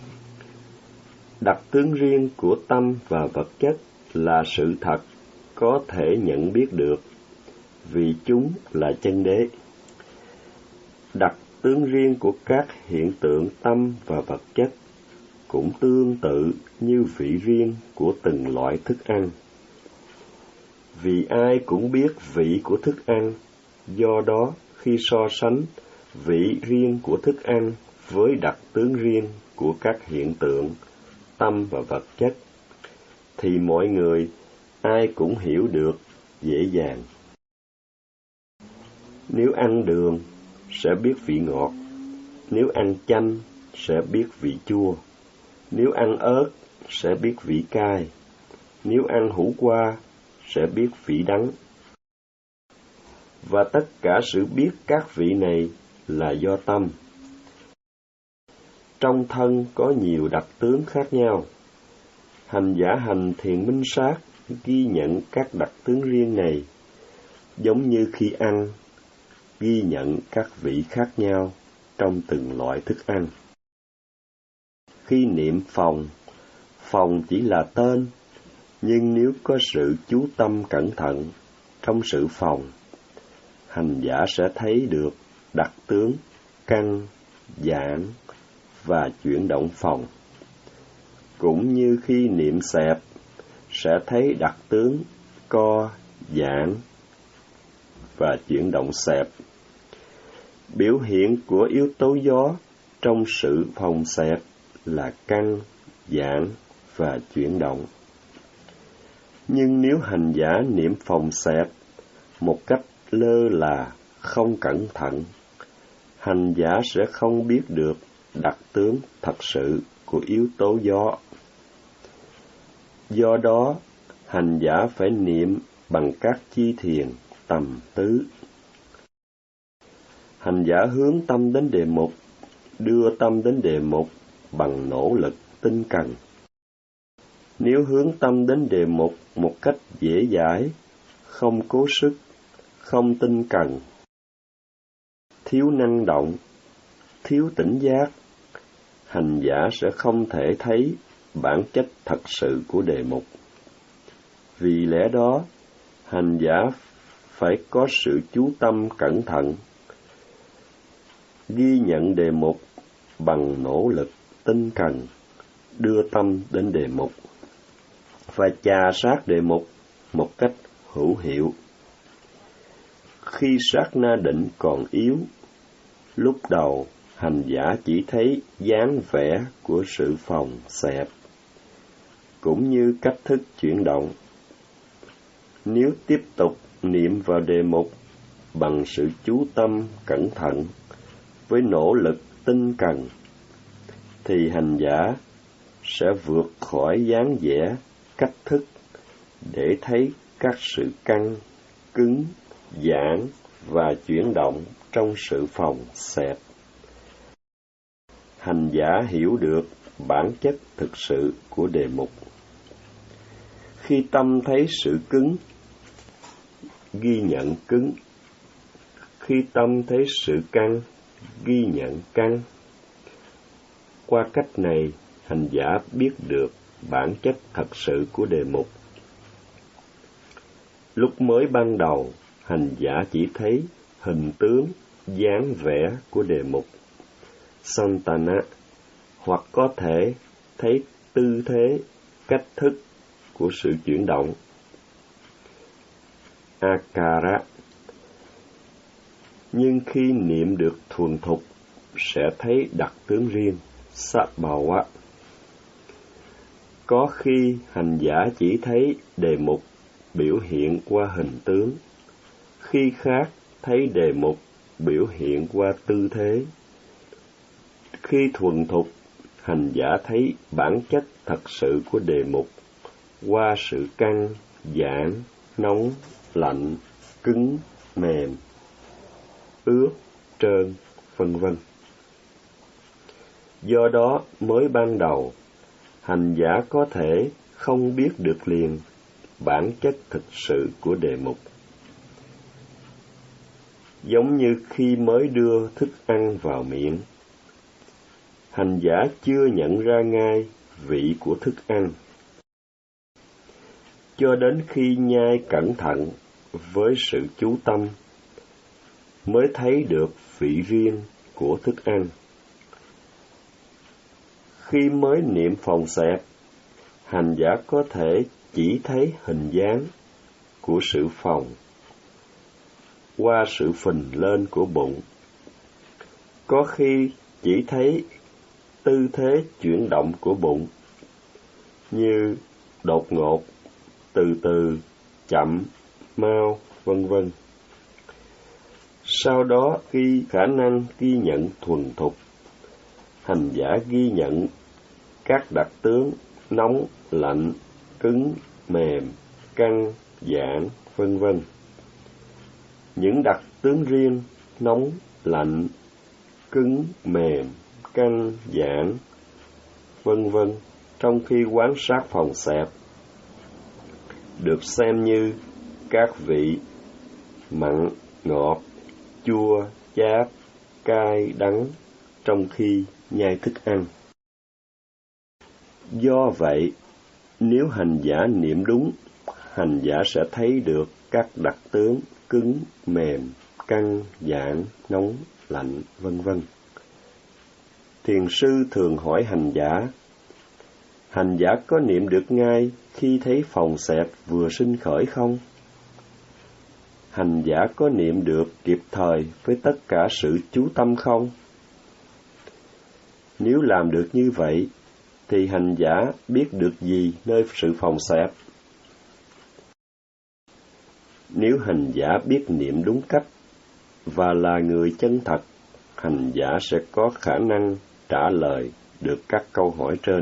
Đặc tướng riêng của tâm và vật chất là sự thật có thể nhận biết được, vì chúng là chân đế. Đặc tướng riêng của các hiện tượng tâm và vật chất cũng tương tự như vị riêng của từng loại thức ăn. Vì ai cũng biết vị của thức ăn, do đó khi so sánh vị riêng của thức ăn với đặc tướng riêng của các hiện tượng tâm và vật chất, thì mọi người ai cũng hiểu được dễ dàng. Nếu ăn đường sẽ biết vị ngọt, nếu ăn chanh sẽ biết vị chua, nếu ăn ớt sẽ biết vị cay, nếu ăn hủ qua sẽ biết vị đắng. Và tất cả sự biết các vị này là do tâm. Trong thân có nhiều đặc tướng khác nhau. Hành giả hành thiền minh sát ghi nhận các đặc tướng riêng này, giống như khi ăn, ghi nhận các vị khác nhau trong từng loại thức ăn. Khi niệm phòng, phòng chỉ là tên, nhưng nếu có sự chú tâm cẩn thận trong sự phòng, hành giả sẽ thấy được đặc tướng căng, giãn và chuyển động phòng. Cũng như khi niệm xẹp, sẽ thấy đặc tướng co, giãn và chuyển động xẹp. Biểu hiện của yếu tố gió trong sự phòng xẹp là căng, giãn và chuyển động. Nhưng nếu hành giả niệm phòng xẹp một cách lơ là, không cẩn thận, hành giả sẽ không biết được đặc tướng thật sự của yếu tố gió. Do đó, hành giả phải niệm bằng các chi thiền tầm tứ. Hành giả hướng tâm đến đề mục, đưa tâm đến đề mục bằng nỗ lực tinh cần. Nếu hướng tâm đến đề mục một cách dễ dãi, không cố sức, không tinh cần, thiếu năng động, thiếu tỉnh giác, hành giả sẽ không thể thấy bản chất thật sự của đề mục. Vì lẽ đó, hành giả phải có sự chú tâm cẩn thận, ghi nhận đề mục bằng nỗ lực tinh cần, đưa tâm đến đề mục và chà sát đề mục một cách hữu hiệu. Khi sát na định còn yếu, lúc đầu hành giả chỉ thấy dáng vẻ của sự phòng xẹp, cũng như cách thức chuyển động. Nếu tiếp tục niệm vào đề mục bằng sự chú tâm cẩn thận với nỗ lực tinh cần, thì hành giả sẽ vượt khỏi dáng vẻ, cách thức để thấy các sự căng, cứng, giãn và chuyển động trong sự phòng xẹp. Hành giả hiểu được bản chất thực sự của đề mục. Khi tâm thấy sự cứng, ghi nhận cứng. Khi tâm thấy sự căng, ghi nhận căng. Qua cách này, hành giả biết được bản chất thật sự của đề mục. Lúc mới ban đầu, hành giả chỉ thấy hình tướng, dáng vẻ của đề mục Santana, hoặc có thể thấy tư thế, cách thức của sự chuyển động Akara. Nhưng khi niệm được thuần thục, sẽ thấy đặc tướng riêng Sabhawa. Có khi hành giả chỉ thấy đề mục biểu hiện qua hình tướng, khi khác thấy đề mục biểu hiện qua tư thế. khi thuần thục, hành giả thấy bản chất thật sự của đề mục qua sự căng, giãn, nóng, lạnh, cứng, mềm, ướt, trơn, vân vân. Do đó, mới ban đầu, hành giả có thể không biết được liền bản chất thực sự của đề mục. Giống như khi mới đưa thức ăn vào miệng, hành giả chưa nhận ra ngay vị của thức ăn, cho đến khi nhai cẩn thận với sự chú tâm mới thấy được vị riêng của thức ăn. Khi mới niệm phòng xẹp, hành giả có thể chỉ thấy hình dáng của sự phòng qua sự phình lên của bụng. Có khi chỉ thấy tư thế chuyển động của bụng, như đột ngột, từ từ, chậm, mau, vân vân. Sau đó, khi khả năng ghi nhận thuần thục, hành giả ghi nhận các đặc tướng nóng, lạnh, cứng, mềm, căng, giãn, vân vân. Những đặc tướng riêng nóng, lạnh, cứng, mềm, căng, giãn, vân vân trong khi quan sát phòng xẹp được xem như các vị mặn, ngọt, chua, chát, cay, đắng trong khi nhai thức ăn. Do vậy, nếu hành giả niệm đúng, hành giả sẽ thấy được các đặc tướng cứng, mềm, căng, giãn, nóng, lạnh, vân vân. Thiền sư thường hỏi hành giả, hành giả có niệm được ngay khi thấy phòng xẹp vừa sinh khởi không? Hành giả có niệm được kịp thời với tất cả sự chú tâm không? Nếu làm được như vậy, thì hành giả biết được gì nơi sự phòng xẹp? Nếu hành giả biết niệm đúng cách và là người chân thật, hành giả sẽ có khả năng trả lời được các câu hỏi trên.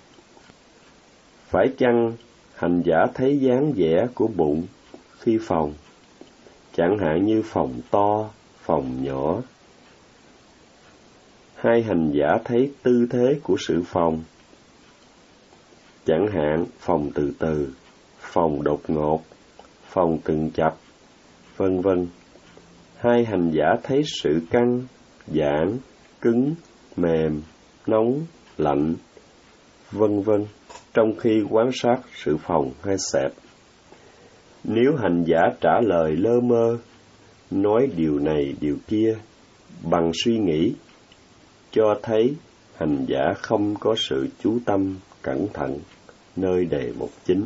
Phải chăng hành giả thấy dáng vẻ của bụng khi phòng, chẳng hạn như phòng to, phòng nhỏ? Hay hành giả thấy tư thế của sự phòng, chẳng hạn phòng từ từ, phòng đột ngột, phòng từng chập, vân vân? Hai hành giả thấy sự căng, giãn, cứng, mềm, nóng, lạnh, vân vân trong khi quan sát sự phòng hay xẹp? Nếu hành giả trả lời lơ mơ, nói điều này điều kia bằng suy nghĩ, cho thấy hành giả không có sự chú tâm cẩn thận nơi đề mục chính.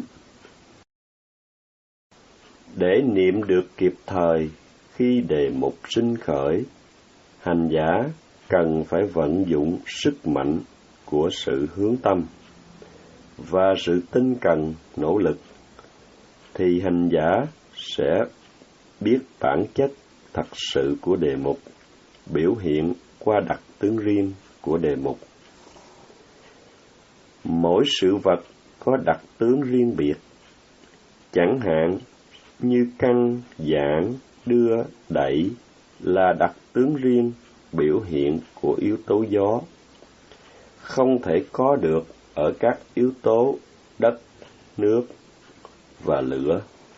Để niệm được kịp thời khi đề mục sinh khởi, hành giả cần phải vận dụng sức mạnh của sự hướng tâm và sự tinh cần nỗ lực, thì hành giả sẽ biết bản chất thật sự của đề mục, biểu hiện qua đặc tướng riêng của đề mục. Mỗi sự vật có đặc tướng riêng biệt, chẳng hạn như căng, giãn, đưa, đẩy là đặc tướng riêng biểu hiện của yếu tố gió, không thể có được ở các yếu tố đất, nước và lửa.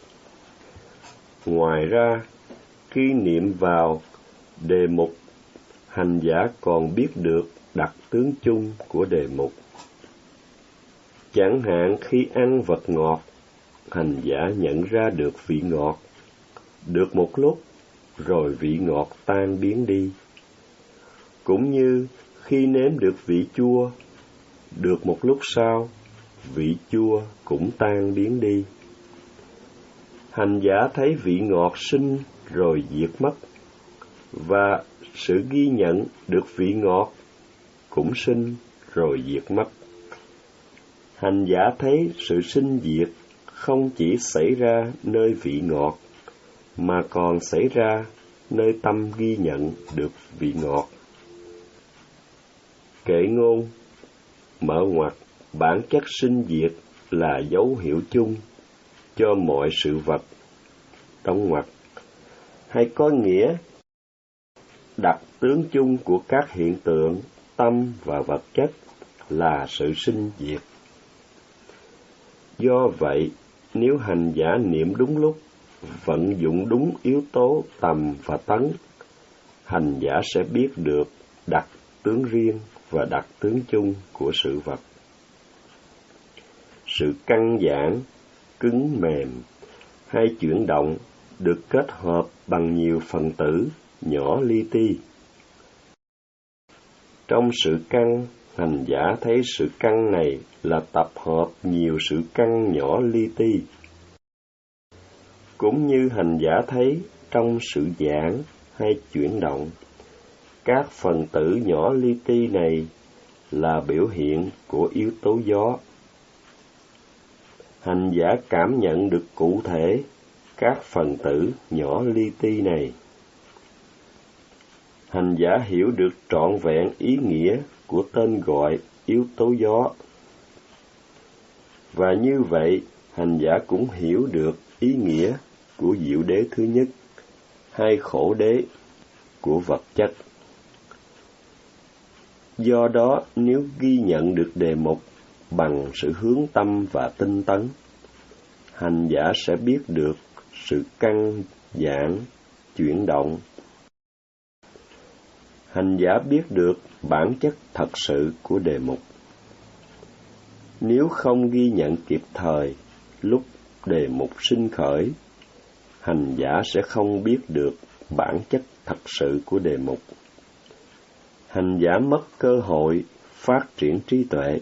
Ngoài ra, khi niệm vào đề mục, hành giả còn biết được đặc tướng chung của đề mục. Chẳng hạn khi ăn vật ngọt, hành giả nhận ra được vị ngọt, được một lúc rồi vị ngọt tan biến đi. Cũng như khi nếm được vị chua, được một lúc sau, vị chua cũng tan biến đi. Hành giả thấy vị ngọt sinh rồi diệt mất, và sự ghi nhận được vị ngọt cũng sinh rồi diệt mất. Hành giả thấy sự sinh diệt không chỉ xảy ra nơi vị ngọt, mà còn xảy ra nơi tâm ghi nhận được vị ngọt. Kệ ngôn, mở ngoặt, bản chất sinh diệt là dấu hiệu chung cho mọi sự vật, đóng ngoặt, hay có nghĩa đặc tướng chung của các hiện tượng, tâm và vật chất là sự sinh diệt. Do vậy, nếu hành giả niệm đúng lúc, vận dụng đúng yếu tố tầm và tấn, hành giả sẽ biết được đặc tướng riêng và đặc tướng chung của sự vật. Sự căng giãn, cứng mềm hay chuyển động được kết hợp bằng nhiều phần tử nhỏ li ti. Trong sự căng, hành giả thấy sự căng này là tập hợp nhiều sự căng nhỏ li ti. Cũng như hành giả thấy trong sự giãn hay chuyển động, các phần tử nhỏ li ti này là biểu hiện của yếu tố gió. Hành giả cảm nhận được cụ thể các phần tử nhỏ li ti này. Hành giả hiểu được trọn vẹn ý nghĩa của tên gọi yếu tố gió. Và như vậy, hành giả cũng hiểu được ý nghĩa của diệu đế thứ nhất, hay khổ đế của vật chất. Do đó, nếu ghi nhận được đề mục bằng sự hướng tâm và tinh tấn, hành giả sẽ biết được sự căng, giãn, chuyển động. Hành giả biết được bản chất thật sự của đề mục. Nếu không ghi nhận kịp thời lúc đề mục sinh khởi, hành giả sẽ không biết được bản chất thật sự của đề mục. Hành giả mất cơ hội phát triển trí tuệ.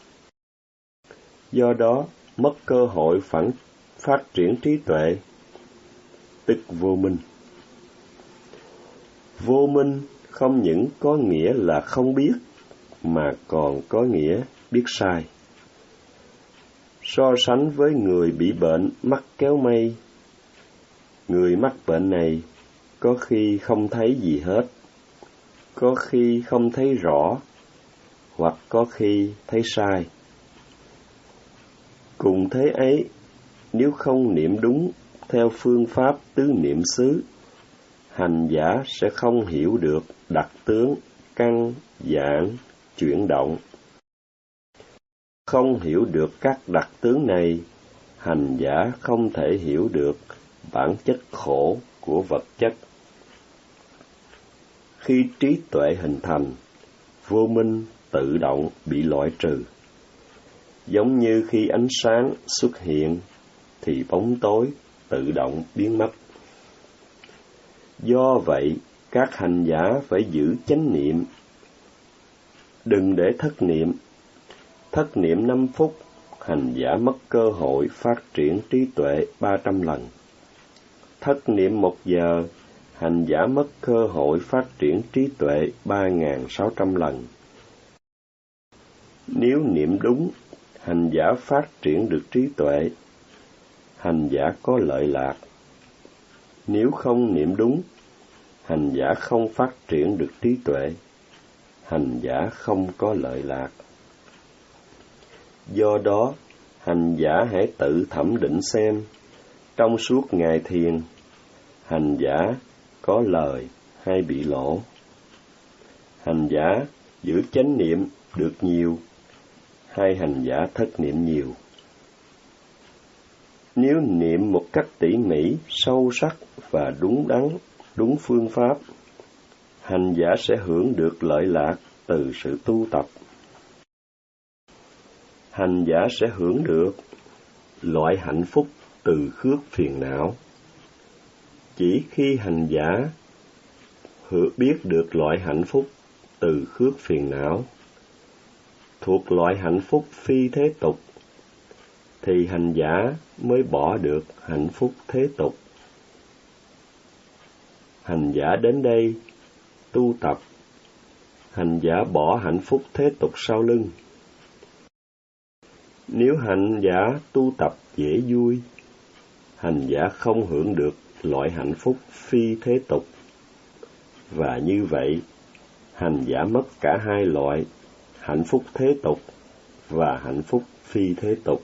Do đó, mất cơ hội phản phát triển trí tuệ, tức vô minh. Vô minh không những có nghĩa là không biết, mà còn có nghĩa biết sai. So sánh với người bị bệnh mắt kéo mây, người mắc bệnh này có khi không thấy gì hết, có khi không thấy rõ, hoặc có khi thấy sai. Cùng thế ấy, nếu không niệm đúng theo phương pháp tứ niệm xứ, hành giả sẽ không hiểu được đặc tướng căng, giãn, chuyển động. Không hiểu được các đặc tướng này, hành giả không thể hiểu được bản chất khổ của vật chất. Khi trí tuệ hình thành, vô minh tự động bị loại trừ. Giống như khi ánh sáng xuất hiện, thì bóng tối tự động biến mất. Do vậy, các hành giả phải giữ chánh niệm, đừng để thất niệm. Thất niệm năm phút, hành giả mất cơ hội phát triển trí tuệ ba trăm lần. Thất niệm một giờ, hành giả mất cơ hội phát triển trí tuệ ba nghìn sáu trăm lần. Nếu niệm đúng, hành giả phát triển được trí tuệ, hành giả có lợi lạc. Nếu không niệm đúng, hành giả không phát triển được trí tuệ, hành giả không có lợi lạc. Do đó, hành giả hãy tự thẩm định xem, trong suốt ngày thiền, hành giả có lời hay bị lỗ. Hành giả giữ chánh niệm được nhiều, hay hành giả thất niệm nhiều. Nếu niệm một cách tỉ mỉ, sâu sắc và đúng đắn, đúng phương pháp, hành giả sẽ hưởng được lợi lạc từ sự tu tập. Hành giả sẽ hưởng được loại hạnh phúc từ khước phiền não. Chỉ khi hành giả biết được loại hạnh phúc từ khước phiền não, thuộc loại hạnh phúc phi thế tục, thì hành giả mới bỏ được hạnh phúc thế tục. Hành giả đến đây tu tập, hành giả bỏ hạnh phúc thế tục sau lưng. Nếu hành giả tu tập dễ vui, hành giả không hưởng được loại hạnh phúc phi thế tục. Và như vậy, hành giả mất cả hai loại hạnh phúc thế tục và hạnh phúc phi thế tục.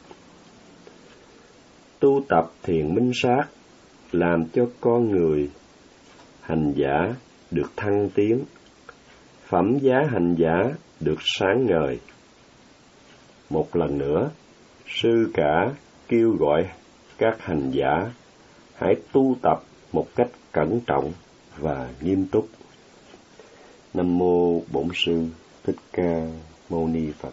Tu tập thiền minh sát làm cho con người hành giả được thăng tiến, phẩm giá hành giả được sáng ngời. Một lần nữa, sư cả kêu gọi các hành giả hãy tu tập một cách cẩn trọng và nghiêm túc. Nam mô Bổn Sư Thích Ca Mâu Ni Phật.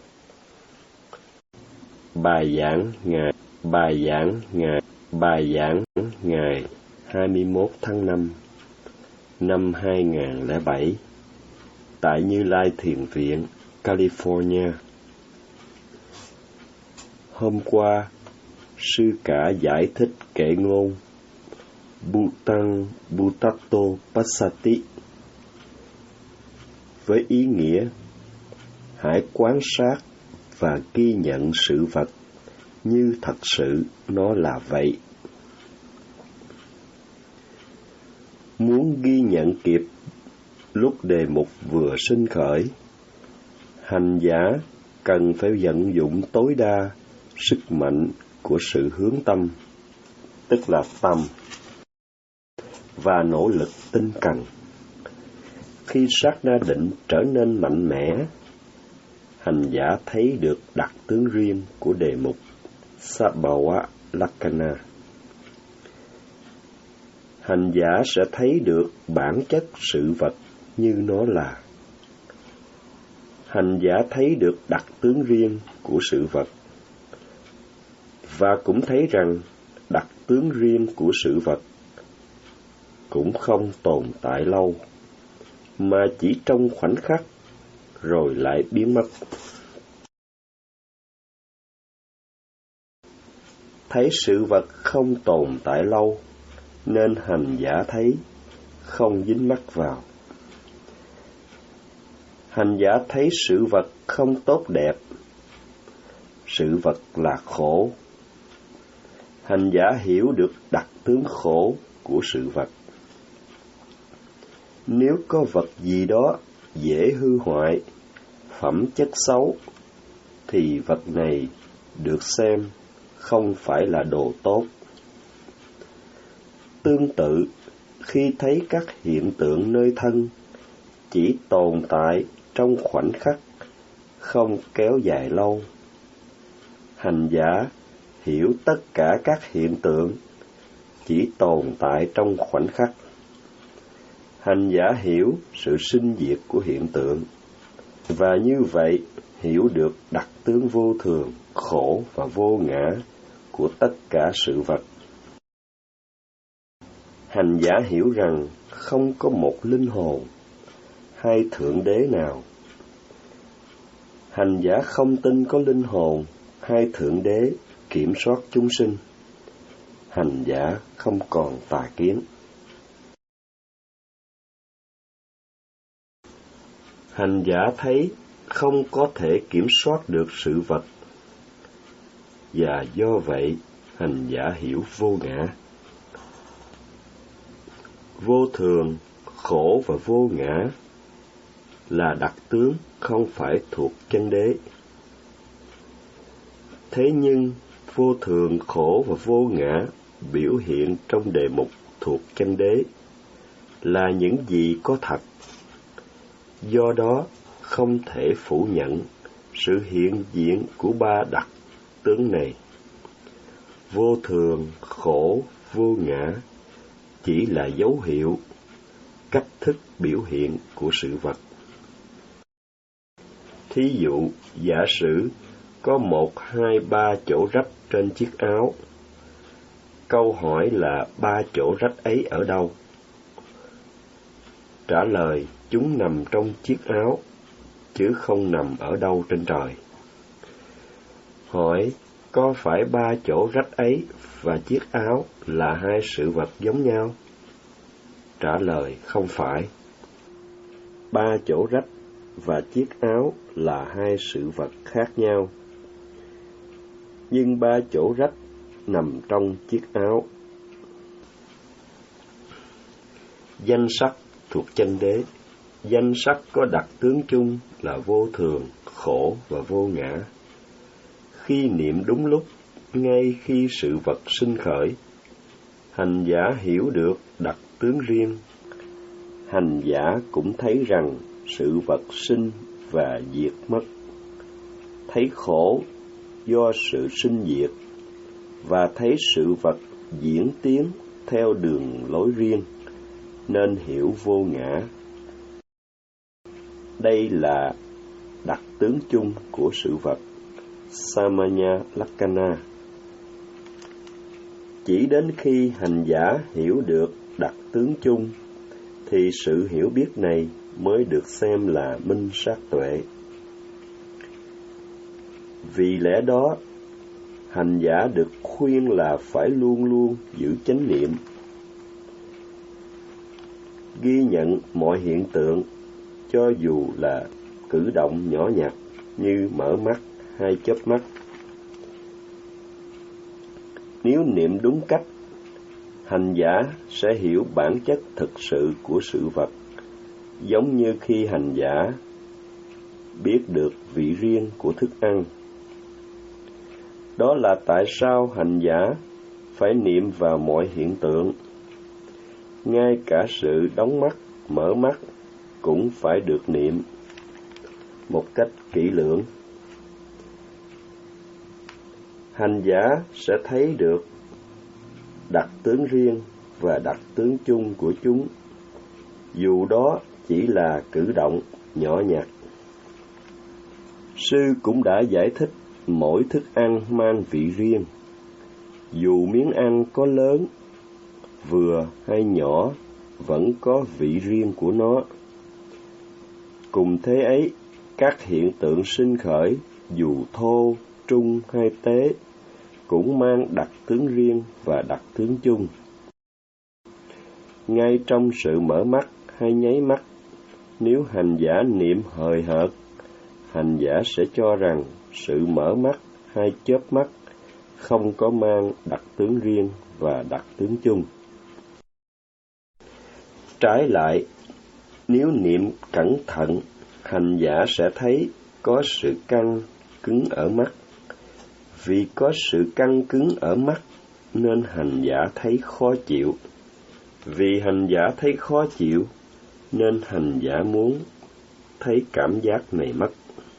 Bài giảng ngày bài giảng ngày bài giảng ngày hai mươi mốt tháng năm năm hai nghìn lẻ bảy tại Như Lai Thiền Viện, California. Hôm qua, sư cả giải thích kệ ngôn Bhutang Bhutato Passati với ý nghĩa hãy quan sát và ghi nhận sự vật như thật sự nó là vậy. Muốn ghi nhận kịp lúc đề mục vừa sinh khởi, hành giả cần phải vận dụng tối đa sức mạnh của sự hướng tâm, tức là tâm, và nỗ lực tinh cần. Khi sát na định trở nên mạnh mẽ, hành giả thấy được đặc tướng riêng của đề mục Sabhava Lakkhana. Hành giả sẽ thấy được bản chất sự vật như nó là. Hành giả thấy được đặc tướng riêng của sự vật, và cũng thấy rằng đặc tướng riêng của sự vật cũng không tồn tại lâu, mà chỉ trong khoảnh khắc rồi lại biến mất. Thấy sự vật không tồn tại lâu, nên hành giả thấy không dính mắc vào. Hành giả thấy sự vật không tốt đẹp, sự vật là khổ. Hành giả hiểu được đặc tướng khổ của sự vật. Nếu có vật gì đó dễ hư hoại, phẩm chất xấu, thì vật này được xem không phải là đồ tốt. Tương tự, khi thấy các hiện tượng nơi thân chỉ tồn tại trong khoảnh khắc, không kéo dài lâu, hành giả hiểu tất cả các hiện tượng chỉ tồn tại trong khoảnh khắc. Hành giả hiểu sự sinh diệt của hiện tượng, và như vậy hiểu được đặc tướng vô thường, khổ và vô ngã của tất cả sự vật. Hành giả hiểu rằng không có một linh hồn hay thượng đế nào. Hành giả không tin có linh hồn hay thượng đế kiểm soát chúng sinh. Hành giả không còn tà kiến. Hành giả thấy không có thể kiểm soát được sự vật, và do vậy hành giả hiểu vô ngã. Vô thường, khổ và vô ngã là đặc tướng không phải thuộc chân đế. Thế nhưng vô thường, khổ và vô ngã biểu hiện trong đề mục thuộc chân đế là những gì có thật. Do đó không thể phủ nhận sự hiện diện của ba đặc tướng này. Vô thường, khổ, vô ngã chỉ là dấu hiệu, cách thức biểu hiện của sự vật. Thí dụ, giả sử có một, hai, ba chỗ rách trên chiếc áo. Câu hỏi là ba chỗ rách ấy ở đâu? Trả lời, chúng nằm trong chiếc áo, chứ không nằm ở đâu trên trời. Hỏi, có phải ba chỗ rách ấy và chiếc áo là hai sự vật giống nhau? Trả lời, không phải. Ba chỗ rách và chiếc áo là hai sự vật khác nhau. Nhưng ba chỗ rách nằm trong chiếc áo. Danh sắc thuộc chân đế. danh sắc có đặc tướng chung là vô thường, khổ và vô ngã. Khi niệm đúng lúc, ngay khi sự vật sinh khởi, hành giả hiểu được đặc tướng riêng. Hành giả cũng thấy rằng sự vật sinh và diệt mất, thấy khổ do sự sinh diệt, và thấy sự vật diễn tiến theo đường lối riêng, nên hiểu vô ngã. Đây là đặc tướng chung của sự vật, Samanya Lakkhana. Chỉ đến khi hành giả hiểu được đặc tướng chung, thì sự hiểu biết này mới được xem là minh sát tuệ. Vì lẽ đó, hành giả được khuyên là phải luôn luôn giữ chánh niệm, ghi nhận mọi hiện tượng, cho dù là cử động nhỏ nhặt như mở mắt hay chớp mắt. Nếu niệm đúng cách, hành giả sẽ hiểu bản chất thực sự của sự vật, giống như khi hành giả biết được vị riêng của thức ăn. Đó là tại sao hành giả phải niệm vào mọi hiện tượng. Ngay cả sự đóng mắt, mở mắt cũng phải được niệm một cách kỹ lưỡng. Hành giả sẽ thấy được đặc tướng riêng và đặc tướng chung của chúng, dù đó chỉ là cử động nhỏ nhặt. Sư cũng đã giải thích mỗi thức ăn mang vị riêng, dù miếng ăn có lớn, vừa hay nhỏ, vẫn có vị riêng của nó. Cùng thế ấy, các hiện tượng sinh khởi, dù thô, trung hay tế, cũng mang đặc tướng riêng và đặc tướng chung. Ngay trong sự mở mắt hay nháy mắt, nếu hành giả niệm hời hợt, hành giả sẽ cho rằng sự mở mắt hay chớp mắt không có mang đặc tướng riêng và đặc tướng chung. Trái lại, nếu niệm cẩn thận, hành giả sẽ thấy có sự căng cứng ở mắt. Vì có sự căng cứng ở mắt nên hành giả thấy khó chịu. Vì hành giả thấy khó chịu nên hành giả muốn thấy cảm giác này mất.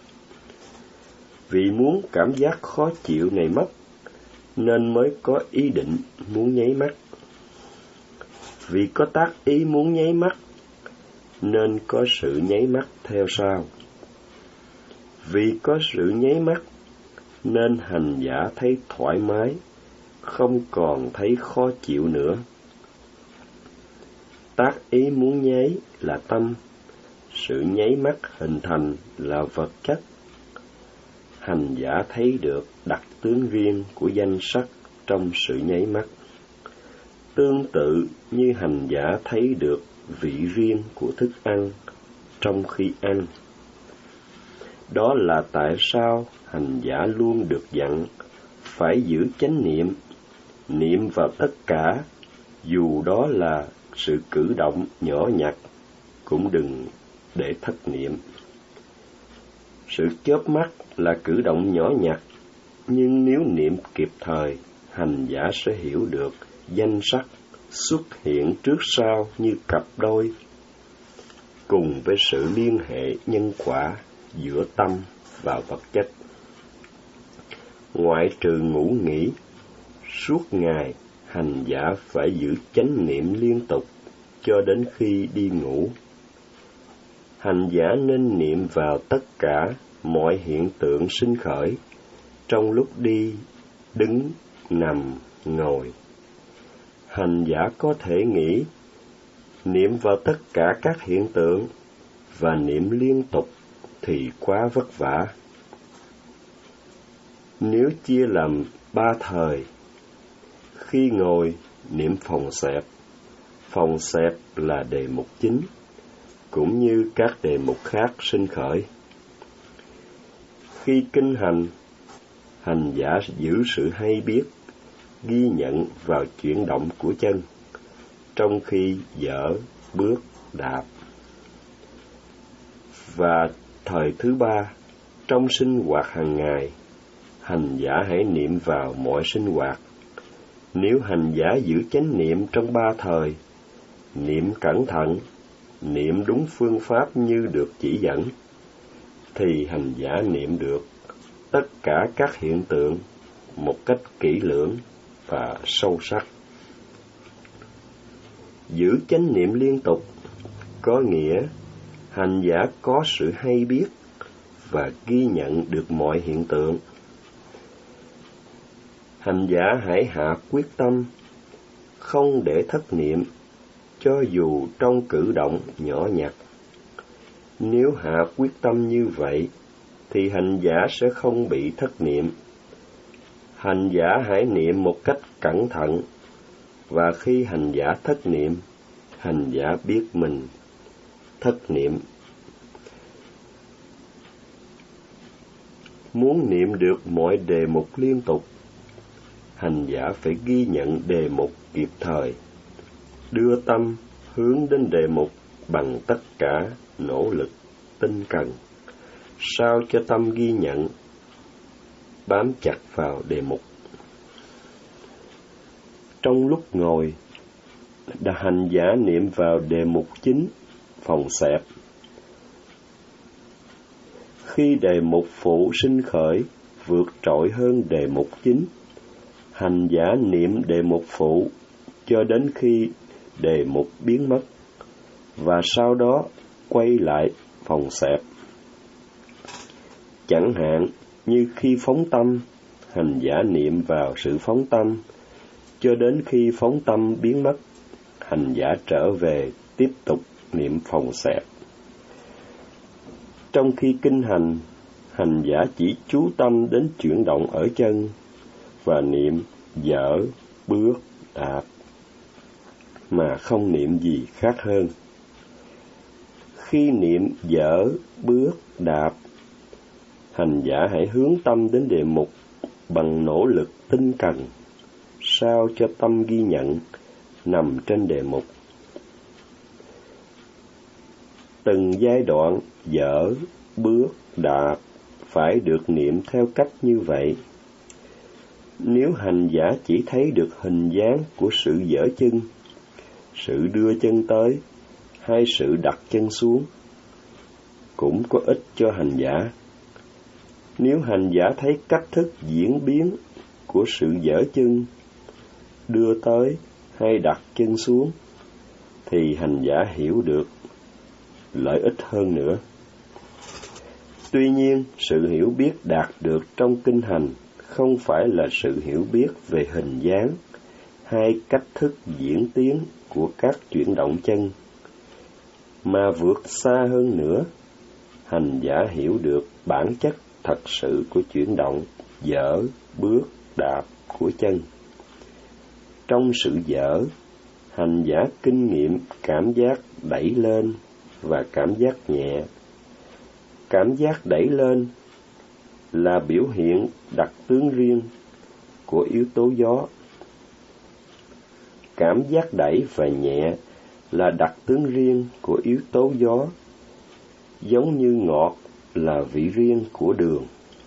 Vì muốn cảm giác khó chịu này mất nên mới có ý định muốn nháy mắt. Vì có tác ý muốn nháy mắt nên có sự nháy mắt theo sau. Vì có sự nháy mắt nên hành giả thấy thoải mái, không còn thấy khó chịu nữa. Tác ý muốn nháy là tâm, sự nháy mắt hình thành là vật chất. Hành giả thấy được đặc tướng riêng của danh sắc trong sự nháy mắt, tương tự như hành giả thấy được vị riêng của thức ăn trong khi ăn. Đó là tại sao hành giả luôn được dặn phải giữ chánh niệm, niệm vào tất cả, dù đó là sự cử động nhỏ nhặt, cũng đừng để thất niệm. Sự chớp mắt là cử động nhỏ nhặt, nhưng nếu niệm kịp thời, hành giả sẽ hiểu được danh sắc xuất hiện trước sau như cặp đôi, cùng với sự liên hệ nhân quả giữa tâm và vật chất. Ngoại trừ ngủ nghỉ, suốt ngày hành giả phải giữ chánh niệm liên tục cho đến khi đi ngủ. Hành giả nên niệm vào tất cả mọi hiện tượng sinh khởi trong lúc đi, đứng, nằm, ngồi. Hành giả có thể nghĩ, niệm vào tất cả các hiện tượng và niệm liên tục thì quá vất vả. Nếu chia làm ba thời, khi ngồi niệm phòng xẹp, phòng xẹp là đề mục chính, cũng như các đề mục khác sinh khởi. Khi kinh hành, hành giả giữ sự hay biết, ghi nhận vào chuyển động của chân, trong khi dở, bước, đạp. Và thời thứ ba, trong sinh hoạt hàng ngày, hành giả hãy niệm vào mọi sinh hoạt. Nếu hành giả giữ chánh niệm trong ba thời, niệm cẩn thận, niệm đúng phương pháp như được chỉ dẫn, thì hành giả niệm được tất cả các hiện tượng một cách kỹ lưỡng và sâu sắc. Giữ chánh niệm liên tục có nghĩa hành giả có sự hay biết và ghi nhận được mọi hiện tượng. Hành giả hãy hạ quyết tâm, không để thất niệm, cho dù trong cử động nhỏ nhặt. Nếu hạ quyết tâm như vậy, thì hành giả sẽ không bị thất niệm. Hành giả hãy niệm một cách cẩn thận, và khi hành giả thất niệm, hành giả biết mình thất niệm. Muốn niệm được mọi đề mục liên tục, hành giả phải ghi nhận đề mục kịp thời, đưa tâm hướng đến đề mục bằng tất cả nỗ lực tinh cần, sao cho tâm ghi nhận, bám chặt vào đề mục. Trong lúc ngồi, hành giả niệm vào đề mục chính, phòng xẹp. Khi đề mục phụ sinh khởi vượt trội hơn đề mục chính, hành giả niệm đề mục phụ cho đến khi đề mục biến mất, và sau đó quay lại phòng xẹp. Chẳng hạn như khi phóng tâm, hành giả niệm vào sự phóng tâm cho đến khi phóng tâm biến mất, hành giả trở về tiếp tục niệm phòng xẹp. Trong khi kinh hành, hành giả chỉ chú tâm đến chuyển động ở chân và niệm dở, bước, đạp, mà không niệm gì khác hơn. Khi niệm dở, bước, đạp, hành giả hãy hướng tâm đến đề mục bằng nỗ lực tinh cần, sao cho tâm ghi nhận nằm trên đề mục. Từng giai đoạn dở, bước, đạp phải được niệm theo cách như vậy. Nếu hành giả chỉ thấy được hình dáng của sự dở chân, sự đưa chân tới hay sự đặt chân xuống, cũng có ích cho hành giả. Nếu hành giả thấy cách thức diễn biến của sự dở chân, đưa tới hay đặt chân xuống, thì hành giả hiểu được lợi ích hơn nữa. Tuy nhiên, sự hiểu biết đạt được trong kinh hành không phải là sự hiểu biết về hình dáng hay cách thức diễn tiến của các chuyển động chân, mà vượt xa hơn nữa, hành giả hiểu được bản chất thật sự của chuyển động dở, bước, đạp của chân. Trong sự dở, hành giả kinh nghiệm cảm giác đẩy lên và cảm giác nhẹ. Cảm giác đẩy lên là biểu hiện đặc tướng riêng của yếu tố gió. Cảm giác đẩy và nhẹ là đặc tướng riêng của yếu tố gió, giống như ngọt là vị riêng của đường.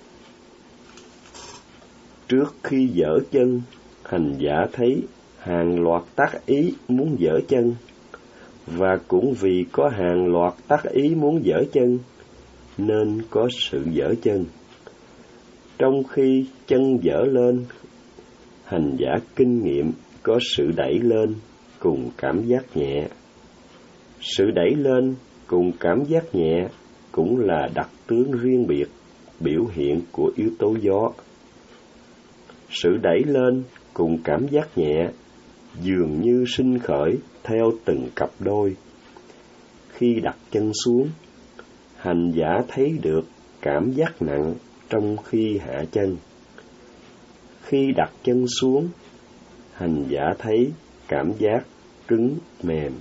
Trước khi dở chân, hành giả thấy hàng loạt tác ý muốn dở chân, và cũng vì có hàng loạt tác ý muốn dở chân, nên có sự dở chân. Trong khi chân dở lên, hành giả kinh nghiệm có sự đẩy lên cùng cảm giác nhẹ. Sự đẩy lên cùng cảm giác nhẹ cũng là đặc tướng riêng biệt, biểu hiện của yếu tố gió. Sự đẩy lên cùng cảm giác nhẹ dường như sinh khởi theo từng cặp đôi. Khi đặt chân xuống, hành giả thấy được cảm giác nặng trong khi hạ chân. Khi đặt chân xuống, hành giả thấy cảm giác cứng mềm.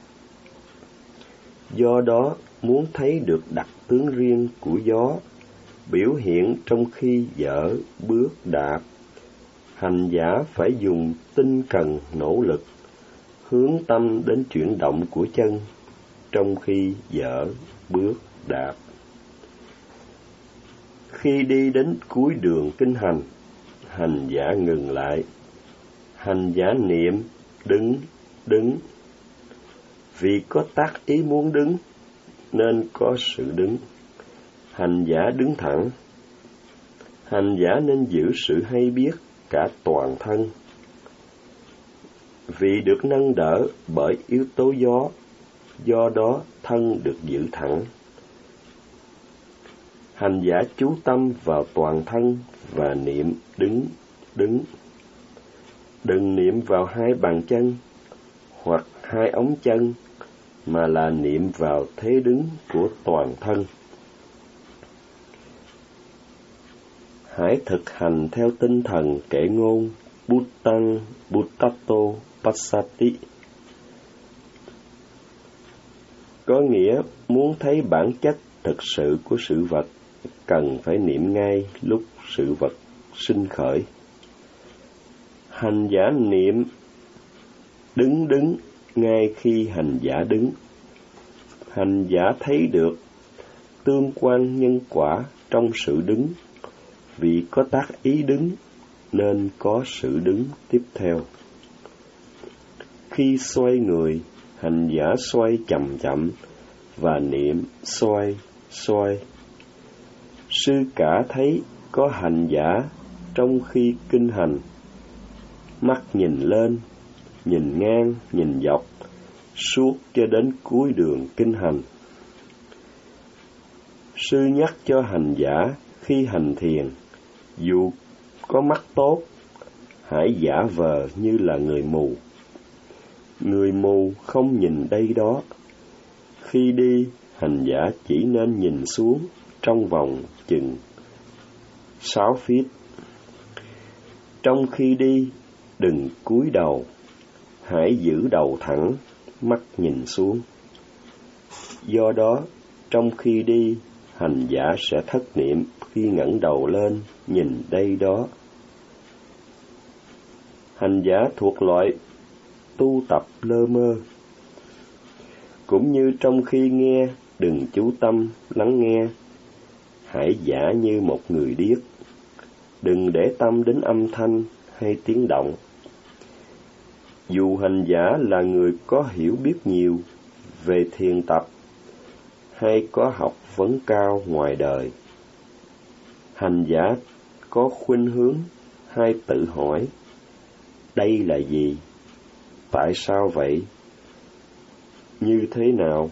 Do đó, muốn thấy được đặc tướng riêng của gió, biểu hiện trong khi dở, bước, đạp, hành giả phải dùng tinh cần nỗ lực, hướng tâm đến chuyển động của chân trong khi dở, bước, đạp. Khi đi đến cuối đường kinh hành, hành giả ngừng lại. Hành giả niệm đứng, đứng. Vì có tác ý muốn đứng, nên có sự đứng. Hành giả đứng thẳng. Hành giả nên giữ sự hay biết cả toàn thân. Vì được nâng đỡ bởi yếu tố gió, do đó thân được giữ thẳng. Hành giả chú tâm vào toàn thân và niệm đứng, đứng. Đừng niệm vào hai bàn chân hoặc hai ống chân, mà là niệm vào thế đứng của toàn thân. Hãy thực hành theo tinh thần kệ ngôn Bhutan Bhuttato Passati. Có nghĩa muốn thấy bản chất thực sự của sự vật, cần phải niệm ngay lúc sự vật sinh khởi. Hành giả niệm đứng đứng ngay khi hành giả đứng. Hành giả thấy được tương quan nhân quả trong sự đứng. Vì có tác ý đứng, nên có sự đứng tiếp theo. Khi xoay người, hành giả xoay chậm chậm và niệm xoay, xoay. Sư cả thấy có hành giả trong khi kinh hành, mắt nhìn lên, nhìn ngang, nhìn dọc, suốt cho đến cuối đường kinh hành. Sư nhắc cho hành giả khi hành thiền, dù có mắt tốt, hãy giả vờ như là người mù. Người mù không nhìn đây đó. Khi đi, hành giả chỉ nên nhìn xuống trong vòng chừng sáu feet. Trong khi đi, đừng cúi đầu, hãy giữ đầu thẳng, mắt nhìn xuống. Do đó, trong khi đi, hành giả sẽ thất niệm khi ngẩng đầu lên nhìn đây đó. Hành giả thuộc loại tu tập lơ mơ. Cũng như trong khi nghe, đừng chú tâm lắng nghe, hãy giả như một người điếc. Đừng để tâm đến âm thanh hay tiếng động. Dù hành giả là người có hiểu biết nhiều về thiền tập hay có học vấn cao ngoài đời, hành giả có khuynh hướng hay tự hỏi, đây là gì? Tại sao vậy? Như thế nào?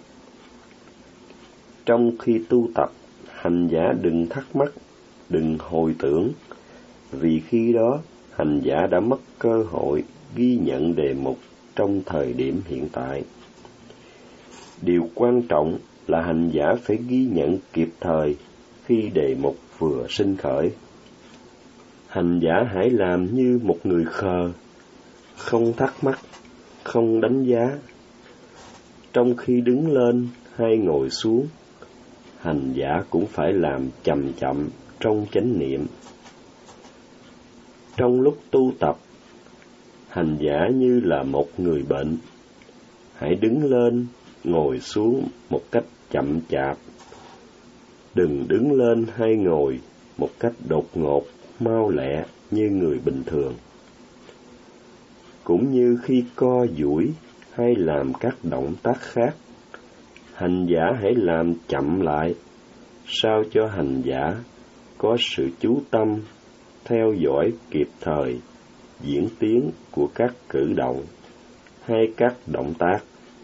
Trong khi tu tập, hành giả đừng thắc mắc, đừng hồi tưởng, vì khi đó hành giả đã mất cơ hội ghi nhận đề mục trong thời điểm hiện tại. Điều quan trọng là hành giả phải ghi nhận kịp thời khi đề mục vừa sinh khởi. Hành giả hãy làm như một người khờ, không thắc mắc, không đánh giá. Trong khi đứng lên hay ngồi xuống, hành giả cũng phải làm chậm chậm trong chánh niệm. Trong lúc tu tập, hành giả như là một người bệnh. Hãy đứng lên, ngồi xuống một cách chậm chạp. Đừng đứng lên hay ngồi một cách đột ngột, mau lẹ như người bình thường. Cũng như khi co duỗi hay làm các động tác khác, hành giả hãy làm chậm lại, sao cho hành giả có sự chú tâm, theo dõi kịp thời diễn tiến của các cử động hay các động tác.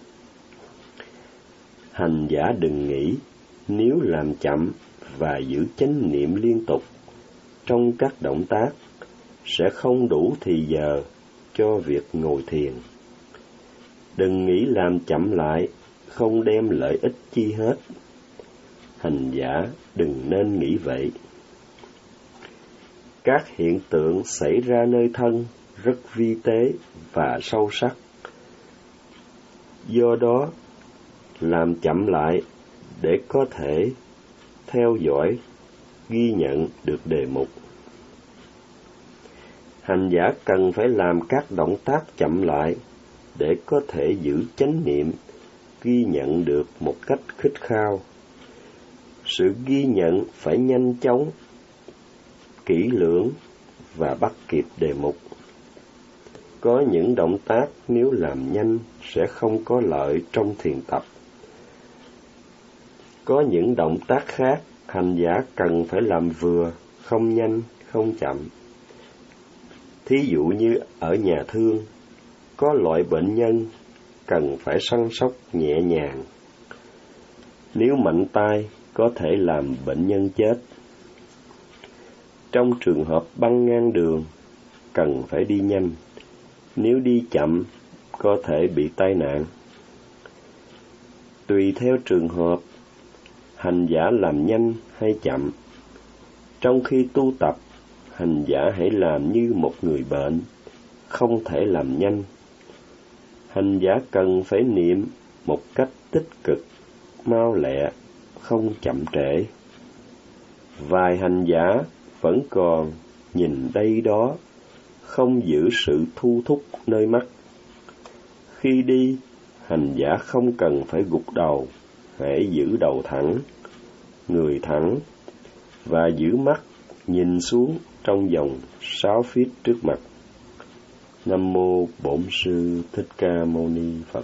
Hành giả đừng nghĩ nếu làm chậm và giữ chánh niệm liên tục trong các động tác sẽ không đủ thì giờ cho việc ngồi thiền. Đừng nghĩ làm chậm lại không đem lợi ích chi hết. Hành giả đừng nên nghĩ vậy. Các hiện tượng xảy ra nơi thân rất vi tế và sâu sắc. Do đó, làm chậm lại để có thể theo dõi, ghi nhận được đề mục. Hành giả cần phải làm các động tác chậm lại để có thể giữ chánh niệm, ghi nhận được một cách khít khao, Sự ghi nhận phải nhanh chóng, kỹ lưỡng và bắt kịp đề mục. Có những động tác nếu làm nhanh sẽ không có lợi trong thiền tập. Có những động tác khác hành giả cần phải làm vừa, không nhanh, không chậm. Thí dụ như ở nhà thương, có loại bệnh nhân cần phải săn sóc nhẹ nhàng. Nếu mạnh tay, có thể làm bệnh nhân chết. Trong trường hợp băng ngang đường, cần phải đi nhanh. Nếu đi chậm, có thể bị tai nạn. Tùy theo trường hợp, hành giả làm nhanh hay chậm. Trong khi tu tập, hành giả hãy làm như một người bệnh, không thể làm nhanh. Hành giả cần phải niệm một cách tích cực, mau lẹ, không chậm trễ. Vài hành giả vẫn còn nhìn đây đó, không giữ sự thu thúc nơi mắt. Khi đi, hành giả không cần phải gục đầu, hãy giữ đầu thẳng, người thẳng, và giữ mắt nhìn xuống trong vòng sáu feet trước mặt. Nam mô Bổn Sư Thích Ca Mâu Ni Phật.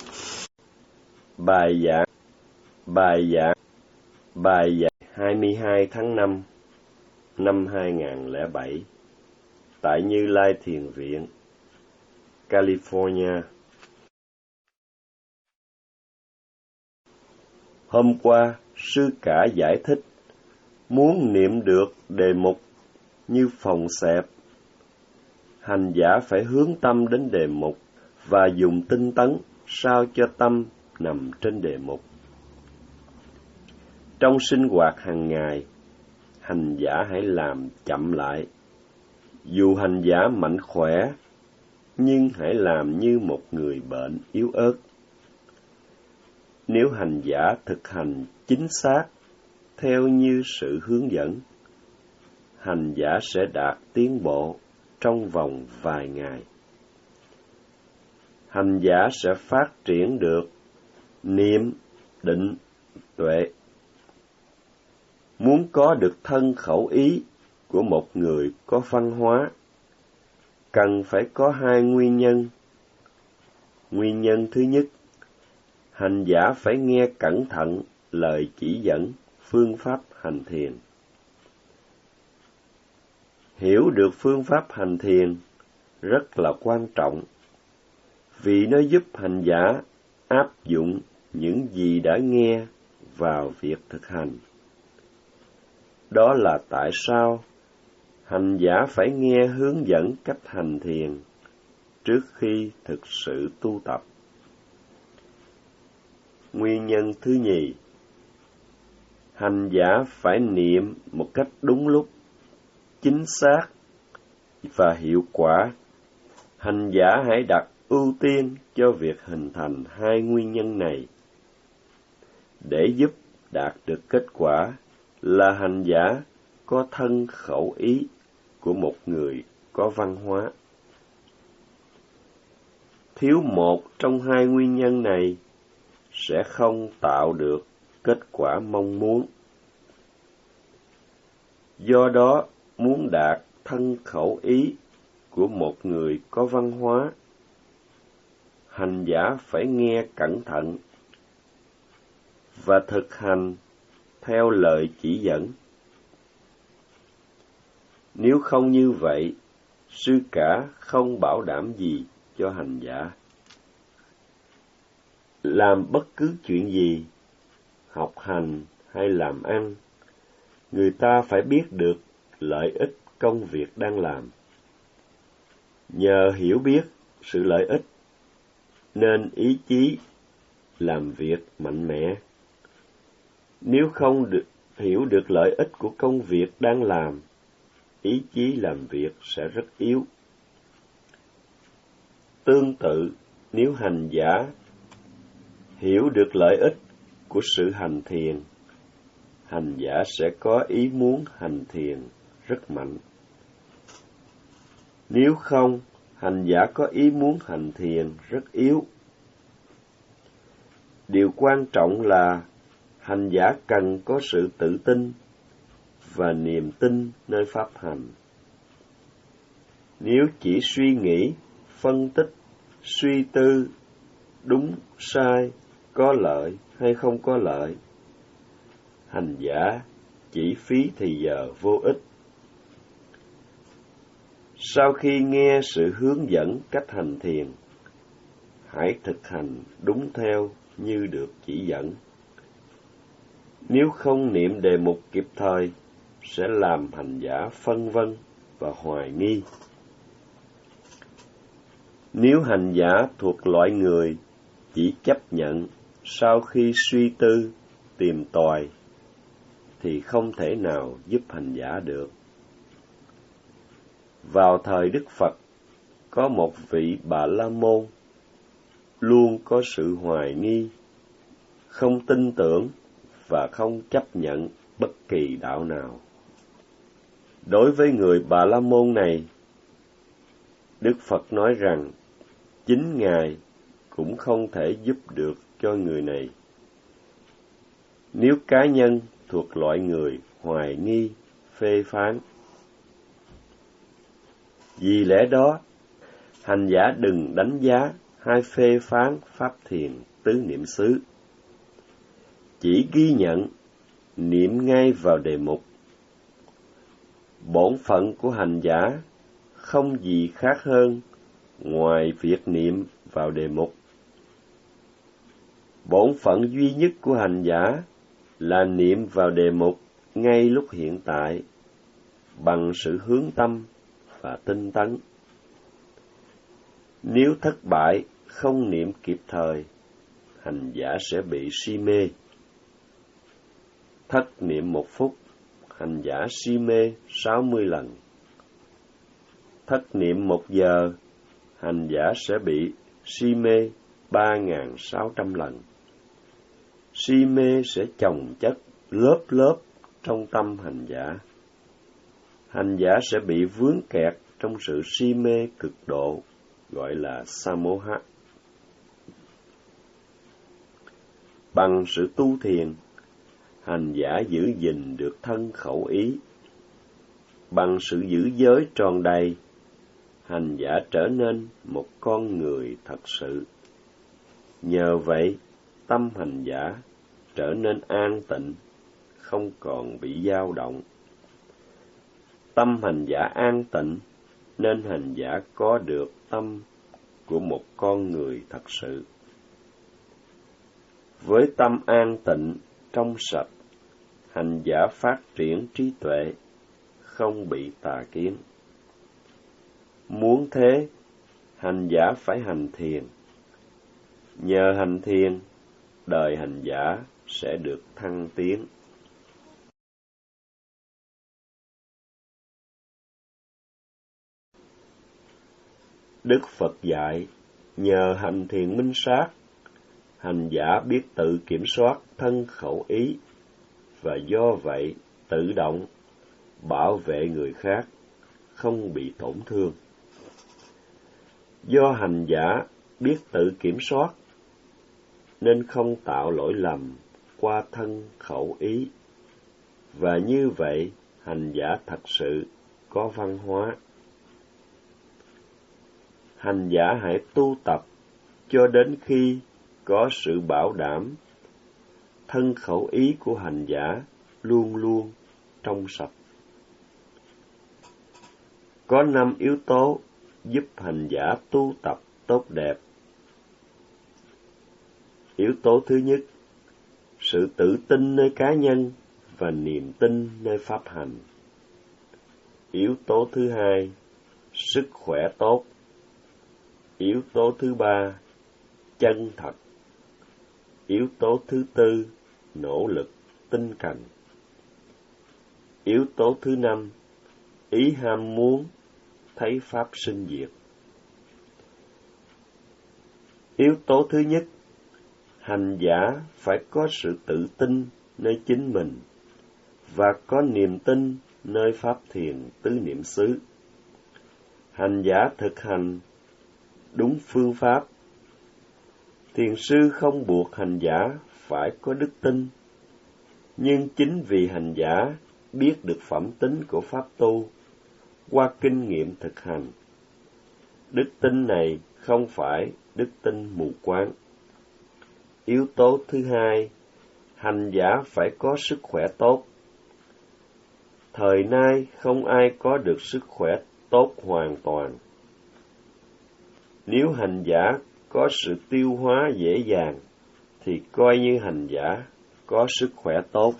Bài giảng Bài giảng Bài giảng hai mươi hai tháng năm năm hai nghìn không trăm lẻ bảy tại Như Lai Thiền Viện, California. Hôm qua, sư cả giải thích, muốn niệm được đề mục như phòng xẹp, hành giả phải hướng tâm đến đề mục và dùng tinh tấn sao cho tâm nằm trên đề mục. Trong sinh hoạt hàng ngày, hành giả hãy làm chậm lại. Dù hành giả mạnh khỏe, nhưng hãy làm như một người bệnh yếu ớt. Nếu hành giả thực hành chính xác theo như sự hướng dẫn, hành giả sẽ đạt tiến bộ trong vòng vài ngày. Hành giả sẽ phát triển được niệm, định, tuệ. Muốn có được thân khẩu ý của một người có văn hóa, cần phải có hai nguyên nhân. Nguyên nhân thứ nhất, hành giả phải nghe cẩn thận lời chỉ dẫn, phương pháp hành thiền. Hiểu được phương pháp hành thiền rất là quan trọng, vì nó giúp hành giả áp dụng những gì đã nghe vào việc thực hành. Đó là tại sao hành giả phải nghe hướng dẫn cách hành thiền trước khi thực sự tu tập. Nguyên nhân thứ nhì, hành giả phải niệm một cách đúng lúc, chính xác và hiệu quả. Hành giả hãy đặt ưu tiên cho việc hình thành hai nguyên nhân này. Để giúp đạt được kết quả là hành giả có thân khẩu ý của một người có văn hóa. Thiếu một trong hai nguyên nhân này sẽ không tạo được kết quả mong muốn. Do đó, muốn đạt thân khẩu ý của một người có văn hóa, hành giả phải nghe cẩn thận và thực hành theo lời chỉ dẫn. Nếu không như vậy, sư cả không bảo đảm gì cho hành giả. Làm bất cứ chuyện gì, học hành hay làm ăn, người ta phải biết được lợi ích công việc đang làm. Nhờ hiểu biết sự lợi ích, nên ý chí làm việc mạnh mẽ. Nếu không được hiểu được lợi ích của công việc đang làm, ý chí làm việc sẽ rất yếu. Tương tự, nếu hành giả hiểu được lợi ích của sự hành thiền, hành giả sẽ có ý muốn hành thiền rất mạnh. Nếu không, hành giả có ý muốn hành thiền rất yếu. Điều quan trọng là Hành giả cần có sự tự tin và niềm tin nơi pháp hành. Nếu chỉ suy nghĩ, phân tích, suy tư, đúng, sai, có lợi hay không có lợi, hành giả chỉ phí thì giờ vô ích. Sau khi nghe sự hướng dẫn cách hành thiền, hãy thực hành đúng theo như được chỉ dẫn. Nếu không niệm đề mục kịp thời, sẽ làm hành giả phân vân và hoài nghi. Nếu hành giả thuộc loại người chỉ chấp nhận sau khi suy tư, tìm tòi, thì không thể nào giúp hành giả được. Vào thời Đức Phật, có một vị Bà La Môn luôn có sự hoài nghi, không tin tưởng và không chấp nhận bất kỳ đạo nào. Đối với người Bà La Môn này, Đức Phật nói rằng chính Ngài cũng không thể giúp được cho người này. Nếu cá nhân thuộc loại người hoài nghi, phê phán. Vì lẽ đó, hành giả đừng đánh giá hay phê phán pháp thiền tứ niệm xứ. Chỉ ghi nhận, niệm ngay vào đề mục. Bổn phận của hành giả không gì khác hơn ngoài việc niệm vào đề mục. Bổn phận duy nhất của hành giả là niệm vào đề mục ngay lúc hiện tại, bằng sự hướng tâm và tinh tấn. Nếu thất bại, không niệm kịp thời, hành giả sẽ bị si mê. Thất niệm một phút, hành giả si mê sáu mươi lần. Thất niệm một giờ, hành giả sẽ bị si mê ba nghìn sáu trăm lần. Si mê sẽ chồng chất lớp lớp trong tâm hành giả. Hành giả sẽ bị vướng kẹt trong sự si mê cực độ, gọi là samoha. Bằng sự tu thiền, hành giả giữ gìn được thân khẩu ý. Bằng sự giữ giới tròn đầy, hành giả trở nên một con người thật sự. Nhờ vậy, tâm hành giả trở nên an tịnh, không còn bị dao động. Tâm hành giả an tịnh, nên hành giả có được tâm của một con người thật sự. Với tâm an tịnh, trong sạch, hành giả phát triển trí tuệ, không bị tà kiến. Muốn thế, hành giả phải hành thiền. Nhờ hành thiền, đời hành giả sẽ được thăng tiến. Đức Phật dạy, nhờ hành thiền minh sát, hành giả biết tự kiểm soát thân khẩu ý, và do vậy tự động bảo vệ người khác, không bị tổn thương. Do hành giả biết tự kiểm soát, nên không tạo lỗi lầm qua thân khẩu ý, và như vậy hành giả thật sự có văn hóa. Hành giả hãy tu tập cho đến khi có sự bảo đảm thân khẩu ý của hành giả luôn luôn trong sạch. Có năm yếu tố giúp hành giả tu tập tốt đẹp. Yếu tố thứ nhất, sự tự tin nơi cá nhân và niềm tin nơi pháp hành. Yếu tố thứ hai, sức khỏe tốt. Yếu tố thứ ba, chân thật. Yếu tố thứ tư, nỗ lực, tinh cần. Yếu tố thứ năm, ý ham muốn, thấy pháp sinh diệt. Yếu tố thứ nhất, hành giả phải có sự tự tin nơi chính mình và có niềm tin nơi pháp thiền tứ niệm xứ. Hành giả thực hành đúng phương pháp. Thiền sư không buộc hành giả phải có đức tin, Nhưng chính vì hành giả biết được phẩm tính của pháp tu qua kinh nghiệm thực hành, đức tin này không phải đức tin mù quáng. Yếu tố thứ hai, hành giả phải có sức khỏe tốt. Thời nay không ai có được sức khỏe tốt hoàn toàn. Nếu hành giả có sự tiêu hóa dễ dàng, thì coi như hành giả có sức khỏe tốt.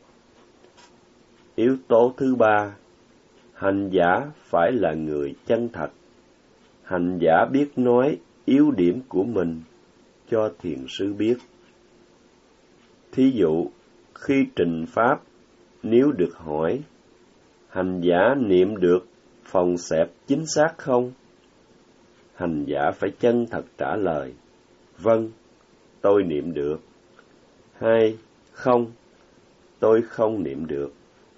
Yếu tố thứ ba, hành giả phải là người chân thật. Hành giả biết nói yếu điểm của mình cho thiền sư biết. Thí dụ, khi trình pháp, nếu được hỏi, hành giả niệm được phòng xẹp chính xác không? Hành giả phải chân thật trả lời, vâng, tôi niệm được. Hai, không, tôi không niệm được.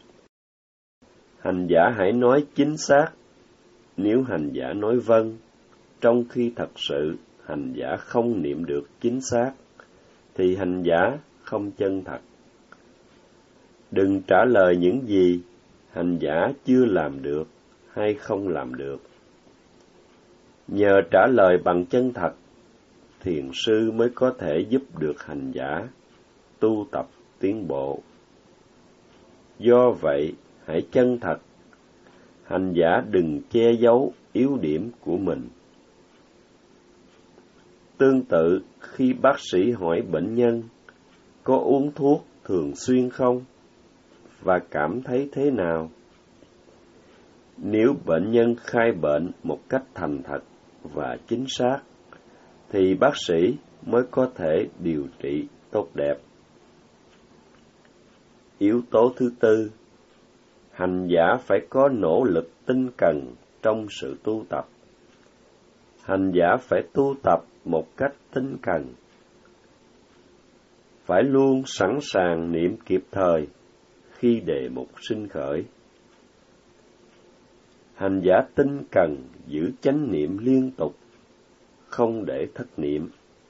Hành giả hãy nói chính xác. Nếu hành giả nói vâng, trong khi thật sự hành giả không niệm được chính xác, thì hành giả không chân thật. Đừng trả lời những gì hành giả chưa làm được hay không làm được. Nhờ trả lời bằng chân thật, thiền sư mới có thể giúp được hành giả tu tập tiến bộ. Do vậy, hãy chân thật. Hành giả đừng che giấu yếu điểm của mình. Tương tự, khi bác sĩ hỏi bệnh nhân có uống thuốc thường xuyên không và cảm thấy thế nào, nếu bệnh nhân khai bệnh một cách thành thật và chính xác, thì bác sĩ mới có thể điều trị tốt đẹp. Yếu tố thứ tư, hành giả phải có nỗ lực tinh cần trong sự tu tập. Hành giả phải tu tập một cách tinh cần, phải luôn sẵn sàng niệm kịp thời khi đề mục sinh khởi. Hành giả tinh cần giữ chánh niệm liên tục, không để thất niệm.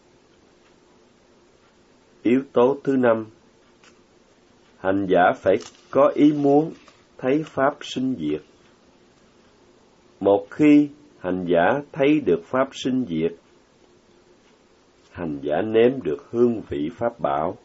Yếu tố thứ năm, hành giả phải có ý muốn thấy pháp sinh diệt. Một khi hành giả thấy được pháp sinh diệt, hành giả nếm được hương vị pháp bảo,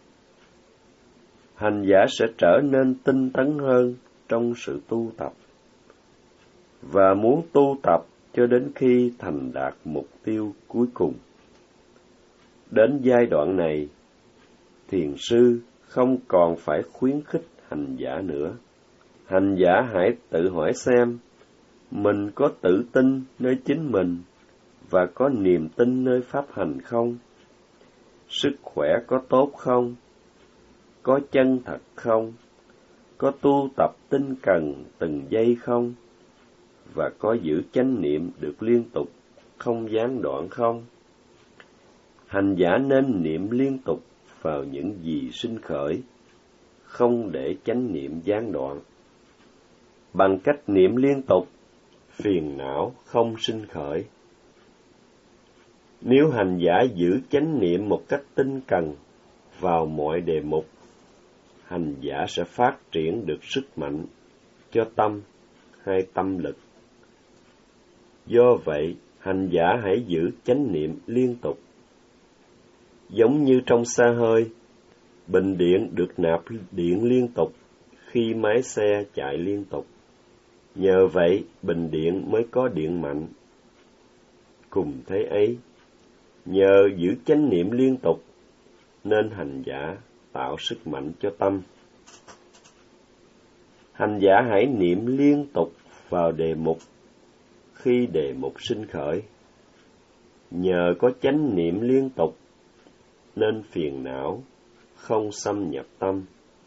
hành giả sẽ trở nên tinh tấn hơn trong sự tu tập, và muốn tu tập cho đến khi thành đạt mục tiêu cuối cùng. Đến giai đoạn này, thiền sư không còn phải khuyến khích hành giả nữa. Hành giả hãy tự hỏi xem, mình có tự tin nơi chính mình và có niềm tin nơi pháp hành không? Sức khỏe có tốt không? Có chân thật không? Có tu tập tinh cần từng giây không? Và có giữ chánh niệm được liên tục, không gián đoạn không? Hành giả nên niệm liên tục vào những gì sinh khởi, không để chánh niệm gián đoạn. Bằng cách niệm liên tục, phiền não không sinh khởi. Nếu hành giả giữ chánh niệm một cách tinh cần vào mọi đề mục, hành giả sẽ phát triển được sức mạnh cho tâm hay tâm lực. Do vậy, hành giả hãy giữ chánh niệm liên tục. Giống như trong xe hơi, bình điện được nạp điện liên tục khi máy xe chạy liên tục. Nhờ vậy, bình điện mới có điện mạnh. Cùng thế ấy, nhờ giữ chánh niệm liên tục, nên hành giả tạo sức mạnh cho tâm. Hành giả hãy niệm liên tục vào đề mục khi đề mục sinh khởi. Nhờ có chánh niệm liên tục, nên phiền não không xâm nhập tâm.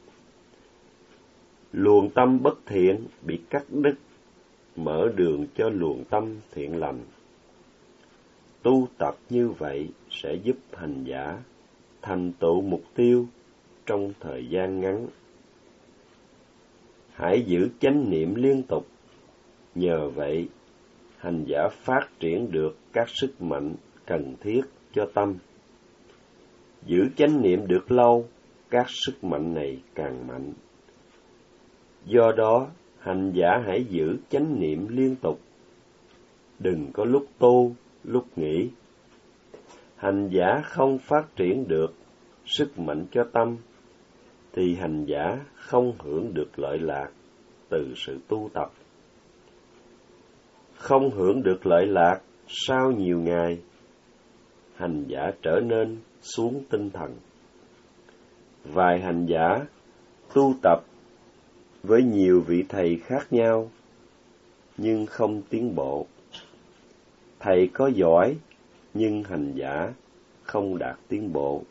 Luồng tâm bất thiện bị cắt đứt, mở đường cho luồng tâm thiện lành. Tu tập như vậy sẽ giúp hành giả thành tựu mục tiêu trong thời gian ngắn. Hãy giữ chánh niệm liên tục, nhờ vậy hành giả phát triển được các sức mạnh cần thiết cho tâm. Giữ chánh niệm được lâu các sức mạnh này càng mạnh. Do đó, hành giả hãy giữ chánh niệm liên tục, đừng có lúc tu, lúc nghỉ. Hành giả không phát triển được sức mạnh cho tâm, thì hành giả không hưởng được lợi lạc từ sự tu tập. Không hưởng được lợi lạc sau nhiều ngày, hành giả trở nên xuống tinh thần. Vài hành giả tu tập với nhiều vị thầy khác nhau, nhưng không tiến bộ. Thầy có giỏi, nhưng hành giả không đạt tiến bộ.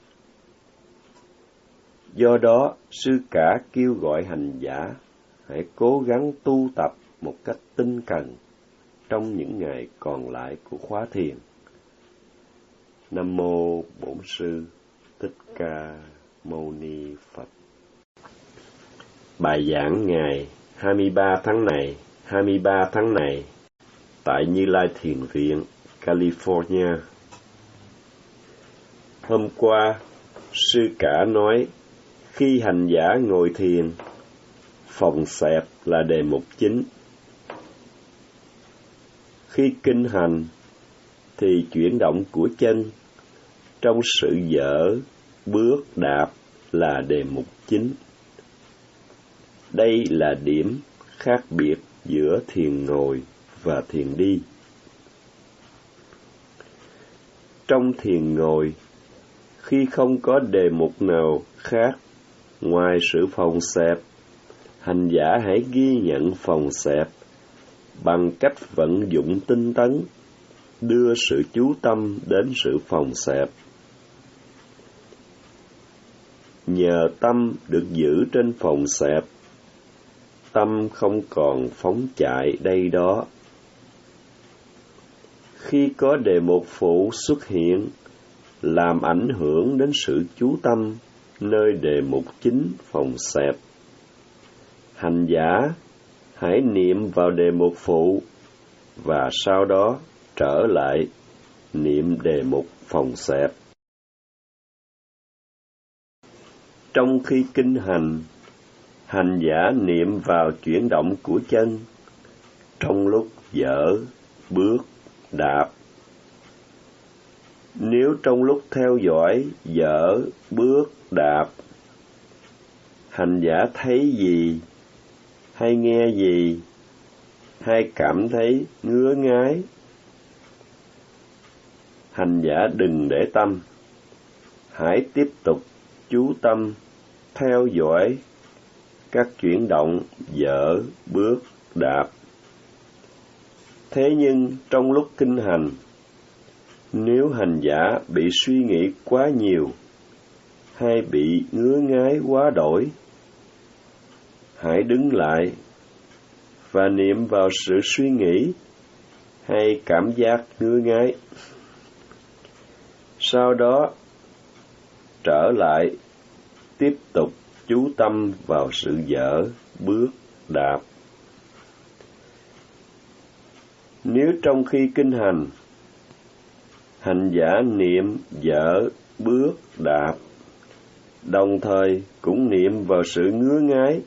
Do đó, sư cả kêu gọi hành giả hãy cố gắng tu tập một cách tinh cần trong những ngày còn lại của khóa thiền. Nam mô Bổn Sư Thích Ca Mâu Ni Phật. Bài giảng ngày hai mươi ba tháng này, hai mươi ba tháng này tại Như Lai Thiền Viện, California. Hôm qua, sư cả nói khi hành giả ngồi thiền, phòng xẹp là đề mục chính. Khi kinh hành, thì chuyển động của chân trong sự dở, bước, đạp là đề mục chính. Đây là điểm khác biệt giữa thiền ngồi và thiền đi. Trong thiền ngồi, khi không có đề mục nào khác ngoài sự phòng xẹp, hành giả hãy ghi nhận phòng xẹp bằng cách vận dụng tinh tấn, đưa sự chú tâm đến sự phòng xẹp. Nhờ tâm được giữ trên phòng xẹp, tâm không còn phóng chạy đây đó. Khi có đề mục phụ xuất hiện, làm ảnh hưởng đến sự chú tâm nơi đề mục chính phòng xẹp, hành giả hãy niệm vào đề mục phụ và sau đó trở lại niệm đề mục phòng xẹp. Trong khi kinh hành, hành giả niệm vào chuyển động của chân trong lúc dở, bước, đạp. Nếu trong lúc theo dõi dở, bước, đạp, hành giả thấy gì, hay nghe gì, hay cảm thấy ngứa ngái, hành giả đừng để tâm, hãy tiếp tục chú tâm theo dõi các chuyển động dở, bước, đạp. Thế nhưng trong lúc kinh hành, nếu hành giả bị suy nghĩ quá nhiều hay bị ngứa ngái quá đổi, hãy đứng lại và niệm vào sự suy nghĩ hay cảm giác ngứa ngái. Sau đó trở lại tiếp tục chú tâm vào sự dở, bước, đạp. Nếu trong khi kinh hành, hành giả niệm dở, bước, đạp, đồng thời cũng niệm vào sự ngứa ngái,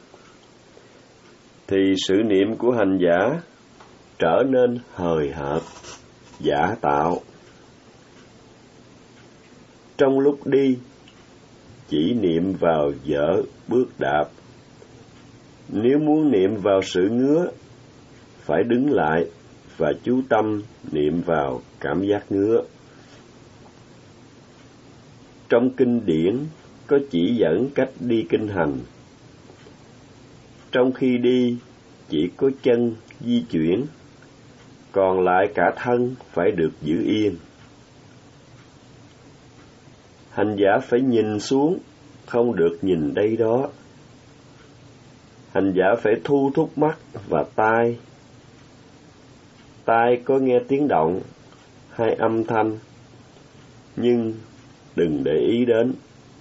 thì sự niệm của hành giả trở nên hời hợt, giả tạo. Trong lúc đi, chỉ niệm vào dở, bước, đạp. Nếu muốn niệm vào sự ngứa, phải đứng lại và chú tâm niệm vào cảm giác ngứa. Trong kinh điển có chỉ dẫn cách đi kinh hành. Trong khi đi, chỉ có chân di chuyển, còn lại cả thân phải được giữ yên. Hành giả phải nhìn xuống, không được nhìn đây đó. Hành giả phải thu thúc mắt và tai. Tai có nghe tiếng động hay âm thanh, nhưng đừng để ý đến.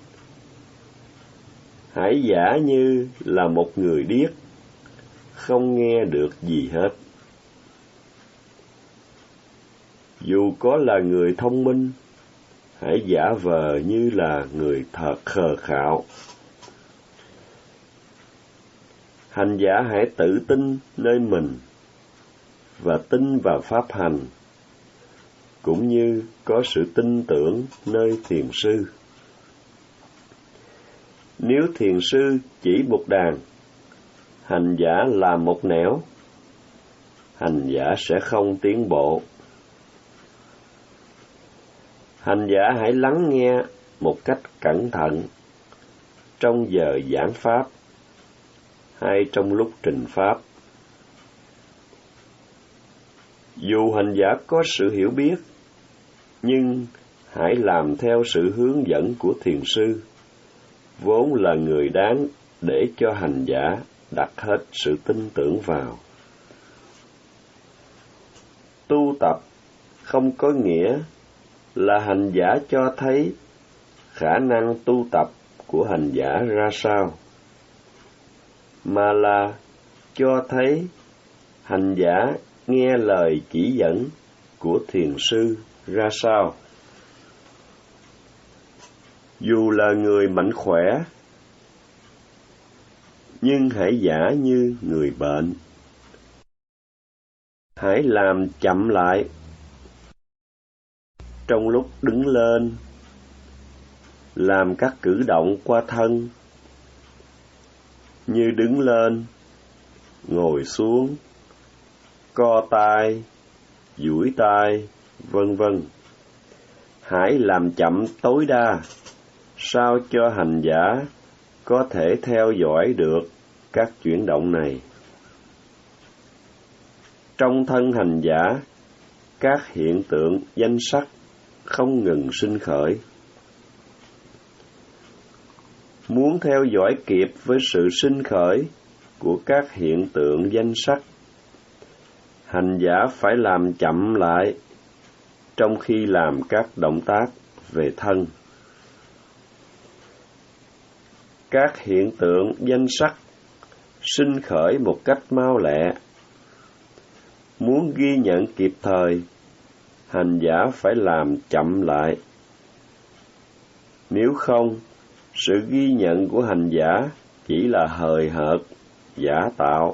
Hãy giả như là một người điếc, không nghe được gì hết. Dù có là người thông minh, hãy giả vờ như là người thật khờ khạo. Hành giả hãy tự tin nơi mình và tin vào pháp hành, cũng như có sự tin tưởng nơi thiền sư. Nếu thiền sư chỉ một đàn, hành giả làm một nẻo, hành giả sẽ không tiến bộ. Hành giả hãy lắng nghe một cách cẩn thận trong giờ giảng pháp hay trong lúc trình pháp. Dù hành giả có sự hiểu biết, nhưng hãy làm theo sự hướng dẫn của thiền sư, vốn là người đáng để cho hành giả đặt hết sự tin tưởng vào. Tu tập không có nghĩa là hành giả cho thấy khả năng tu tập của hành giả ra sao, mà là cho thấy hành giả nghe lời chỉ dẫn của thiền sư ra sao. Dù là người mạnh khỏe, nhưng hãy giả như người bệnh. Hãy làm chậm lại trong lúc đứng lên, làm các cử động qua thân như đứng lên, ngồi xuống, co tay, duỗi tay, vân vân. Hãy làm chậm tối đa, sao cho hành giả có thể theo dõi được các chuyển động này. Trong thân hành giả, các hiện tượng danh sắc không ngừng sinh khởi. Muốn theo dõi kịp với sự sinh khởi của các hiện tượng danh sắc, hành giả phải làm chậm lại trong khi làm các động tác về thân. Các hiện tượng danh sắc sinh khởi một cách mau lẹ. Muốn ghi nhận kịp thời, hành giả phải làm chậm lại. Nếu không, sự ghi nhận của hành giả chỉ là hời hợt, giả tạo.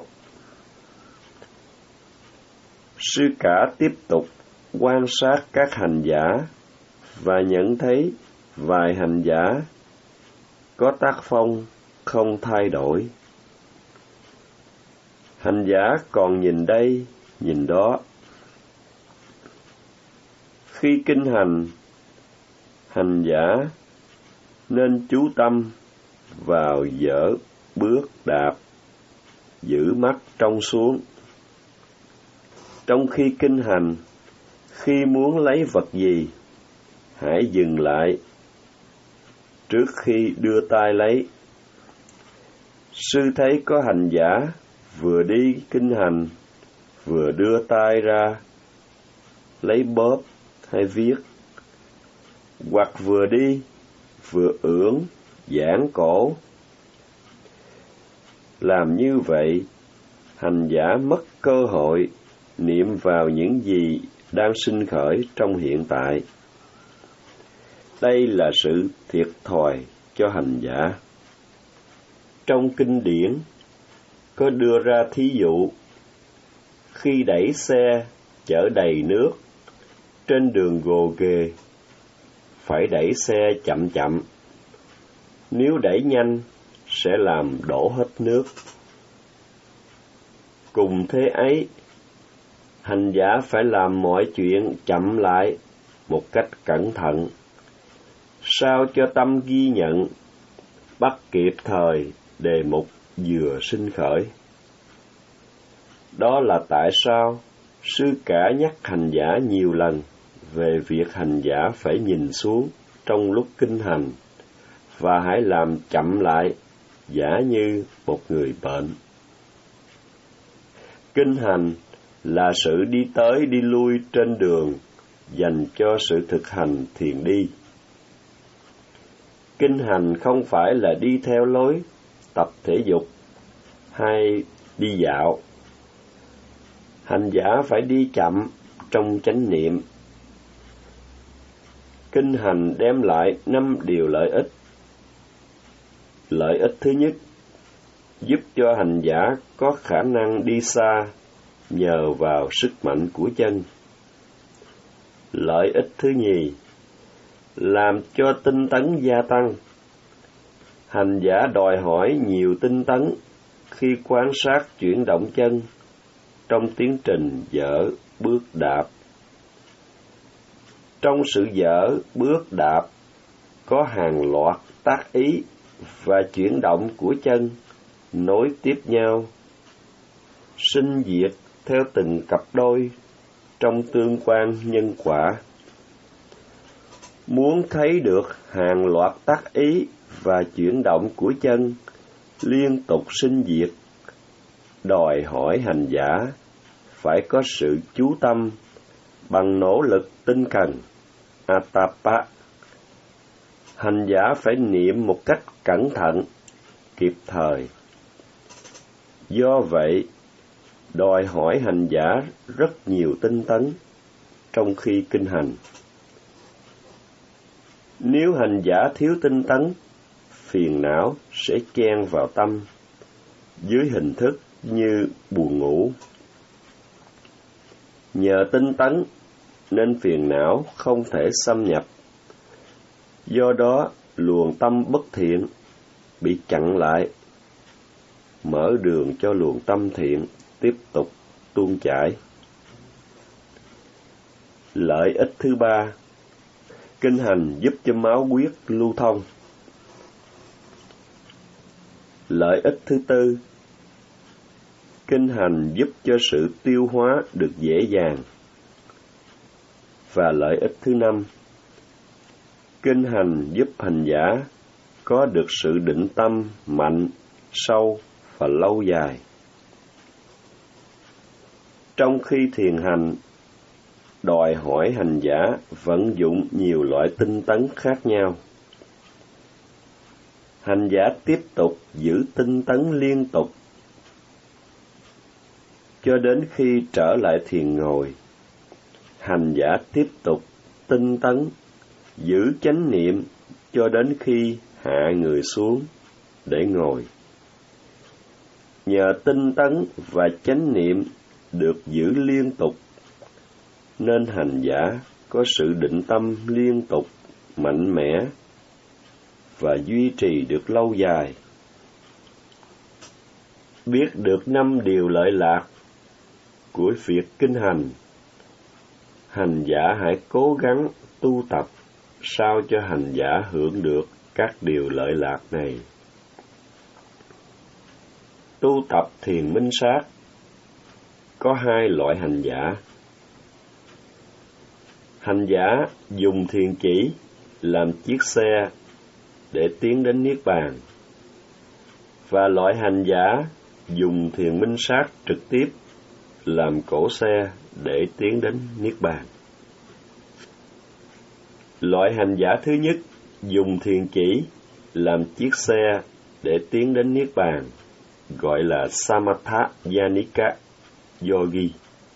Sư cả tiếp tục quan sát các hành giả và nhận thấy vài hành giả có tác phong không thay đổi. Hành giả còn nhìn đây, nhìn đó. Khi kinh hành, hành giả nên chú tâm vào dở bước đạp, giữ mắt trông xuống. Trong khi kinh hành, khi muốn lấy vật gì, hãy dừng lại trước khi đưa tay lấy. Sư thấy có hành giả vừa đi kinh hành, vừa đưa tay ra lấy bóp hay viết, hoặc vừa đi vừa ưỡn giãn cổ. Làm như vậy, hành giả mất cơ hội niệm vào những gì đang sinh khởi trong hiện tại. Đây là sự thiệt thòi cho hành giả. Trong kinh điển có đưa ra thí dụ, khi đẩy xe chở đầy nước trên đường gồ ghề, phải đẩy xe chậm chậm. Nếu đẩy nhanh, sẽ làm đổ hết nước. Cùng thế ấy, hành giả phải làm mọi chuyện chậm lại một cách cẩn thận, sao cho tâm ghi nhận, bắt kịp thời đề mục vừa sinh khởi. Đó là tại sao sư cả nhắc hành giả nhiều lần về việc hành giả phải nhìn xuống trong lúc kinh hành, và hãy làm chậm lại, giả như một người bệnh. Kinh hành là sự đi tới đi lui trên đường dành cho sự thực hành thiền đi. Kinh hành không phải là đi theo lối tập thể dục hay đi dạo. Hành giả phải đi chậm trong chánh niệm. Kinh hành đem lại năm điều lợi ích. Lợi ích thứ nhất, giúp cho hành giả có khả năng đi xa nhờ vào sức mạnh của chân. Lợi ích thứ nhì, làm cho tinh tấn gia tăng. Hành giả đòi hỏi nhiều tinh tấn khi quan sát chuyển động chân trong tiến trình dở bước đạp. Trong sự dở bước đạp có hàng loạt tác ý và chuyển động của chân nối tiếp nhau, sinh diệt theo từng cặp đôi trong tương quan nhân quả. Muốn thấy được hàng loạt tác ý và chuyển động của chân liên tục sinh diệt, đòi hỏi hành giả phải có sự chú tâm bằng nỗ lực tinh cần, atapa. Hành giả phải niệm một cách cẩn thận, kịp thời. Do vậy, đòi hỏi hành giả rất nhiều tinh tấn trong khi kinh hành. Nếu hành giả thiếu tinh tấn, phiền não sẽ chen vào tâm dưới hình thức như buồn ngủ. Nhờ tinh tấn nên phiền não không thể xâm nhập. Do đó, luồng tâm bất thiện bị chặn lại, mở đường cho luồng tâm thiện tiếp tục tuôn chảy. Lợi ích thứ ba, kinh hành giúp cho máu huyết lưu thông. Lợi ích thứ tư, kinh hành giúp cho sự tiêu hóa được dễ dàng. Và lợi ích thứ năm, kinh hành giúp hành giả có được sự định tâm mạnh, sâu và lâu dài. Trong khi thiền hành, đòi hỏi hành giả vận dụng nhiều loại tinh tấn khác nhau. Hành giả tiếp tục giữ tinh tấn liên tục cho đến khi trở lại thiền ngồi. Hành giả tiếp tục tinh tấn giữ chánh niệm cho đến khi hạ người xuống để ngồi. Nhờ tinh tấn và chánh niệm được giữ liên tục, nên hành giả có sự định tâm liên tục, mạnh mẽ và duy trì được lâu dài. Biết được năm điều lợi lạc của việc kinh hành, hành giả hãy cố gắng tu tập sao cho hành giả hưởng được các điều lợi lạc này. Tu tập thiền minh sát có hai loại hành giả. Hành giả dùng thiền chỉ làm chiếc xe để tiến đến Niết Bàn, và loại hành giả dùng thiền minh sát trực tiếp làm cỗ xe để tiến đến Niết Bàn. Loại hành giả thứ nhất dùng thiền chỉ làm chiếc xe để tiến đến Niết Bàn, gọi là Samatha Yanika Yogi.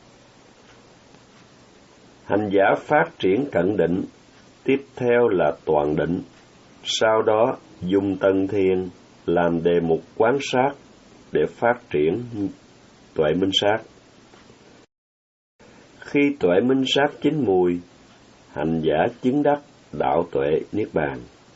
Hành giả phát triển cận định, tiếp theo là toàn định, sau đó dùng tầng thiền làm đề mục quán sát để phát triển tuệ minh sát. Khi tuệ minh sát chín mùi, hành giả chứng đắc đạo tuệ Niết Bàn.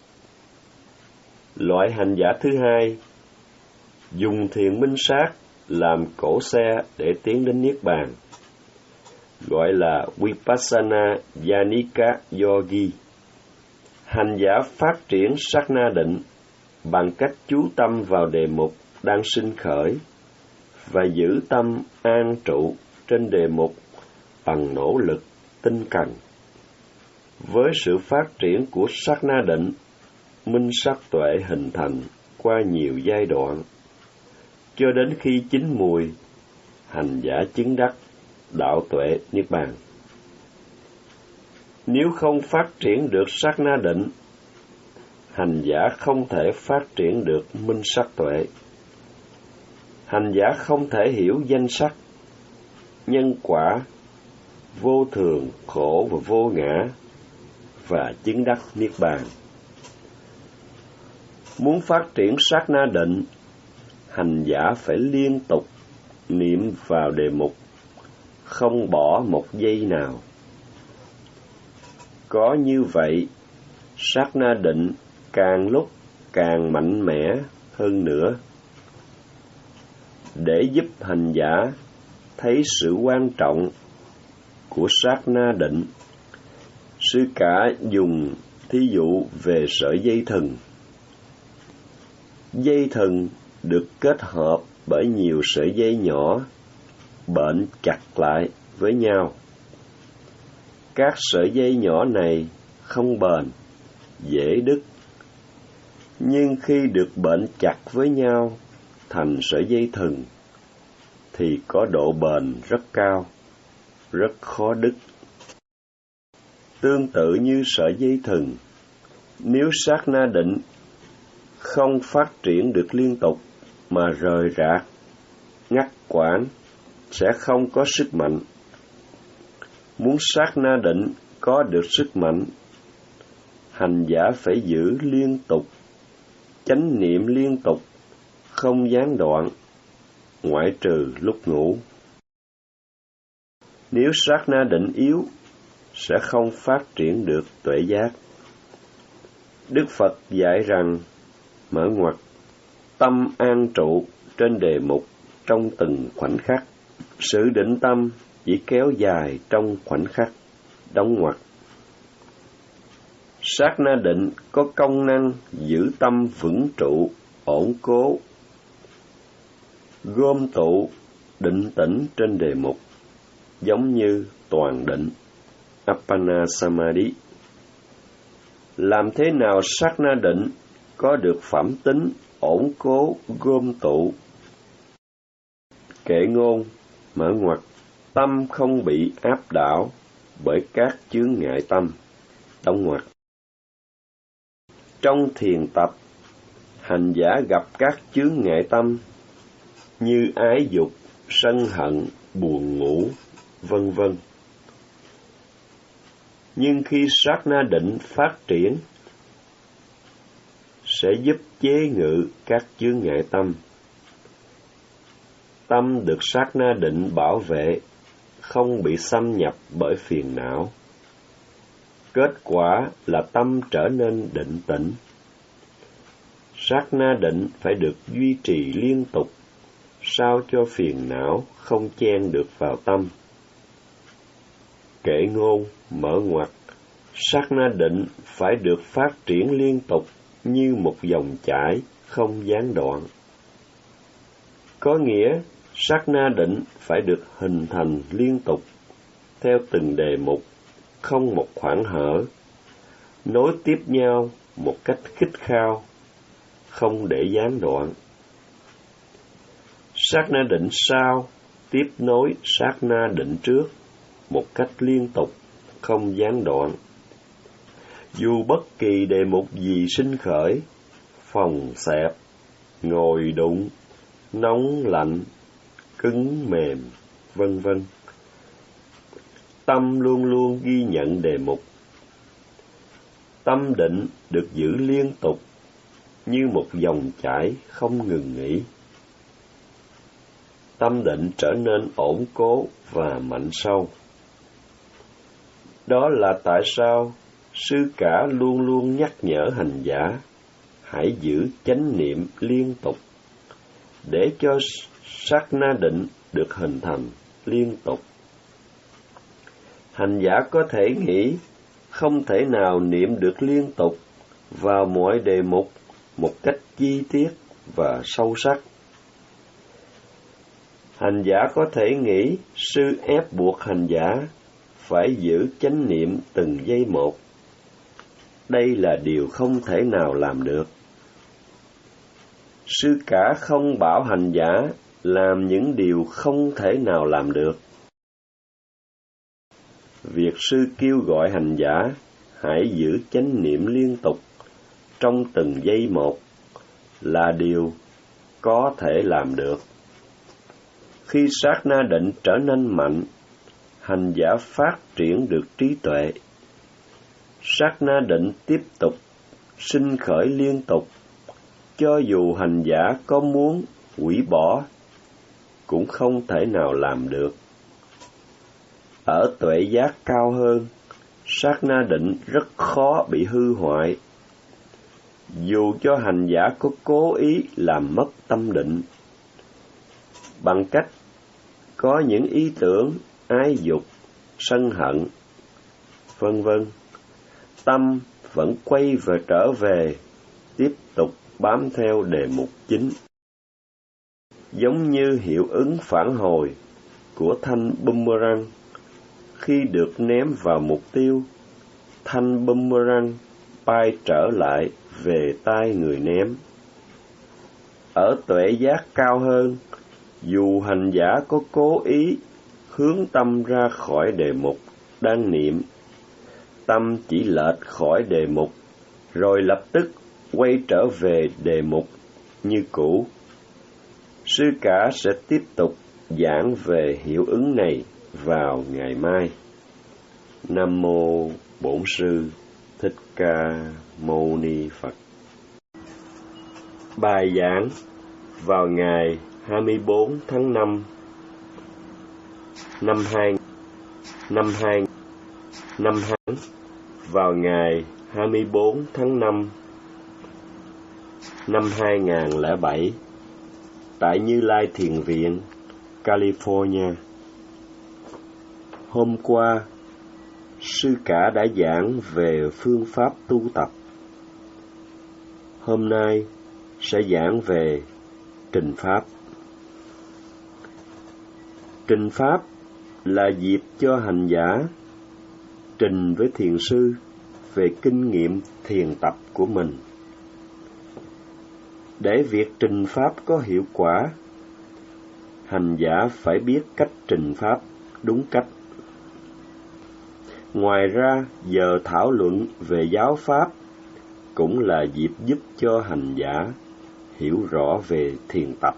Loại hành giả thứ hai dùng thiền minh sát làm cỗ xe để tiến đến Niết Bàn, gọi là Vipassana Yanika Yogi. Hành giả phát triển sát na định bằng cách chú tâm vào đề mục đang sinh khởi và giữ tâm an trụ trên đề mục bằng nỗ lực tinh cần. Với sự phát triển của sát na định, minh sát tuệ hình thành qua nhiều giai đoạn, cho đến khi chín mùi, hành giả chứng đắc đạo tuệ Niết Bàn. Nếu không phát triển được sát na định, hành giả không thể phát triển được minh sát tuệ. Hành giả không thể hiểu danh sắc, nhân quả, vô thường, khổ và vô ngã, và chứng đắc niết bàn. Muốn phát triển sát na định, hành giả phải liên tục niệm vào đề mục, không bỏ một giây nào. Có như vậy, sát na định càng lúc càng mạnh mẽ hơn nữa. Để giúp hành giả thấy sự quan trọng của sát na định, sư cả dùng thí dụ về sợi dây thừng. Dây thừng được kết hợp bởi nhiều sợi dây nhỏ bện chặt lại với nhau. Các sợi dây nhỏ này không bền, dễ đứt, nhưng khi được bện chặt với nhau thành sợi dây thừng thì có độ bền rất cao, rất khó đứt. Tương tự như sợi dây thừng, nếu sát na định không phát triển được liên tục mà rời rạc, ngắt quãng, sẽ không có sức mạnh. Muốn sát na định có được sức mạnh, hành giả phải giữ liên tục, chánh niệm liên tục, không gián đoạn, ngoại trừ lúc ngủ. Nếu sát na định yếu, sẽ không phát triển được tuệ giác. Đức Phật dạy rằng, mở ngoặt, tâm an trụ trên đề mục trong từng khoảnh khắc. Sự định tâm chỉ kéo dài trong khoảnh khắc, đóng ngoặt. Sát na định có công năng giữ tâm vững trụ, ổn cố, gom tụ, định tĩnh trên đề mục, giống như toàn định, Appana Samadhi. Làm thế nào sát na định có được phẩm tính ổn cố, gom tụ? Kệ ngôn, mở ngoặt, tâm không bị áp đảo bởi các chướng ngại tâm, đóng ngoặt. Trong thiền tập, hành giả gặp các chướng ngại tâm như ái dục, sân hận, buồn ngủ, vân vân. Nhưng khi sát na định phát triển, sẽ giúp chế ngự các chướng ngại tâm. Tâm được sát na định bảo vệ, không bị xâm nhập bởi phiền não. Kết quả là tâm trở nên định tĩnh. Sát na định phải được duy trì liên tục, sao cho phiền não không chen được vào tâm. Kệ ngôn, mở ngoặt, sát na định phải được phát triển liên tục như một dòng chảy không gián đoạn. Có nghĩa, sát na định phải được hình thành liên tục, theo từng đề mục, không một khoảng hở, nối tiếp nhau một cách khít khao, không để gián đoạn. Sát na định sau tiếp nối sát na định trước, một cách liên tục, không gián đoạn. Dù bất kỳ đề mục gì sinh khởi, phòng xẹp, ngồi đụng, nóng lạnh, cứng mềm, vân vân, tâm luôn luôn ghi nhận đề mục. Tâm định được giữ liên tục như một dòng chảy không ngừng nghỉ. Tâm định trở nên ổn cố và mạnh sâu. Đó là tại sao sư cả luôn luôn nhắc nhở hành giả hãy giữ chánh niệm liên tục, để cho sát na định được hình thành liên tục. Hành giả có thể nghĩ không thể nào niệm được liên tục vào mọi đề mục một cách chi tiết và sâu sắc. Hành giả có thể nghĩ sư ép buộc hành giả phải giữ chánh niệm từng giây một. Đây là điều không thể nào làm được. Sư cả không bảo hành giả làm những điều không thể nào làm được. Việc sư kêu gọi hành giả hãy giữ chánh niệm liên tục trong từng giây một là điều có thể làm được. Khi sát na định trở nên mạnh, hành giả phát triển được trí tuệ. Sát na định tiếp tục sinh khởi liên tục, cho dù hành giả có muốn hủy bỏ cũng không thể nào làm được. Ở tuệ giác cao hơn, sát na định rất khó bị hư hoại. Dù cho hành giả có cố ý làm mất tâm định, bằng cách có những ý tưởng ái dục, sân hận, vân vân, tâm vẫn quay về trở về, tiếp tục bám theo đề mục chính. Giống như hiệu ứng phản hồi của thanh boomerang, khi được ném vào mục tiêu, thanh boomerang bay trở lại về tay người ném. Ở tuệ giác cao hơn, dù hành giả có cố ý hướng tâm ra khỏi đề mục đang niệm, tâm chỉ lệch khỏi đề mục, rồi lập tức quay trở về đề mục như cũ. Sư cả sẽ tiếp tục giảng về hiệu ứng này vào ngày mai. Nam mô Bổn Sư Thích Ca Mâu Ni Phật. Bài giảng vào ngày hai mươi bốn tháng năm năm hai năm hai năm hai vào ngày hai mươi bốn tháng năm năm hai nghìn lẻ bảy tại Như Lai Thiền Viện, California. Hôm qua, sư cả đã giảng về phương pháp tu tập. Hôm nay sẽ giảng về trình pháp. Trình pháp là dịp cho hành giả trình với thiền sư về kinh nghiệm thiền tập của mình. Để việc trình pháp có hiệu quả, hành giả phải biết cách trình pháp đúng cách. Ngoài ra, giờ thảo luận về giáo pháp cũng là dịp giúp cho hành giả hiểu rõ về thiền tập.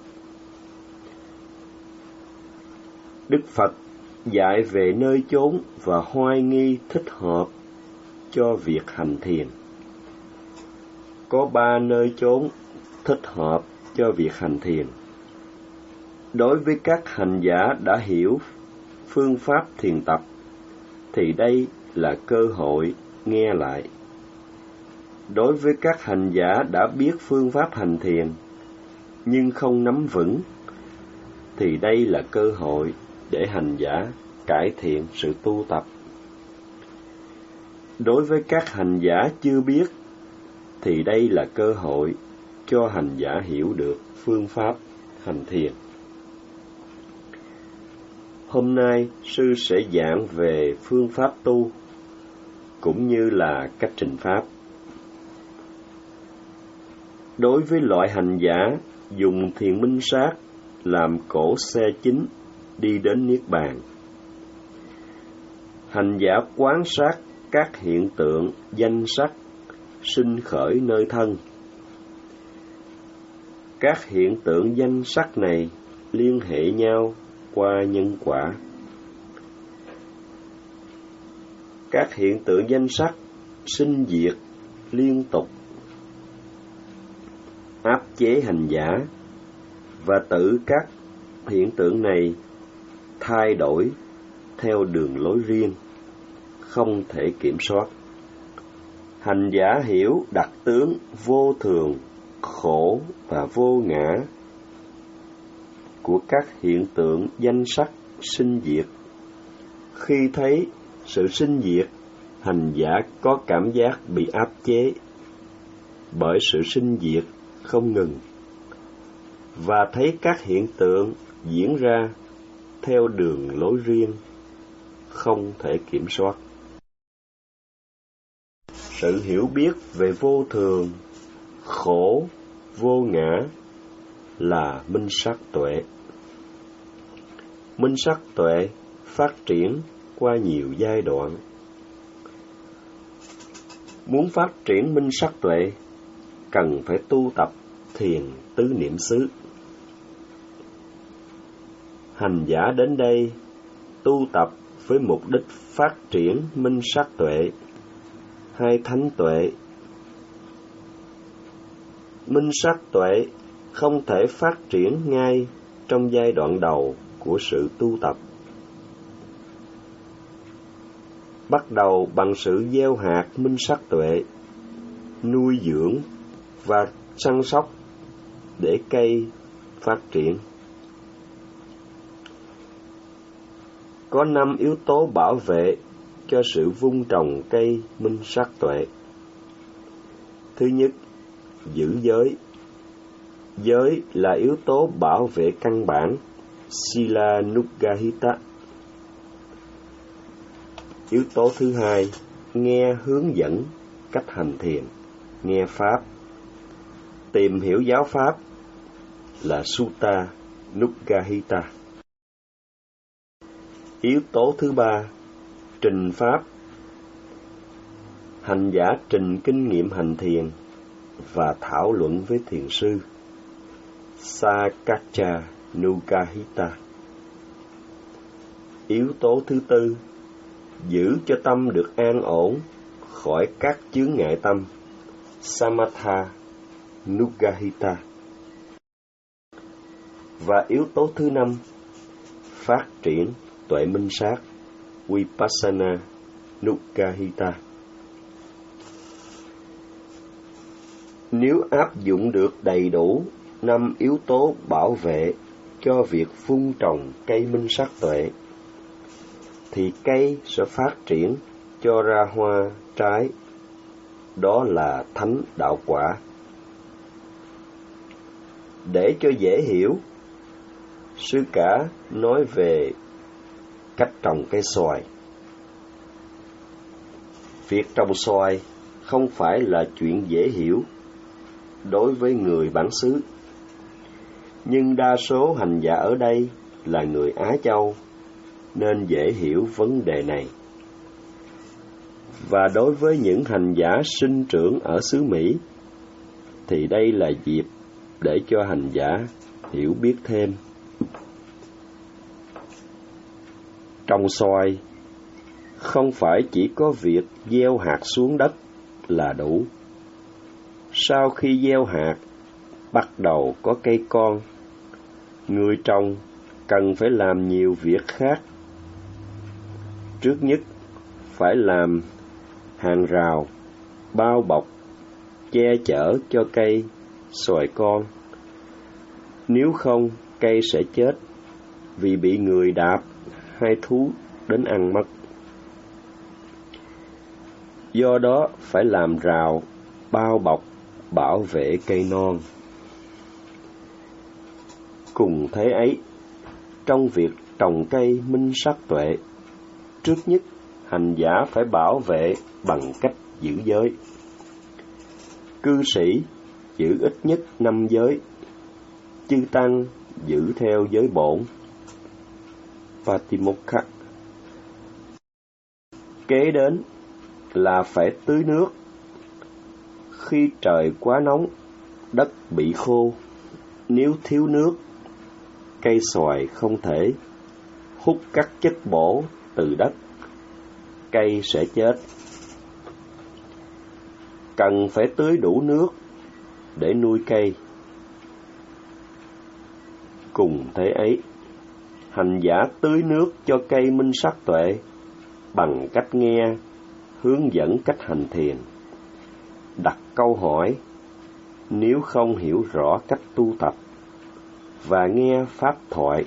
Đức Phật dạy về nơi chốn và hoài nghi thích hợp cho việc hành thiền. Có ba nơi chốn thích hợp cho việc hành thiền. Đối với các hành giả đã hiểu phương pháp thiền tập, thì đây là cơ hội nghe lại. Đối với các hành giả đã biết phương pháp hành thiền, nhưng không nắm vững, thì đây là cơ hội để hành giả cải thiện sự tu tập. Đối với các hành giả chưa biết, thì đây là cơ hội cho hành giả hiểu được phương pháp hành thiền. Hôm nay, sư sẽ giảng về phương pháp tu, cũng như là cách trình pháp. Đối với loại hành giả dùng thiền minh sát làm cỗ xe chính đi đến Niết Bàn, hành giả quan sát các hiện tượng danh sắc sinh khởi nơi thân. Các hiện tượng danh sắc này liên hệ nhau qua nhân quả. Các hiện tượng danh sắc sinh diệt liên tục, áp chế hành giả, và tự các hiện tượng này thay đổi theo đường lối riêng, không thể kiểm soát. Hành giả hiểu đặc tướng vô thường, khổ và vô ngã của các hiện tượng danh sắc sinh diệt. Khi thấy sự sinh diệt, hành giả có cảm giác bị áp chế bởi sự sinh diệt không ngừng, và thấy các hiện tượng diễn ra theo đường lối riêng, không thể kiểm soát. Sự hiểu biết về vô thường, khổ, vô ngã là minh sát tuệ. Minh sát tuệ phát triển qua nhiều giai đoạn. Muốn phát triển minh sát tuệ, cần phải tu tập thiền tứ niệm xứ. Hành giả đến đây tu tập với mục đích phát triển minh sát tuệ. hay thánh tuệ. Minh sát tuệ không thể phát triển ngay trong giai đoạn đầu của sự tu tập. Bắt đầu bằng sự gieo hạt minh sát tuệ, nuôi dưỡng và săn sóc để cây phát triển. Có năm yếu tố bảo vệ cho sự vun trồng cây minh sát tuệ. Thứ nhất, giữ giới. Giới là yếu tố bảo vệ căn bản, Sila Nuggahita. Yếu tố thứ hai, nghe hướng dẫn cách hành thiền, nghe Pháp. Tìm hiểu giáo Pháp là Sutta Nuggahita. Yếu tố thứ ba, trình Pháp. Hành giả trình kinh nghiệm hành thiền và thảo luận với thiền sư, Sakacca Nuggahita. Yếu tố thứ tư, giữ cho tâm được an ổn khỏi các chướng ngại tâm, Samatha Nuggahita. Và yếu tố thứ năm, phát triển tuệ minh sát, Vipassana Nuggahita. Nếu áp dụng được đầy đủ năm yếu tố bảo vệ cho việc vun trồng cây minh sát tuệ, thì cây sẽ phát triển cho ra hoa trái, đó là thánh đạo quả. Để cho dễ hiểu, sư cả nói về cách trồng cây xoài. Việc trồng xoài không phải là chuyện dễ hiểu đối với người bản xứ, nhưng đa số hành giả ở đây là người Á Châu nên dễ hiểu vấn đề này. Và đối với những hành giả sinh trưởng ở xứ Mỹ thì đây là dịp để cho hành giả hiểu biết thêm. Trồng xoài không phải chỉ có việc gieo hạt xuống đất là đủ. Sau khi gieo hạt, bắt đầu có cây con, người trồng cần phải làm nhiều việc khác. Trước nhất, phải làm hàng rào, bao bọc, che chở cho cây xoài con. Nếu không, cây sẽ chết vì bị người đạp hay thú đến ăn mất. Do đó, phải làm rào, bao bọc, bảo vệ cây non. Cùng thế ấy, trong việc trồng cây minh sát tuệ, trước nhất, hành giả phải bảo vệ bằng cách giữ giới. Cư sĩ giữ ít nhất năm giới, chư tăng giữ theo giới bổn, Patimokkha. Kế đến là phải tưới nước. Khi trời quá nóng, đất bị khô, nếu thiếu nước, cây xoài không thể hút các chất bổ từ đất, cây sẽ chết. Cần phải tưới đủ nước để nuôi cây. Cùng thế ấy, hành giả tưới nước cho cây minh sát tuệ bằng cách nghe hướng dẫn cách hành thiền, đặt câu hỏi nếu không hiểu rõ cách tu tập, và nghe pháp thoại.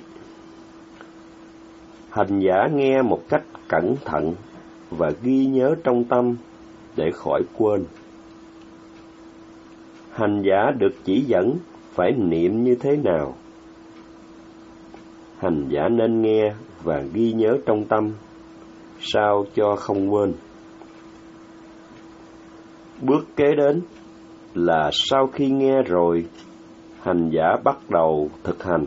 Hành giả nghe một cách cẩn thận và ghi nhớ trong tâm để khỏi quên. Hành giả được chỉ dẫn phải niệm như thế nào. Hành giả nên nghe và ghi nhớ trong tâm, sao cho không quên. Bước kế đến là sau khi nghe rồi, hành giả bắt đầu thực hành.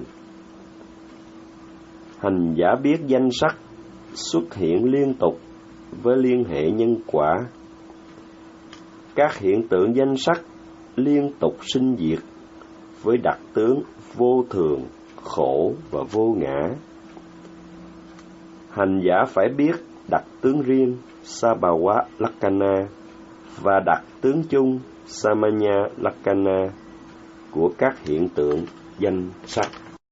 Hành giả biết danh sắc xuất hiện liên tục với liên hệ nhân quả. Các hiện tượng danh sắc liên tục sinh diệt với đặc tướng vô thường, khổ và vô ngã. Hành giả phải biết đặc tướng riêng Sabhava Lakkhana và đặt tướng chung Samanya Lakkhana của các hiện tượng danh sắc.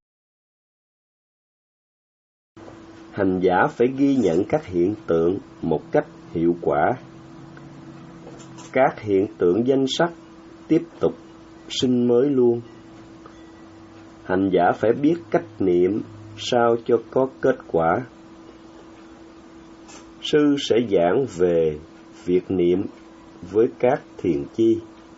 Hành giả phải ghi nhận các hiện tượng một cách hiệu quả. Các hiện tượng danh sắc tiếp tục sinh mới luôn. Hành giả phải biết cách niệm sao cho có kết quả. Sư sẽ giảng về việc niệm với các thiền chi.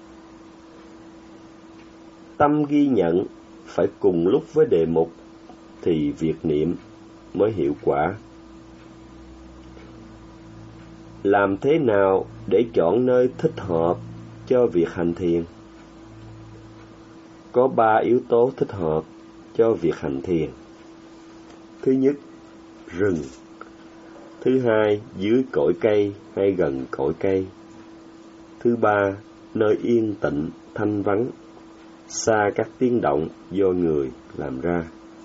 Tâm ghi nhận phải cùng lúc với đề mục thì việc niệm mới hiệu quả. Làm thế nào để chọn nơi thích hợp cho việc hành thiền? Có ba yếu tố thích hợp cho việc hành thiền. Thứ nhất, rừng. Thứ hai, dưới cội cây hay gần cội cây. Thứ ba, nơi yên tĩnh, thanh vắng, xa các tiếng động do người làm ra.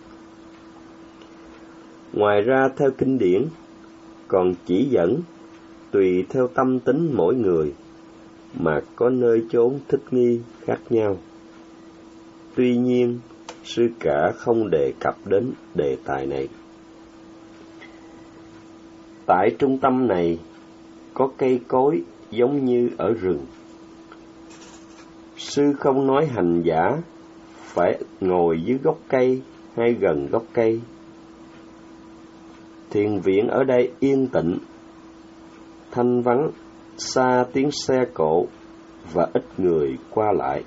Ngoài ra, theo kinh điển, còn chỉ dẫn tùy theo tâm tính mỗi người mà có nơi chốn thích nghi khác nhau. Tuy nhiên, sư cả không đề cập đến đề tài này. Tại trung tâm này có cây cối giống như ở rừng. Sư không nói hành giả phải ngồi dưới gốc cây hay gần gốc cây. Thiền viện ở đây yên tĩnh, thanh vắng, xa tiếng xe cộ và ít người qua lại.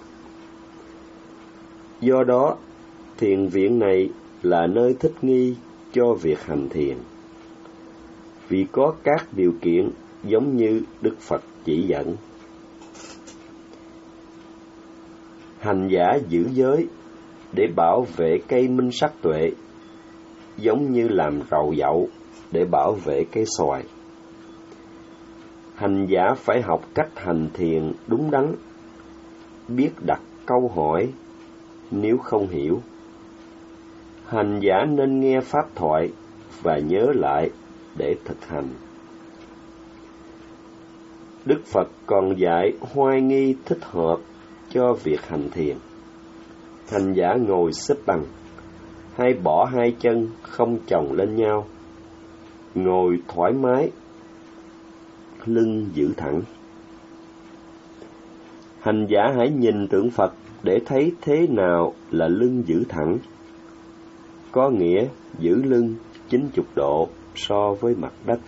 Do đó, thiền viện này là nơi thích nghi cho việc hành thiền, vì có các điều kiện giống như Đức Phật chỉ dẫn. Hành giả giữ giới để bảo vệ cây minh sắc tuệ, giống như làm rậu dậu để bảo vệ cây xoài. Hành giả phải học cách hành thiền đúng đắn, biết đặt câu hỏi nếu không hiểu. Hành giả nên nghe pháp thoại và nhớ lại để thực hành. Đức Phật còn dạy hoai nghi thích hợp cho việc hành thiền. Hành giả ngồi xếp bằng, hay bỏ hai chân không chồng lên nhau, ngồi thoải mái, lưng giữ thẳng. Hành giả hãy nhìn tượng Phật để thấy thế nào là lưng giữ thẳng, có nghĩa giữ lưng chín mươi độ so với mặt đất.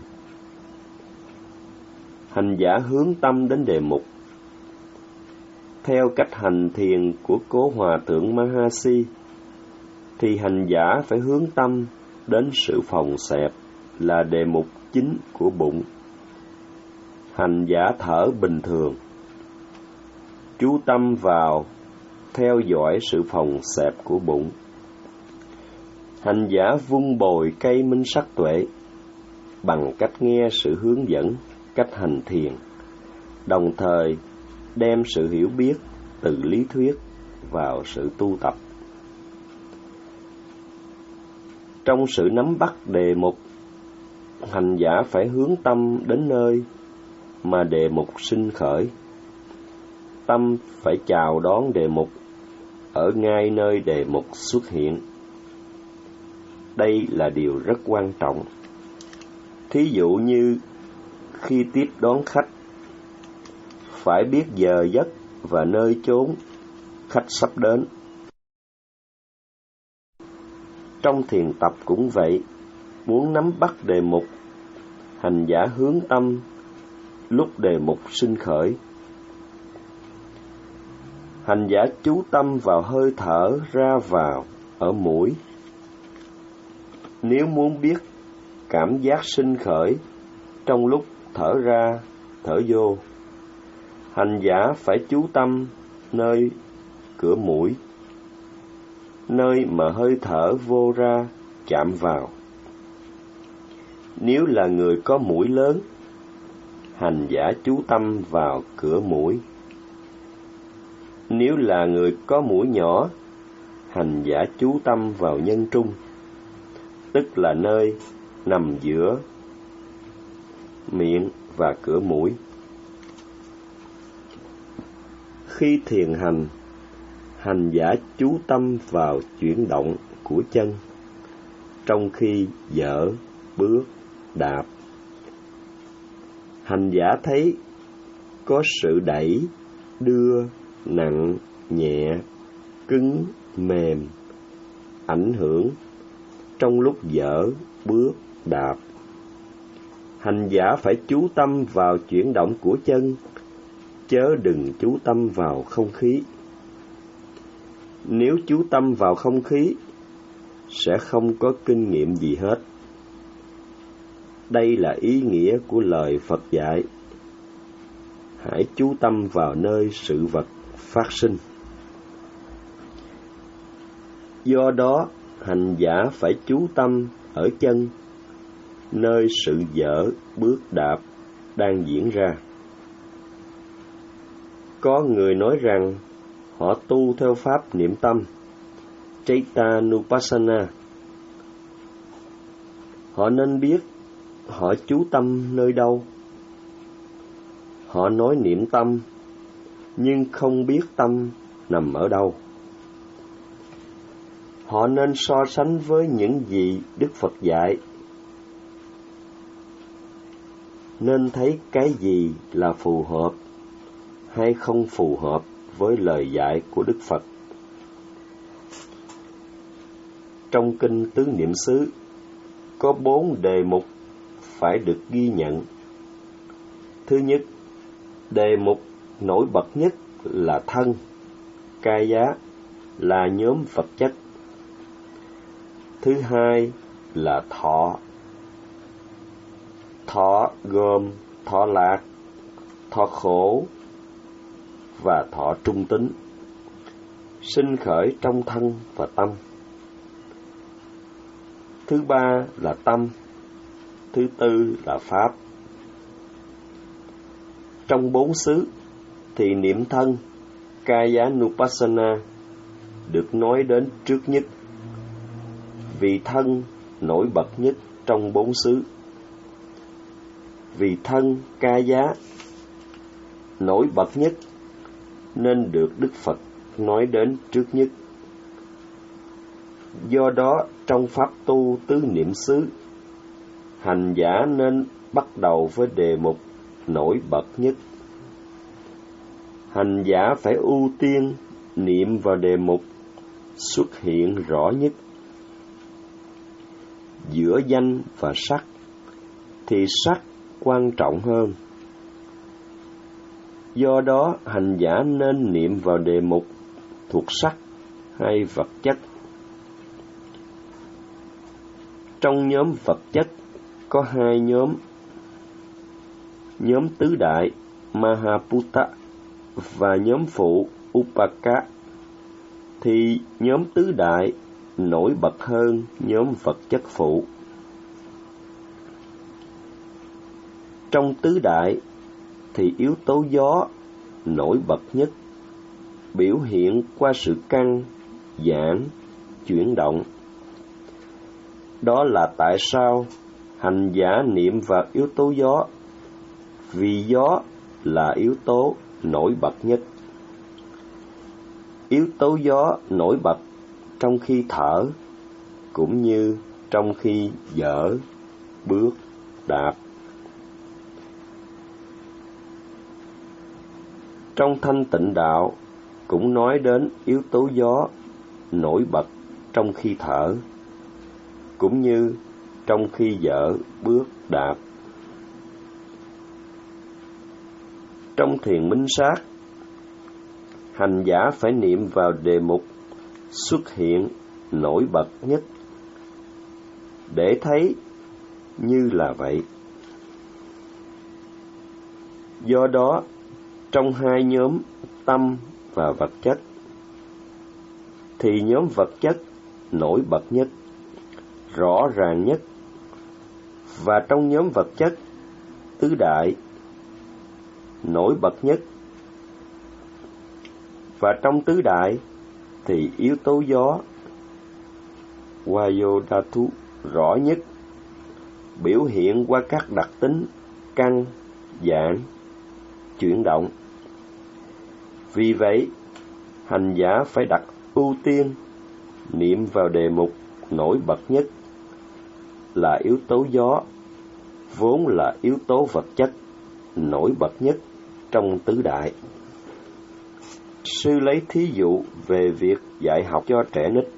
Hành giả hướng tâm đến đề mục. Theo cách hành thiền của Cố Hòa Thượng Mahasi, thì hành giả phải hướng tâm đến sự phòng xẹp là đề mục chính của bụng. Hành giả thở bình thường, chú tâm vào theo dõi sự phòng xẹp của bụng. Hành giả vun bồi cây minh sắc tuệ bằng cách nghe sự hướng dẫn cách hành thiền, đồng thời đem sự hiểu biết từ lý thuyết vào sự tu tập. Trong sự nắm bắt đề mục, hành giả phải hướng tâm đến nơi mà đề mục sinh khởi. Tâm phải chào đón đề mục ở ngay nơi đề mục xuất hiện. Đây là điều rất quan trọng. Thí dụ như khi tiếp đón khách, phải biết giờ giấc và nơi chốn khách sắp đến. Trong thiền tập cũng vậy, muốn nắm bắt đề mục, hành giả hướng tâm lúc đề mục sinh khởi. Hành giả chú tâm vào hơi thở ra vào ở mũi. Nếu muốn biết cảm giác sinh khởi trong lúc thở ra, thở vô, hành giả phải chú tâm nơi cửa mũi, nơi mà hơi thở vô ra chạm vào. Nếu là người có mũi lớn, hành giả chú tâm vào cửa mũi. Nếu là người có mũi nhỏ, hành giả chú tâm vào nhân trung, tức là nơi nằm giữa miệng và cửa mũi. Khi thiền hành, hành giả chú tâm vào chuyển động của chân trong khi dở, bước, đạp. Hành giả thấy có sự đẩy, đưa, nặng, nhẹ, cứng, mềm, ảnh hưởng trong lúc dở, bước, đạp. Hành giả phải chú tâm vào chuyển động của chân, chớ đừng chú tâm vào không khí. Nếu chú tâm vào không khí, sẽ không có kinh nghiệm gì hết. Đây là ý nghĩa của lời Phật dạy: hãy chú tâm vào nơi sự vật phát sinh. Do đó, hành giả phải chú tâm ở chân, nơi sự dở, bước, đạp đang diễn ra. Có người nói rằng họ tu theo pháp niệm tâm Chaityanupassana. Họ nên biết họ chú tâm nơi đâu. Họ nói niệm tâm, nhưng không biết tâm nằm ở đâu. Họ nên so sánh với những gì Đức Phật dạy, nên thấy cái gì là phù hợp hay không phù hợp với lời dạy của Đức Phật. Trong kinh Tứ Niệm xứ có bốn đề mục phải được ghi nhận. Thứ nhất, đề mục nổi bật nhất là thân, kaya là nhóm vật chất. Thứ hai là thọ. Thọ gồm thọ lạc, thọ khổ và thọ trung tính, sinh khởi trong thân và tâm. Thứ ba là tâm. Thứ tư là pháp. Trong bốn xứ thì niệm thân Kayanupassana được nói đến trước nhất, vì thân nổi bật nhất trong bốn xứ. Vì thân Kaya nổi bật nhất nên được Đức Phật nói đến trước nhất. Do đó, trong pháp tu tứ niệm xứ, hành giả nên bắt đầu với đề mục nổi bật nhất. Hành giả phải ưu tiên niệm vào đề mục xuất hiện rõ nhất. Giữa danh và sắc thì sắc quan trọng hơn. Do đó, hành giả nên niệm vào đề mục thuộc sắc hay vật chất. Trong nhóm vật chất có hai nhóm. Nhóm tứ đại Mahaputta và nhóm phụ Upaka, thì nhóm tứ đại nổi bật hơn nhóm vật chất phụ. Trong tứ đại thì yếu tố gió nổi bật nhất, biểu hiện qua sự căng, giãn, chuyển động. Đó là tại sao hành giả niệm vào yếu tố gió, vì gió là yếu tố nổi bật nhất. Yếu tố gió nổi bật trong khi thở, cũng như trong khi dở, bước, đạp. Trong thanh tịnh đạo cũng nói đến yếu tố gió nổi bật trong khi thở, cũng như trong khi dở, bước, đạp. Trong thiền minh sát, hành giả phải niệm vào đề mục xuất hiện nổi bật nhất, để thấy như là vậy. Do đó, trong hai nhóm tâm và vật chất, thì nhóm vật chất nổi bật nhất, rõ ràng nhất, và trong nhóm vật chất tứ đại nổi bật nhất, và trong tứ đại thì yếu tố gió Vayodhatu rõ nhất, biểu hiện qua các đặc tính căng, giãn, chuyển động. Vì vậy, hành giả phải đặt ưu tiên niệm vào đề mục nổi bật nhất là yếu tố gió, vốn là yếu tố vật chất nổi bật nhất trong tứ đại. Sư lấy thí dụ về việc dạy học cho trẻ nít.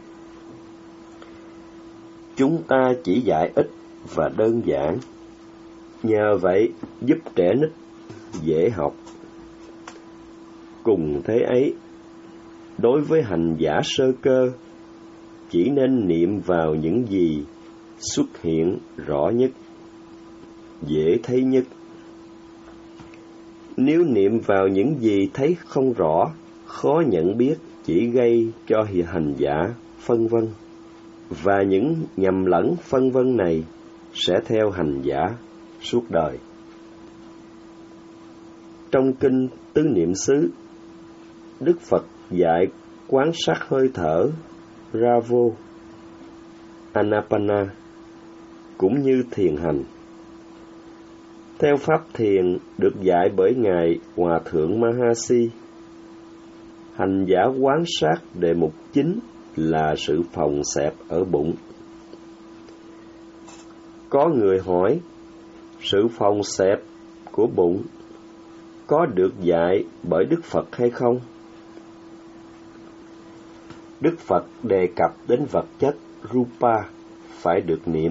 Chúng ta chỉ dạy ít và đơn giản, nhờ vậy giúp trẻ nít dễ học. Cùng thế ấy, đối với hành giả sơ cơ, chỉ nên niệm vào những gì xuất hiện rõ nhất, dễ thấy nhất. Nếu niệm vào những gì thấy không rõ, khó nhận biết, chỉ gây cho hành giả phân vân, và những nhầm lẫn phân vân này sẽ theo hành giả suốt đời. Trong kinh Tứ Niệm xứ, Đức Phật dạy quán sát hơi thở ra vô, Anapana, cũng như thiền hành. Theo pháp thiền được dạy bởi Ngài Hòa Thượng Mahasi, hành giả quán sát đề mục chính là sự phòng xẹp ở bụng. Có người hỏi, sự phòng xẹp của bụng có được dạy bởi Đức Phật hay không? Đức Phật đề cập đến vật chất Rupa phải được niệm.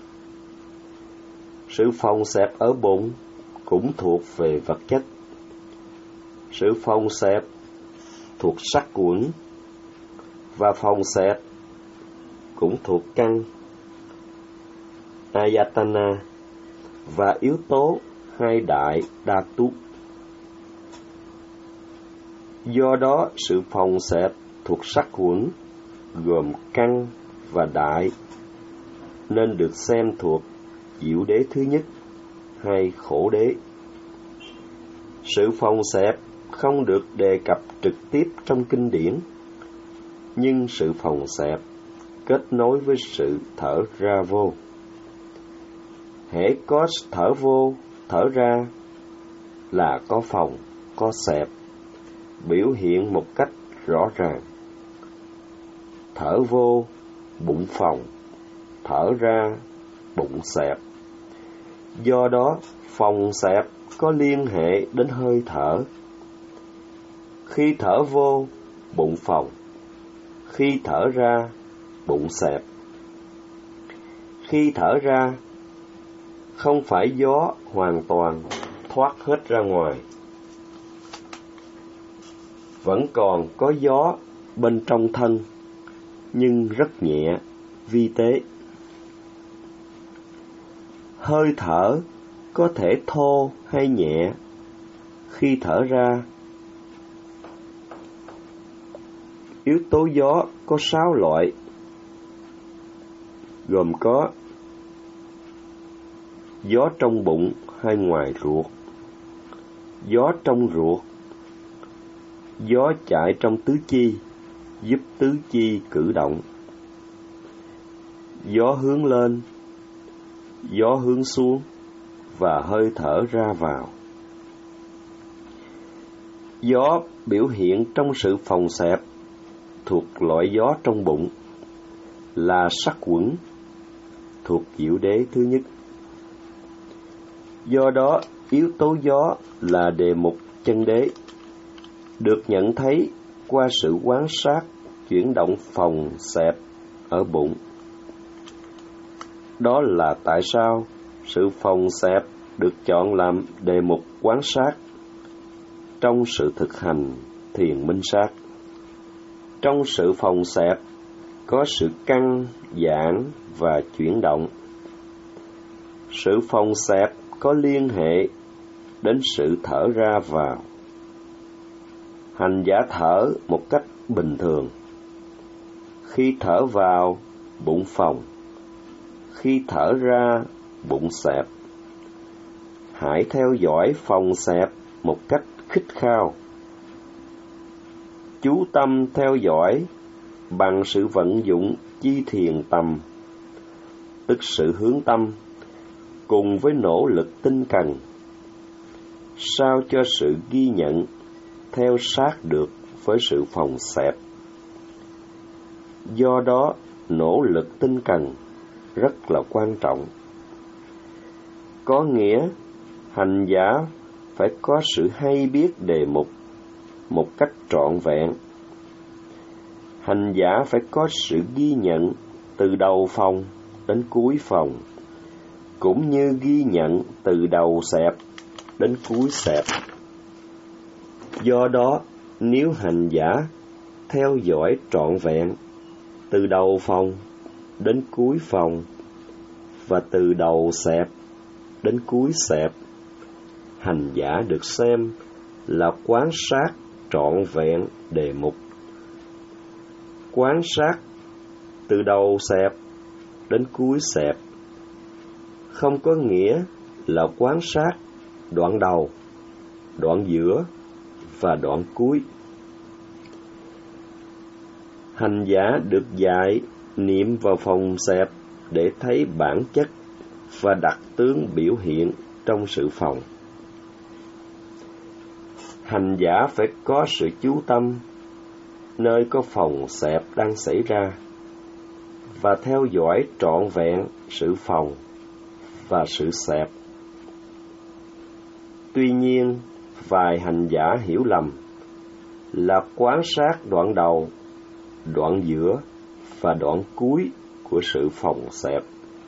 Sự phòng xẹp ở bụng cũng thuộc về vật chất. Sự phòng xẹp thuộc sắc quẩn, và phòng xẹp cũng thuộc căn Ayatana và yếu tố hai đại Dhatu. Do đó, sự phòng xẹp thuộc sắc quẩn gồm căn và đại nên được xem thuộc diệu đế thứ nhất hay khổ đế. Sự phòng xẹp không được đề cập trực tiếp trong kinh điển, nhưng sự phòng xẹp kết nối với sự thở ra vô. Hễ có thở vô, thở ra là có phòng, có xẹp, biểu hiện một cách rõ ràng. Thở vô, bụng phòng, thở ra, bụng xẹp. Do đó, phòng xẹp có liên hệ đến hơi thở. Khi thở vô, bụng phòng. Khi thở ra, bụng xẹp. Khi thở ra, không phải gió hoàn toàn thoát hết ra ngoài. Vẫn còn có gió bên trong thân, nhưng rất nhẹ, vi tế. Hơi thở có thể thô hay nhẹ. Khi thở ra, yếu tố gió có sáu loại, gồm có gió trong bụng hay ngoài ruột, gió trong ruột, gió chạy trong tứ chi, giúp tứ chi cử động, gió hướng lên, gió hướng xuống và hơi thở ra vào. Gió biểu hiện trong sự phòng xẹp thuộc loại gió trong bụng là sắc quẩn, thuộc diệu đế thứ nhất. Do đó, yếu tố gió là đề mục chân đế, được nhận thấy qua sự quan sát chuyển động phòng xẹp ở bụng. Đó là tại sao sự phòng xẹp được chọn làm đề mục quan sát trong sự thực hành thiền minh sát. Trong sự phòng xẹp có sự căng, giãn và chuyển động. Sự phòng xẹp có liên hệ đến sự thở ra vào. Hành giả thở một cách bình thường. Khi thở vào, bụng phồng. Khi thở ra, bụng xẹp. Hãy theo dõi phòng xẹp một cách khích khao. Chú tâm theo dõi bằng sự vận dụng chi thiền tầm, tức sự hướng tâm, cùng với nỗ lực tinh cần, sao cho sự ghi nhận theo sát được với sự phòng xẹp. Do đó, nỗ lực tinh cần rất là quan trọng. Có nghĩa, hành giả phải có sự hay biết đề mục một cách trọn vẹn. Hành giả phải có sự ghi nhận từ đầu phòng đến cuối phòng, cũng như ghi nhận từ đầu xẹp đến cuối xẹp. Do đó, nếu hành giả theo dõi trọn vẹn từ đầu phòng đến cuối phòng và từ đầu xẹp đến cuối xẹp, hành giả được xem là quan sát trọn vẹn đề mục. Quan sát từ đầu xẹp đến cuối xẹp không có nghĩa là quan sát đoạn đầu, đoạn giữa và đoạn cuối. Hành giả được dạy niệm vào phòng xẹp để thấy bản chất và đặc tướng biểu hiện trong sự phòng. Hành giả phải có sự chú tâm nơi có phòng xẹp đang xảy ra và theo dõi trọn vẹn sự phòng và sự xẹp. Tuy nhiên, vài hành giả hiểu lầm là quan sát đoạn đầu, đoạn giữa và đoạn cuối của sự phòng xẹp.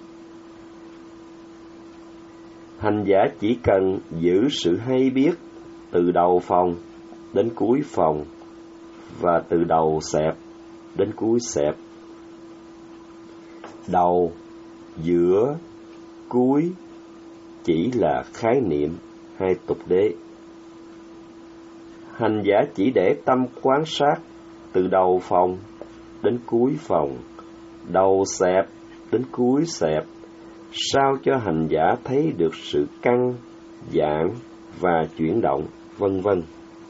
Hành giả chỉ cần giữ sự hay biết từ đầu phòng đến cuối phòng và từ đầu xẹp đến cuối xẹp. Đầu, giữa, cuối chỉ là khái niệm hay tục đế. Hành giả chỉ để tâm quan sát từ đầu phòng đến cuối phòng, đầu xẹp đến cuối xẹp, sao cho hành giả thấy được sự căng, giãn và chuyển động, vân vân.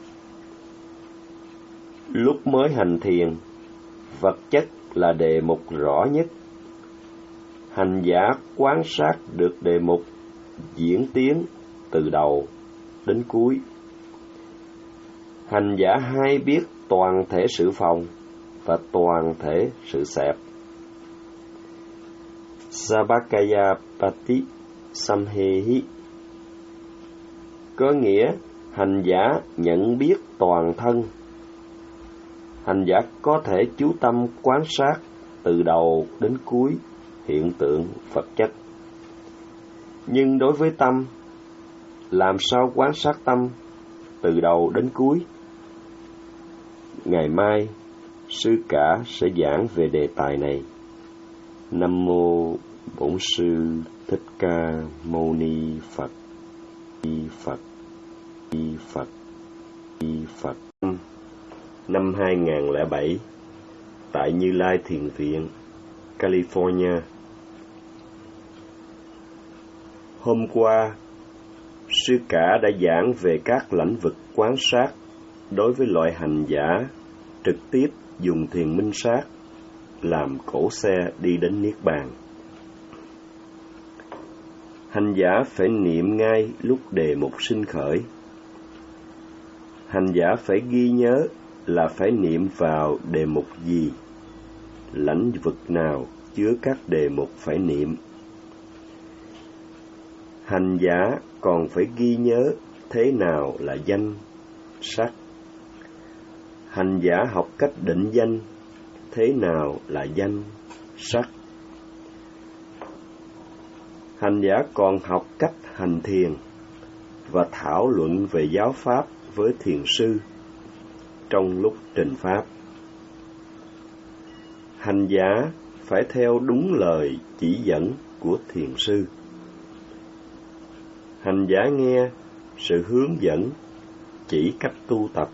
Lúc mới hành thiền, vật chất là đề mục rõ nhất. Hành giả quan sát được đề mục diễn tiến từ đầu đến cuối. Hành giả hay biết toàn thể sự phòng và toàn thể sự xẹp. Sabakaya Pati Samhehi có nghĩa hành giả nhận biết toàn thân. Hành giả có thể chú tâm quan sát từ đầu đến cuối hiện tượng vật chất. Nhưng đối với tâm, làm sao quan sát tâm từ đầu đến cuối? Ngày mai, sư cả sẽ giảng về đề tài này. Nam mô Bổn sư Thích Ca Mâu Ni Phật. Di Phật. Di Phật. Di Phật. Năm hai nghìn không trăm lẻ bảy, tại Như Lai Thiền Viện, California. Hôm qua, sư cả đã giảng về các lĩnh vực quan sát đối với loại hành giả trực tiếp dùng thiền minh sát làm cỗ xe đi đến Niết Bàn. Hành giả phải niệm ngay lúc đề mục sinh khởi. Hành giả phải ghi nhớ là phải niệm vào đề mục gì, lãnh vực nào chứa các đề mục phải niệm. Hành giả còn phải ghi nhớ thế nào là danh, sắc. Hành giả học cách định danh, thế nào là danh, sắc. Hành giả còn học cách hành thiền và thảo luận về giáo pháp với thiền sư trong lúc trình pháp. Hành giả phải theo đúng lời chỉ dẫn của thiền sư. Hành giả nghe sự hướng dẫn chỉ cách tu tập.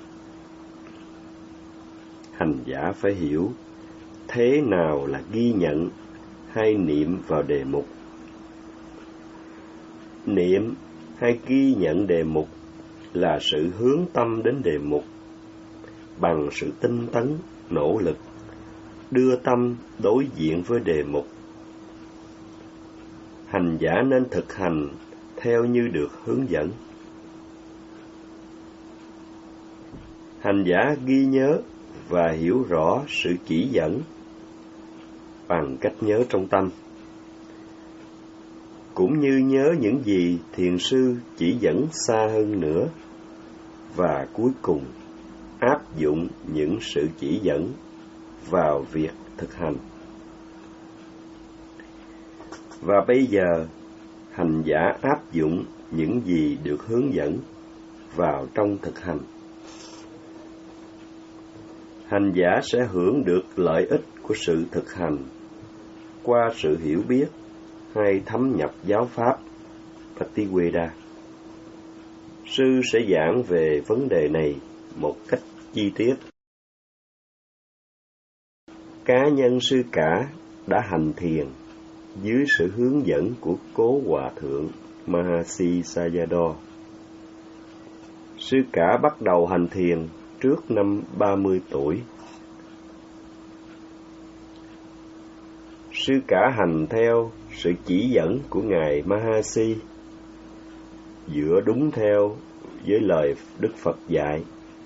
Hành giả phải hiểu thế nào là ghi nhận hay niệm vào đề mục. Niệm hay ghi nhận đề mục là sự hướng tâm đến đề mục bằng sự tinh tấn, nỗ lực, đưa tâm đối diện với đề mục. Hành giả nên thực hành theo như được hướng dẫn. Hành giả ghi nhớ và hiểu rõ sự chỉ dẫn bằng cách nhớ trong tâm, cũng như nhớ những gì thiền sư chỉ dẫn xa hơn nữa, và cuối cùng áp dụng những sự chỉ dẫn vào việc thực hành. Và bây giờ, hành giả áp dụng những gì được hướng dẫn vào trong thực hành. Hành giả sẽ hưởng được lợi ích của sự thực hành qua sự hiểu biết hay thấm nhập giáo pháp Patiweda. Sư sẽ giảng về vấn đề này một cách chi tiết. Cá nhân sư cả đã hành thiền dưới sự hướng dẫn của Cố Hòa Thượng Mahasi Sayadaw. Sư cả bắt đầu hành thiền trước năm ba mươi tuổi. Sư cả hành theo sự chỉ dẫn của Ngài Mahasi, dựa đúng theo với lời Đức Phật dạy.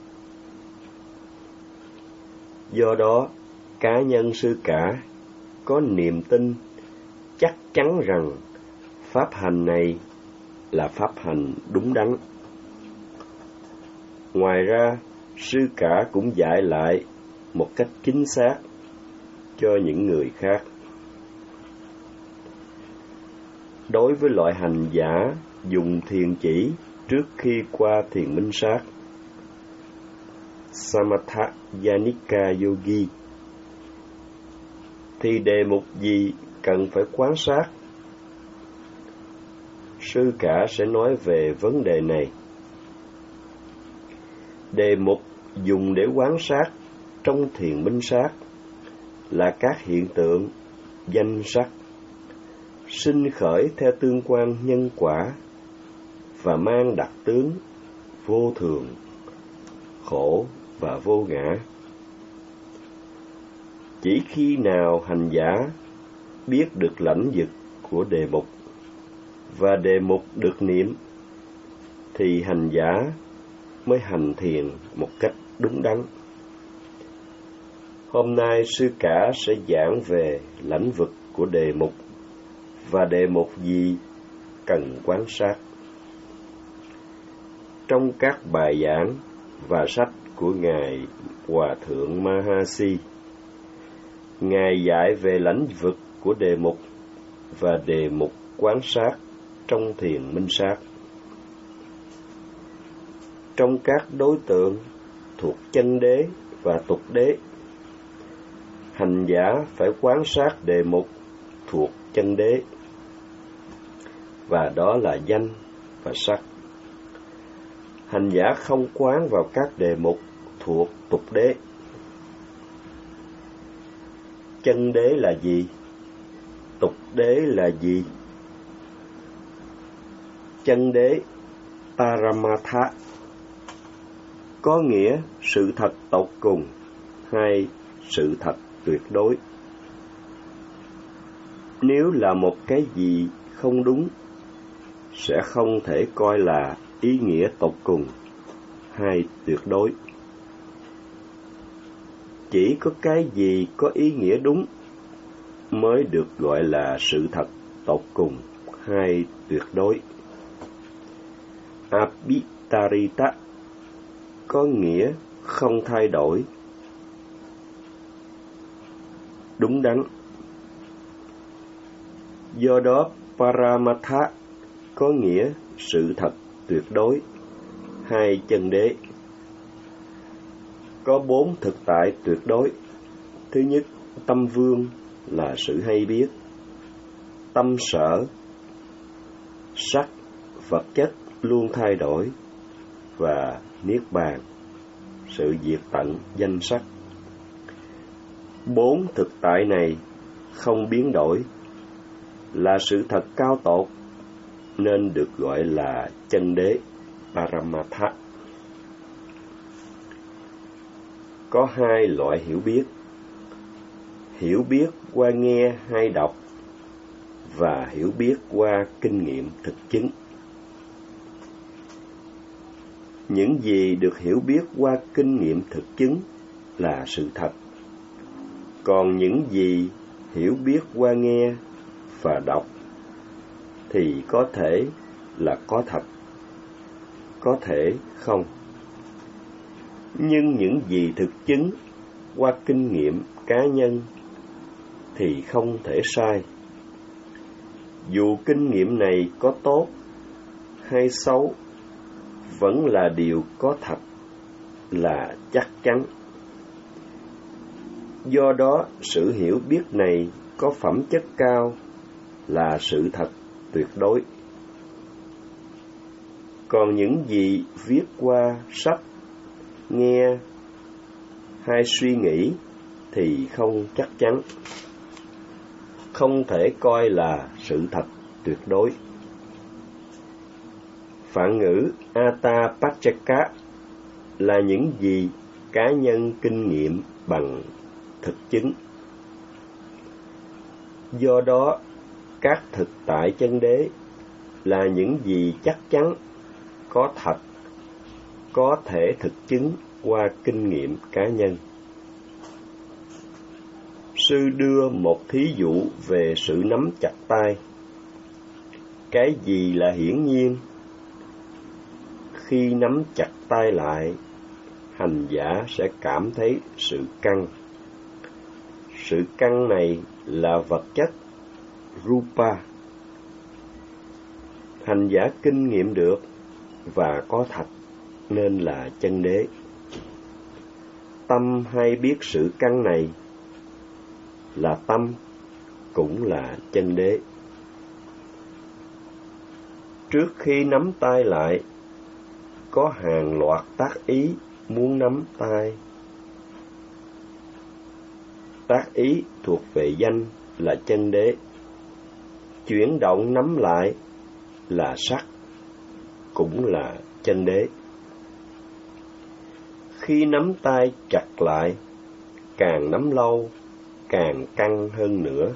Do đó, cá nhân sư cả có niềm tin chắc chắn rằng pháp hành này là pháp hành đúng đắn. Ngoài ra, sư cả cũng dạy lại một cách chính xác cho những người khác. Đối với loại hành giả dùng thiền chỉ trước khi qua thiền minh sát, Samatha Yanika Yogi, thì đề mục gì cần phải quan sát? Sư cả sẽ nói về vấn đề này. Đề mục dùng để quan sát trong thiền minh sát là các hiện tượng danh sắc sinh khởi theo tương quan nhân quả và mang đặc tướng vô thường, khổ và vô ngã. Chỉ khi nào hành giả biết được lãnh vực của đề mục và đề mục được niệm, thì hành giả mới hành thiền một cách đúng đắn. Hôm nay sư cả sẽ giảng về lãnh vực của đề mục và đề mục gì cần quan sát. Trong các bài giảng và sách của Ngài Hòa Thượng Mahasi, Ngài dạy về lãnh vực của đề mục và đề mục quan sát trong thiền minh sát. Trong các đối tượng thuộc chân đế và tục đế, hành giả phải quan sát đề mục thuộc chân đế, và đó là danh và sắc. Hành giả không quán vào các đề mục thuộc tục đế. Chân đế là gì? Tục đế là gì? Chân đế Paramatha có nghĩa sự thật tột cùng hay sự thật tuyệt đối. Nếu là một cái gì không đúng, sẽ không thể coi là ý nghĩa tột cùng hay tuyệt đối. Chỉ có cái gì có ý nghĩa đúng mới được gọi là sự thật tột cùng hay tuyệt đối. Abhitarita có nghĩa không thay đổi, đúng đắn. Do đó, Paramatha có nghĩa sự thật tuyệt đối hay chân đế. Có bốn thực tại tuyệt đối. Thứ nhất, tâm vương là sự hay biết, tâm sở, sắc, vật chất luôn thay đổi, và niết bàn, sự diệt tận danh sắc. Bốn thực tại này không biến đổi, là sự thật cao tột, nên được gọi là chân đế Paramatha. Có hai loại hiểu biết: hiểu biết qua nghe hay đọc, và hiểu biết qua kinh nghiệm thực chứng. những gì được hiểu biết qua kinh nghiệm thực chứng là sự thật. Còn những gì hiểu biết qua nghe và đọc thì có thể là có thật, có thể không. Nhưng những gì thực chứng qua kinh nghiệm cá nhân thì không thể sai. Dù kinh nghiệm này có tốt hay xấu, vẫn là điều có thật, là chắc chắn. Do đó, sự hiểu biết này có phẩm chất cao, là sự thật tuyệt đối. Còn những gì viết qua sách, nghe hay suy nghĩ thì không chắc chắn, không thể coi là sự thật tuyệt đối. Phạn ngữ Atapachaka là những gì cá nhân kinh nghiệm bằng thực chứng. Do đó, các thực tại chân đế là những gì chắc chắn, có thật, có thể thực chứng qua kinh nghiệm cá nhân. Sư đưa một thí dụ về sự nắm chặt tay. Cái gì là hiển nhiên? Khi nắm chặt tay lại, hành giả sẽ cảm thấy sự căng. Sự căng này là vật chất, rupa. Hành giả kinh nghiệm được và có thật nên là chân đế. Tâm hay biết sự căng này là tâm, cũng là chân đế. Trước khi nắm tay lại, có hàng loạt tác ý muốn nắm tay. Tác ý thuộc về danh là chân đế. Chuyển động nắm lại là sắc, cũng là chân đế. Khi nắm tay chặt lại, càng nắm lâu, càng căng hơn nữa.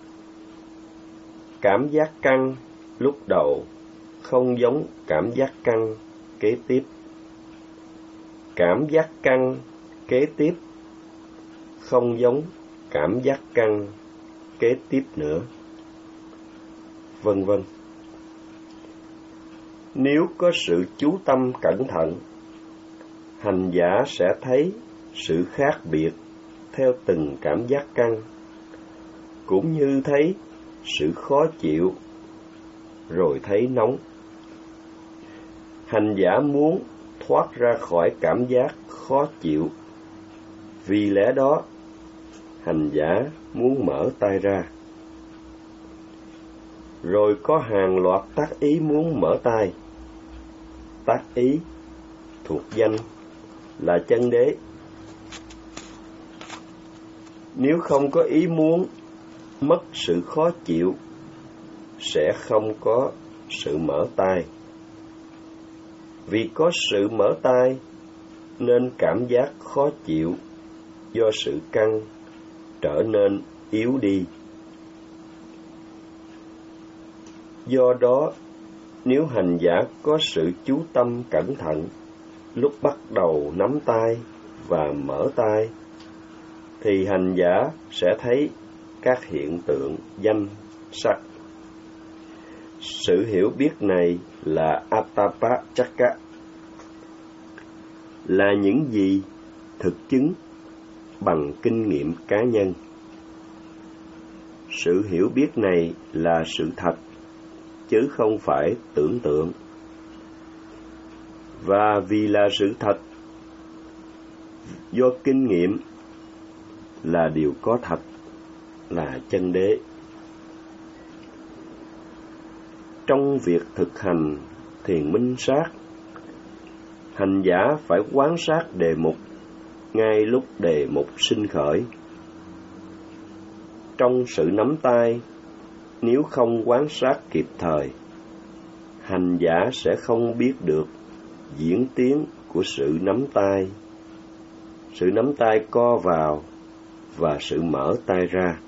Cảm giác căng lúc đầu không giống cảm giác căng kế tiếp. Cảm giác căng kế tiếp không giống cảm giác căng kế tiếp nữa, vân vân. Nếu có sự chú tâm cẩn thận, hành giả sẽ thấy sự khác biệt theo từng cảm giác căng, cũng như thấy sự khó chịu, rồi thấy nóng. Hành giả muốn thoát ra khỏi cảm giác khó chịu, vì lẽ đó hành giả muốn mở tay ra. Rồi có hàng loạt tác ý muốn mở tay. Tác ý thuộc danh là chân đế. Nếu không có ý muốn, mất sự khó chịu, sẽ không có sự mở tay. Vì có sự mở tay, nên cảm giác khó chịu do sự căng trở nên yếu đi. Do đó, nếu hành giả có sự chú tâm cẩn thận lúc bắt đầu nắm tay và mở tay, thì hành giả sẽ thấy các hiện tượng danh, sắc. Sự hiểu biết này là Atapachaka, là những gì thực chứng bằng kinh nghiệm cá nhân. Sự hiểu biết này là sự thật, chứ không phải tưởng tượng. Và vì là sự thật, do kinh nghiệm là điều có thật, là chân đế. Trong việc thực hành thiền minh sát, hành giả phải quán sát đề mục ngay lúc đề mục sinh khởi. Trong sự nắm tay, nếu không quán sát kịp thời, hành giả sẽ không biết được diễn tiến của sự nắm tay, sự nắm tay co vào và sự mở tay ra.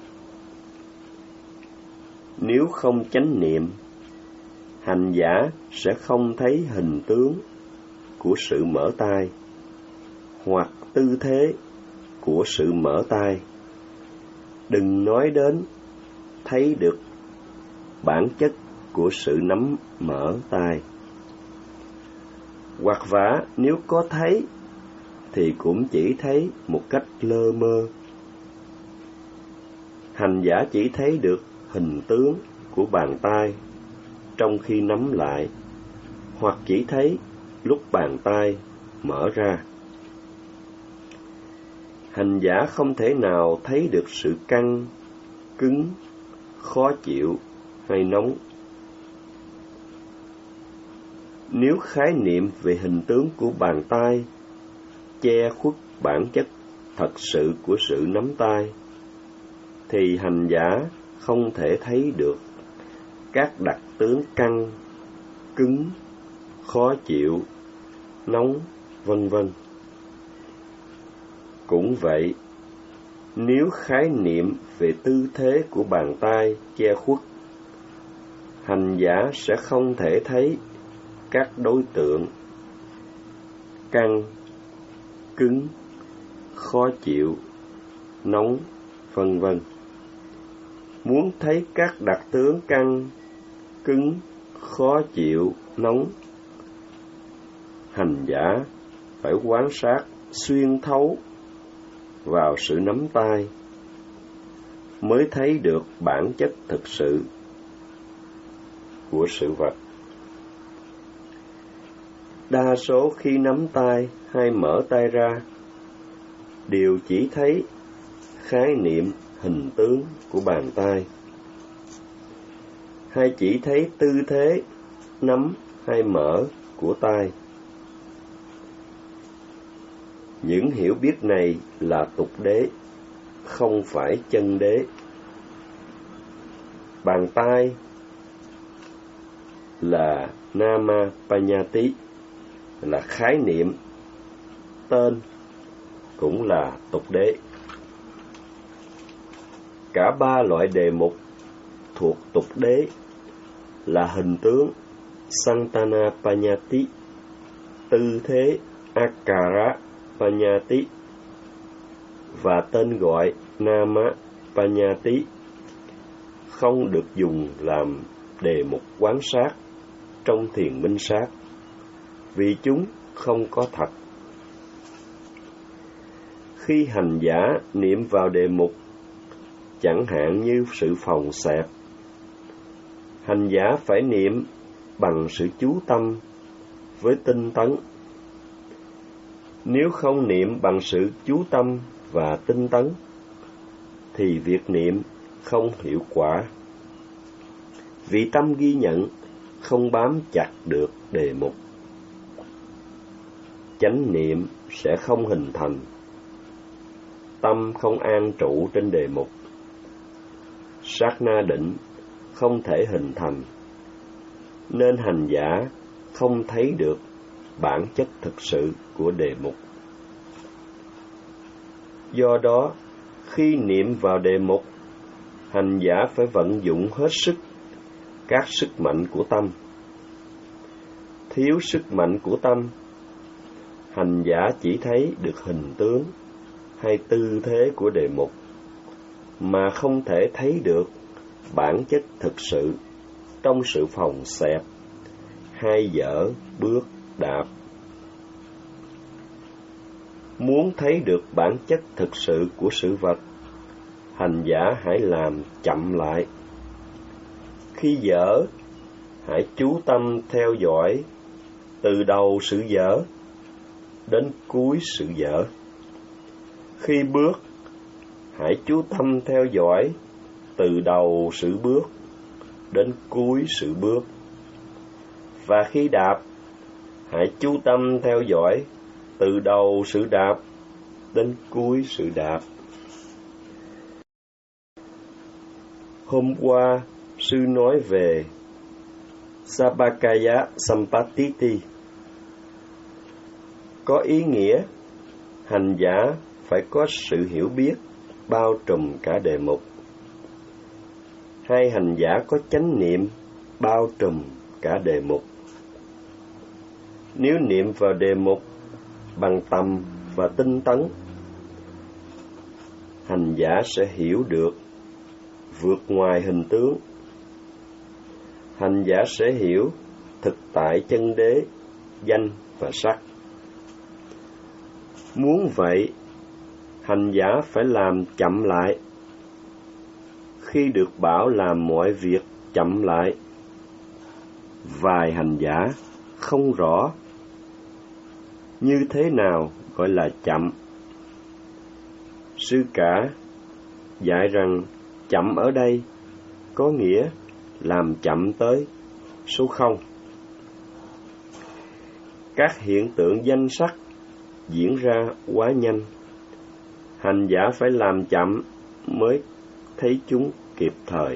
Nếu không chánh niệm, hành giả sẽ không thấy hình tướng của sự mở tai, hoặc tư thế của sự mở tai. Đừng nói đến thấy được bản chất của sự nắm mở tai. Hoặc vả nếu có thấy thì cũng chỉ thấy một cách lơ mơ. Hành giả chỉ thấy được hình tướng của bàn tay trong khi nắm lại, hoặc chỉ thấy lúc bàn tay mở ra. Hành giả không thể nào thấy được sự căng, cứng, khó chịu hay nóng. Nếu khái niệm về hình tướng của bàn tay che khuất bản chất thật sự của sự nắm tay, thì hành giả không thể thấy được các đặc tướng căng, cứng, khó chịu, nóng, vân vân. Cũng vậy, nếu khái niệm về tư thế của bàn tay che khuất, hành giả sẽ không thể thấy các đối tượng căng, cứng, khó chịu, nóng, vân vân. Muốn thấy các đặc tướng căng, cứng, khó chịu, nóng, hành giả phải quan sát xuyên thấu vào sự nắm tay mới thấy được bản chất thực sự của sự vật. Đa số khi nắm tay hay mở tay ra đều chỉ thấy khái niệm hình tướng của bàn tay, hay chỉ thấy tư thế nắm hay mở của tay. Những hiểu biết này là tục đế, không phải chân đế. Bàn tay là Namapanyati, là khái niệm, tên cũng là tục đế. Cả ba loại đề mục thuộc tục đế là hình tướng Santanapanyati, tư thế Akarapanyati và tên gọi Namapanyati không được dùng làm đề mục quán sát trong thiền minh sát, vì chúng không có thật. Khi hành giả niệm vào đề mục, chẳng hạn như sự phòng xẹp, hành giả phải niệm bằng sự chú tâm với tinh tấn. Nếu không niệm bằng sự chú tâm và tinh tấn, thì việc niệm không hiệu quả, vì tâm ghi nhận không bám chặt được đề mục. Chánh niệm sẽ không hình thành, tâm không an trụ trên đề mục, sát na định không thể hình thành, nên hành giả không thấy được bản chất thực sự của đề mục. Do đó, khi niệm vào đề mục, hành giả phải vận dụng hết sức các sức mạnh của tâm. Thiếu sức mạnh của tâm, hành giả chỉ thấy được hình tướng hay tư thế của đề mục, mà không thể thấy được bản chất thực sự trong sự phòng xẹp hay dở bước đạp. Muốn thấy được bản chất thực sự của sự vật, hành giả hãy làm chậm lại. Khi dở, hãy chú tâm theo dõi từ đầu sự dở đến cuối sự dở. Khi bước, hãy chú tâm theo dõi từ đầu sự bước đến cuối sự bước. Và khi đạp, hãy chú tâm theo dõi từ đầu sự đạp đến cuối sự đạp. Hôm qua, sư nói về Sabakaya Sampatiti, có ý nghĩa hành giả phải có sự hiểu biết bao trùm cả đề mục, hay hành giả có chánh niệm bao trùm cả đề mục. Nếu niệm vào đề mục bằng tầm và tinh tấn, hành giả sẽ hiểu được vượt ngoài hình tướng. Hành giả sẽ hiểu thực tại chân đế, danh và sắc. Muốn vậy, hành giả phải làm chậm lại. Khi được bảo làm mọi việc chậm lại, vài hành giả không rõ như thế nào gọi là chậm. Sư cả dạy rằng chậm ở đây có nghĩa làm chậm tới số không. Các hiện tượng danh sắc diễn ra quá nhanh, hành giả phải làm chậm mới thấy chúng kịp thời.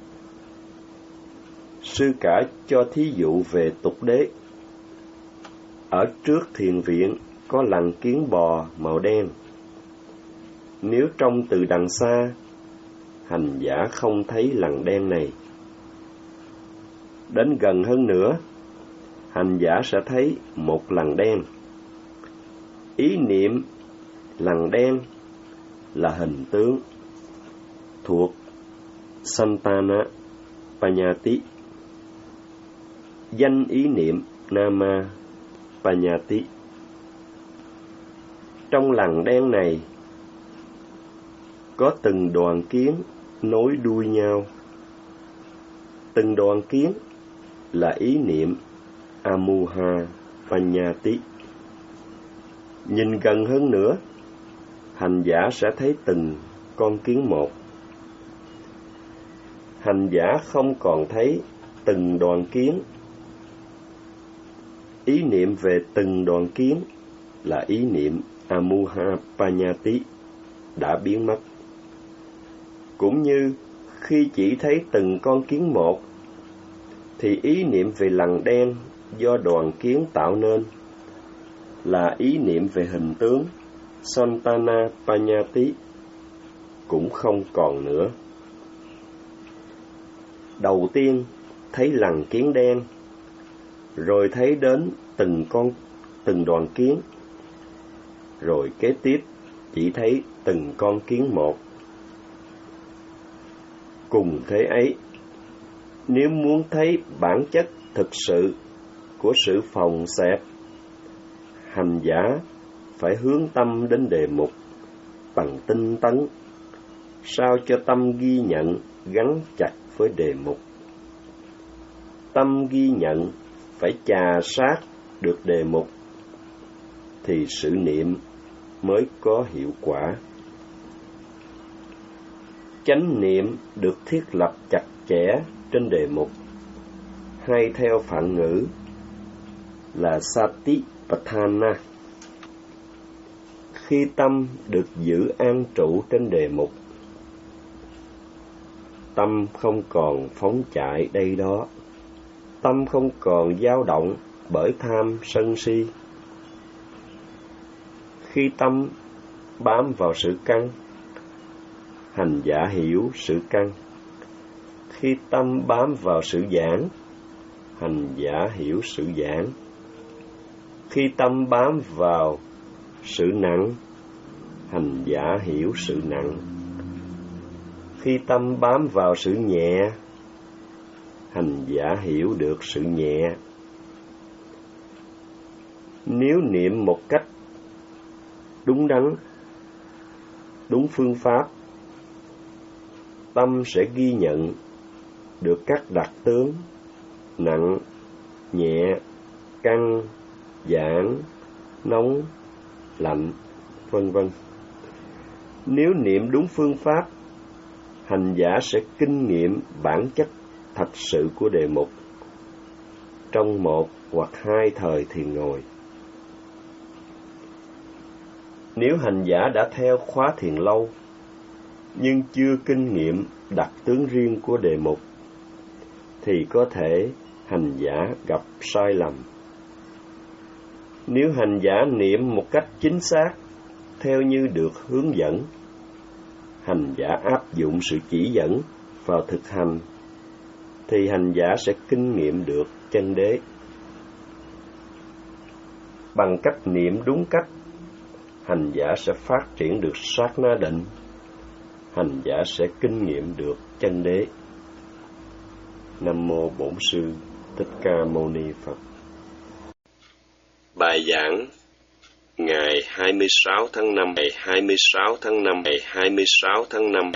Sư cả cho thí dụ về tục đế. Ở trước thiền viện có lằn kiến bò màu đen. Nếu trông từ đằng xa, hành giả không thấy lằn đen này. Đến gần hơn nữa, hành giả sẽ thấy một lằn đen. Ý niệm lằn đen là hình tướng thuộc Santana Panyati. Danh ý niệm Nama Panyati. Trong lằn đen này có từng đoàn kiến nối đuôi nhau. Từng đoàn kiến là ý niệm Amuha Panyati. Nhìn gần hơn nữa, hành giả sẽ thấy từng con kiến một. Hành giả không còn thấy từng đoàn kiến. Ý niệm về từng đoàn kiến là ý niệm Amuha Panyati đã biến mất. Cũng như khi chỉ thấy từng con kiến một, thì ý niệm về lằn đen do đoàn kiến tạo nên là ý niệm về hình tướng Santana Panyati cũng không còn nữa. Đầu tiên thấy lằn kiến đen, rồi thấy đến từng con từng đoàn kiến, rồi kế tiếp chỉ thấy từng con kiến một. Cùng thế ấy, nếu muốn thấy bản chất thực sự của sự phòng xẹp, hành giả phải hướng tâm đến đề mục bằng tinh tấn, sao cho tâm ghi nhận gắn chặt với đề mục. Tâm ghi nhận phải chà sát được đề mục, thì sự niệm mới có hiệu quả. Chánh niệm được thiết lập chặt chẽ trên đề mục, hay theo phạn ngữ là Satipatthana. Khi tâm được giữ an trụ trên đề mục, tâm không còn phóng chạy đây đó, tâm không còn dao động bởi tham sân si. Khi tâm bám vào sự căn, hành giả hiểu sự căn. Khi tâm bám vào sự giãn, hành giả hiểu sự giãn. Khi tâm bám vào sự nặng, hành giả hiểu sự nặng. Khi tâm bám vào sự nhẹ, hành giả hiểu được sự nhẹ. Nếu niệm một cách đúng đắn, đúng phương pháp, tâm sẽ ghi nhận được các đặc tướng nặng, nhẹ, căng, giãn, nóng, lạnh, vân vân. Nếu niệm đúng phương pháp, hành giả sẽ kinh nghiệm bản chất thật sự của đề mục trong một hoặc hai thời thiền ngồi. Nếu hành giả đã theo khóa thiền lâu nhưng chưa kinh nghiệm đặc tướng riêng của đề mục, thì có thể hành giả gặp sai lầm. Nếu hành giả niệm một cách chính xác theo như được hướng dẫn, hành giả áp dụng sự chỉ dẫn vào thực hành, thì hành giả sẽ kinh nghiệm được chân đế. Bằng cách niệm đúng cách, hành giả sẽ phát triển được sát na định, hành giả sẽ kinh nghiệm được chân đế. Nam mô Bổn Sư Thích Ca Mâu Ni Phật. Bài giảng ngày hai mươi sáu tháng năm, ngày hai mươi sáu tháng năm, ngày hai mươi sáu tháng năm